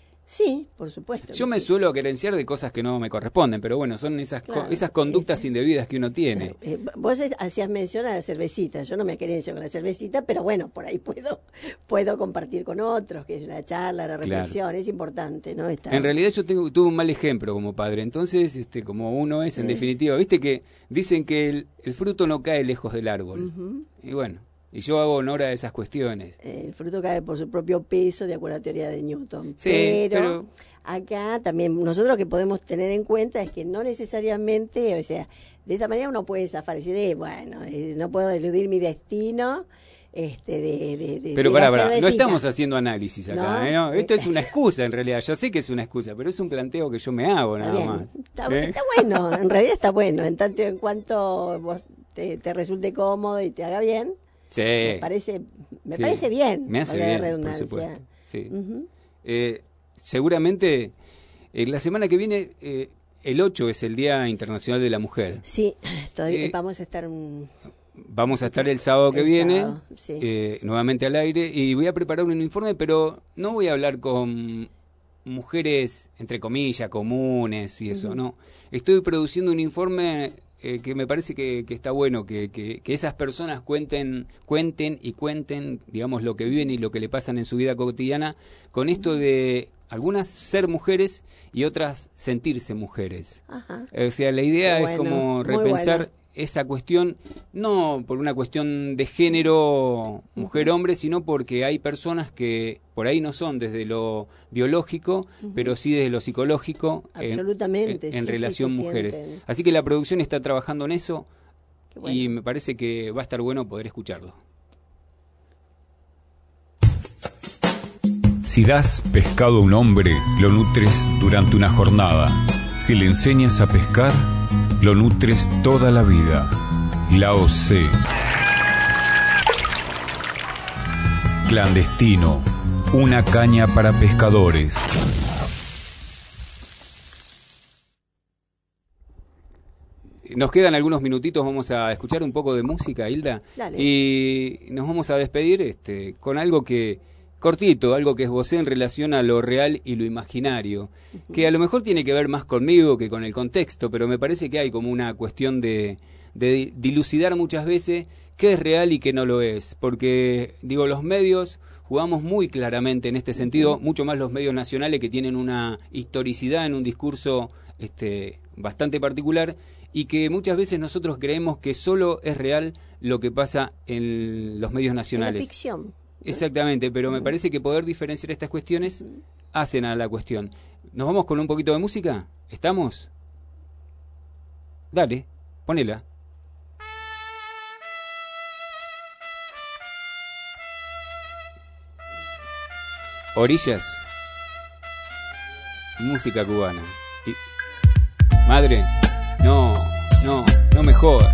Sí, por supuesto. Yo me sí. suelo querenciar de cosas que no me corresponden, pero bueno, son esas claro, co- esas conductas es, indebidas que uno tiene. Claro, eh, vos hacías mención a la cervecita, yo no me querencio con la cervecita, pero bueno, por ahí puedo puedo compartir con otros, que es la charla, la reflexión, claro. es importante, ¿no? Estar... En realidad yo tengo, tuve un mal ejemplo como padre, entonces, este, como uno es, en eh. definitiva, viste que dicen que el, el fruto no cae lejos del árbol, uh-huh. y bueno... Y yo hago honor a esas cuestiones. El fruto cae por su propio peso, de acuerdo a la teoría de Newton. Sí, pero, pero acá también nosotros lo que podemos tener en cuenta es que no necesariamente, o sea, de esta manera uno puede zafar y decir, eh, bueno, eh, no puedo eludir mi destino. Este, de, de, de, pero de pará, pará, no estamos haciendo análisis acá, ¿no? ¿eh? ¿No? Esto es una excusa en realidad, yo sé que es una excusa, pero es un planteo que yo me hago nada está más. Está, ¿Eh? está bueno, en realidad está bueno, en tanto en cuanto vos te, te resulte cómodo y te haga bien. Sí. Me parece, me sí. parece bien. Me hace bien, por supuesto. Sí. Uh-huh. eh, seguramente, eh, la semana que viene, eh, el ocho es el Día Internacional de la Mujer. Sí, todavía eh, vamos a estar... Un... Vamos a estar el sábado que el viene, sábado, sí. eh, nuevamente al aire, y voy a preparar un informe, pero no voy a hablar con mujeres, entre comillas, comunes y eso, uh-huh. no. Estoy produciendo un informe eh, que me parece que, que está bueno, que, que, que esas personas cuenten, cuenten y cuenten, digamos, lo que viven y lo que le pasan en su vida cotidiana, con esto de algunas ser mujeres y otras sentirse mujeres. Ajá. O sea, la idea Qué es bueno, como repensar... bueno. esa cuestión, no por una cuestión de género mujer-hombre, sino porque hay personas que por ahí no son desde lo biológico, uh-huh. pero sí desde lo psicológico, absolutamente, en, en, en sí, relación sí, mujeres. Sienten. Así que la producción está trabajando en eso bueno. y me parece que va a estar bueno poder escucharlo. Si das pescado a un hombre, lo nutres durante una jornada. Si le enseñas a pescar, lo nutres toda la vida. Lao Tse. Clandestino. Una caña para pescadores. Nos quedan algunos minutitos, vamos a escuchar un poco de música, Hilda. Dale. Y nos vamos a despedir este, con algo que... cortito, algo que esbocé en relación a lo real y lo imaginario, uh-huh. que a lo mejor tiene que ver más conmigo que con el contexto, pero me parece que hay como una cuestión de, de dilucidar muchas veces qué es real y qué no lo es, porque, digo, los medios jugamos muy claramente en este sentido, uh-huh. mucho más los medios nacionales que tienen una historicidad en un discurso este, bastante particular, y que muchas veces nosotros creemos que solo es real lo que pasa en los medios nacionales. En la ficción. Exactamente, pero me parece que poder diferenciar estas cuestiones hacen a la cuestión. ¿Nos vamos con un poquito de música? ¿Estamos? Dale, ponela. Orillas. Música cubana. Y... Madre, no, no, no me jodas.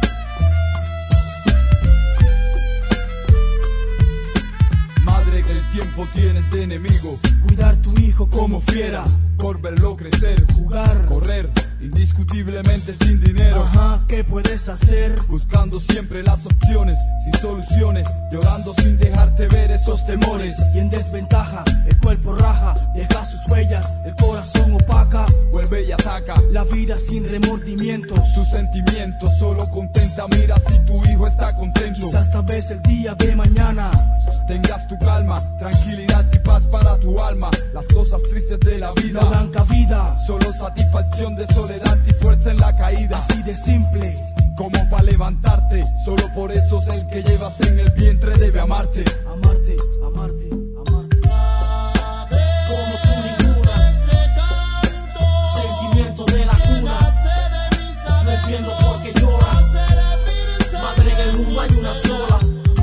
Que el tiempo tienes de enemigo? Cuidar tu hijo como fiera, por verlo crecer, jugar, correr, indiscutiblemente sin dinero. Ajá, ¿qué puedes hacer? Buscando siempre las opciones, sin soluciones, llorando sin dejarte ver esos temores. Y en desventaja, el cuerpo raja, deja sus huellas, el corazón opaca, vuelve y ataca la vida sin remordimientos. Sus sentimientos solo contenta, mira si tu hijo está contento. Quizás tal vez el día de mañana tengas tu calma, tranquilidad y paz para tu alma. Las cosas tristes de la vida no dan cabida, solo satisfacción de soledad y fuerza en la caída. Así de simple, como para levantarte. Solo por eso es el que llevas en el vientre debe amarte. Amarte, amarte, amarte. Como tú ninguna. Sentimiento de la cuna. No entiendo por qué lloras. Madre, en el mundo hay una sola.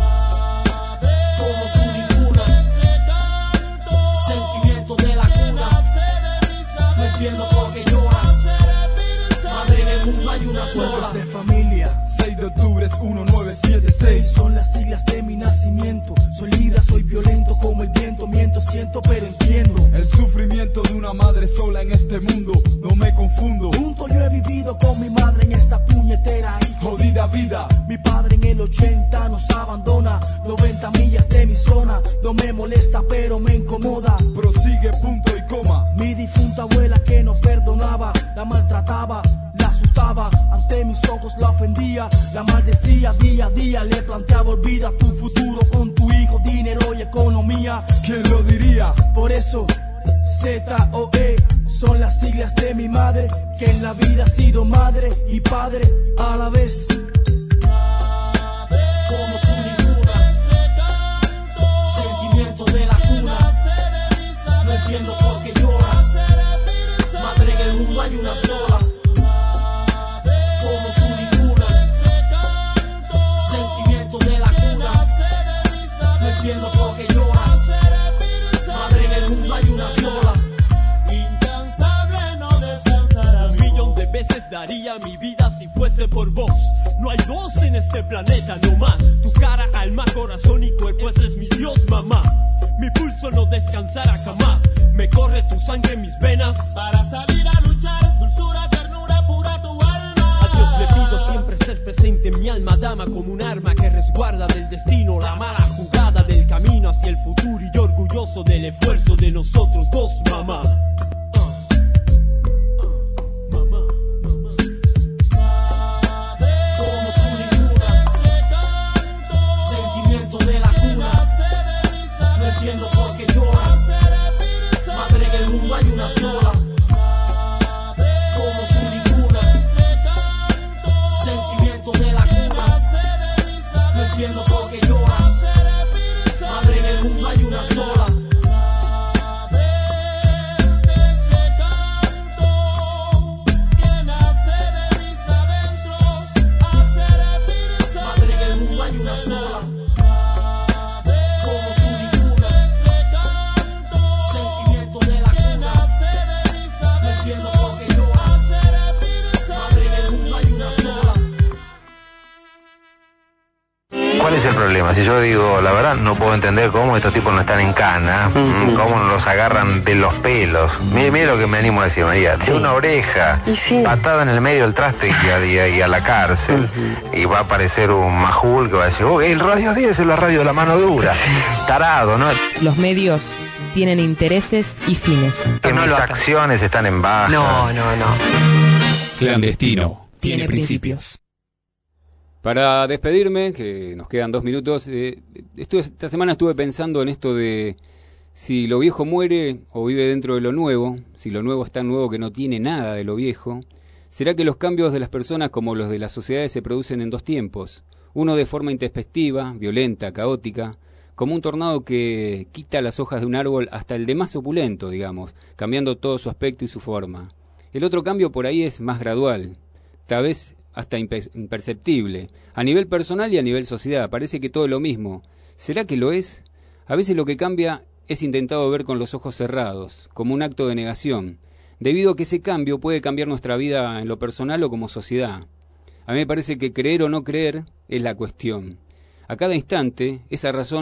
Como tú ninguna. Sentimiento de la cuna. No entiendo por qué lloras. Madre, en el mundo hay una sola. De familia, seis de octubre es uno nueve siete seis. Son las siglas de mi nacimiento. Soy libre, soy violento como el viento. Miento, siento, pero entiendo el sufrimiento de una madre sola en este mundo. No me confundo. Junto yo he vivido con mi madre en esta puñetera y jodida vida. Mi padre en el ochenta nos abandona. noventa millas de mi zona. No me molesta, pero me incomoda. Prosigue, punto y coma. Mi difunta abuela que no perdonaba, la maltrataba, la asustaba, ante mis ojos la ofendía, la maldecía día a día, le planteaba olvida tu futuro con tu hijo, dinero y economía. ¿Quién lo diría? Por eso Z O E son las siglas de mi madre, que en la vida ha sido madre y padre a la vez. Como tú ninguna. Sentimiento de la cuna. No entiendo por qué lloras. Madre, en el mundo hay una sola. Como tú ninguna. Sentimiento de la cuna. No entiendo por qué lloras. Madre, en el mundo hay una sola. Incansable no descansará. Un millón de veces daría mi vida si fuese por vos. No hay dos en este planeta, no más. Tu cara, alma, corazón y cuerpo, ese es mi Dios, mamá. Mi pulso no descansará jamás. Me corre tu sangre en mis venas para salir a luchar. Dulzura, ternura, pura tu alma. A Dios le pido siempre ser presente en mi alma, dama, como un arma que resguarda del destino la mala jugada del camino hacia el futuro. Y yo orgulloso del esfuerzo de nosotros dos, mamá. Entiendo por qué lloras. Madre, en el mundo hay una sola. Como tú ninguna. Sentimiento de la cuna. No entiendo por qué lloras. Madre, en el mundo hay una sola. Madre, en el mundo hay una sola. ¿Cuál es el problema? Si yo digo, la verdad, no puedo entender cómo estos tipos no están en cana, uh-huh. cómo no los agarran de los pelos. Mire, mire lo que me animo a decir, María. De sí. una oreja, sí. patada en el medio del traste y a, y a, y a la cárcel. Uh-huh. Y va a aparecer un majul que va a decir, oh, el Radio diez es la radio de la mano dura. Sí. Tarado, ¿no? Los medios tienen intereses y fines. Que no mis acciones están en baja. No, no, no. Clandestino. Tiene principios. Para despedirme, que nos quedan dos minutos, eh, estuve, esta semana estuve pensando en esto de si lo viejo muere o vive dentro de lo nuevo, si lo nuevo es tan nuevo que no tiene nada de lo viejo. ¿Será que los cambios de las personas como los de las sociedades se producen en dos tiempos? Uno de forma intempestiva, violenta, caótica, como un tornado que quita las hojas de un árbol hasta el de más opulento, digamos, cambiando todo su aspecto y su forma. El otro cambio por ahí es más gradual, tal vez hasta imperceptible, a nivel personal y a nivel sociedad. Parece que todo es lo mismo. ¿Será que lo es? A veces lo que cambia es intentado ver con los ojos cerrados, como un acto de negación, debido a que ese cambio puede cambiar nuestra vida en lo personal o como sociedad. A mí me parece que creer o no creer es la cuestión. A cada instante, esa razón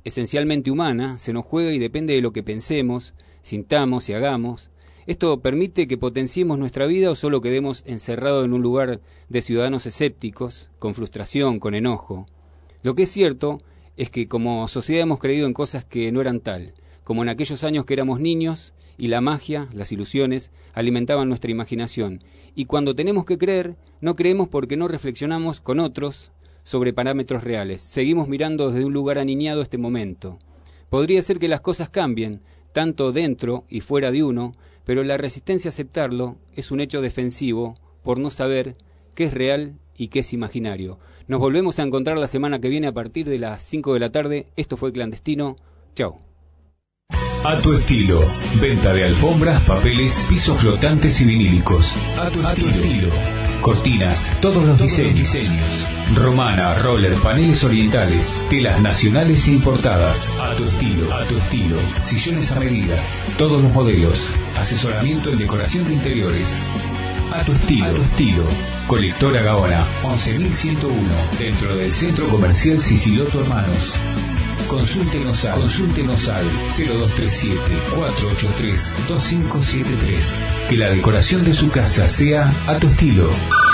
esencialmente humana, se nos juega y depende de lo que pensemos, sintamos y hagamos. Esto permite que potenciemos nuestra vida o solo quedemos encerrados en un lugar de ciudadanos escépticos, con frustración, con enojo. Lo que es cierto es que como sociedad hemos creído en cosas que no eran tal, como en aquellos años que éramos niños y la magia, las ilusiones, alimentaban nuestra imaginación. Y cuando tenemos que creer, no creemos porque no reflexionamos con otros sobre parámetros reales. Seguimos mirando desde un lugar aniñado este momento. Podría ser que las cosas cambien, tanto dentro y fuera de uno, pero la resistencia a aceptarlo es un hecho defensivo por no saber qué es real y qué es imaginario. Nos volvemos a encontrar la semana que viene a partir de las cinco de la tarde. Esto fue Clandestino. Chao. A tu estilo. Venta de alfombras, papeles, pisos flotantes y vinílicos. A tu, a tu estilo. Cortinas, todos los todos diseños. Los diseños. Romana, roller, paneles orientales, telas nacionales e importadas. A tu estilo, a tu estilo. Sillones a medida, todos los modelos. Asesoramiento en decoración de interiores. A tu estilo, a tu estilo. Colectora Gaona, once mil ciento uno, dentro del Centro Comercial Siciloto Hermanos. Consúltenos al, consúltenos al cero dos tres siete, cuatro ocho tres, dos cinco siete tres. Que la decoración de su casa sea a tu estilo.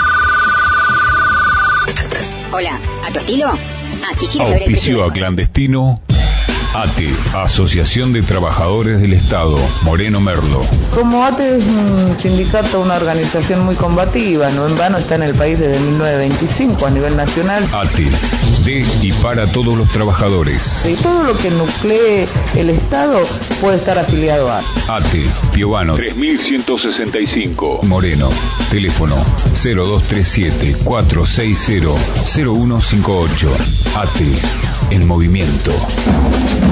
Hola, ¿a tu estilo? Ah, quisiera saber el Auspicio a Clandestino. A T E, Asociación de Trabajadores del Estado, Moreno Merlo. Como A T E es un sindicato, una organización muy combativa, no en vano está en el país desde mil novecientos veinticinco a nivel nacional. A T E, de y para todos los trabajadores. Y todo lo que nuclee el Estado puede estar afiliado a A T E, Piovano tres mil ciento sesenta y cinco, Moreno. Teléfono cero dos tres siete, cuatro seis cero, cero uno cinco ocho. A T E, el movimiento.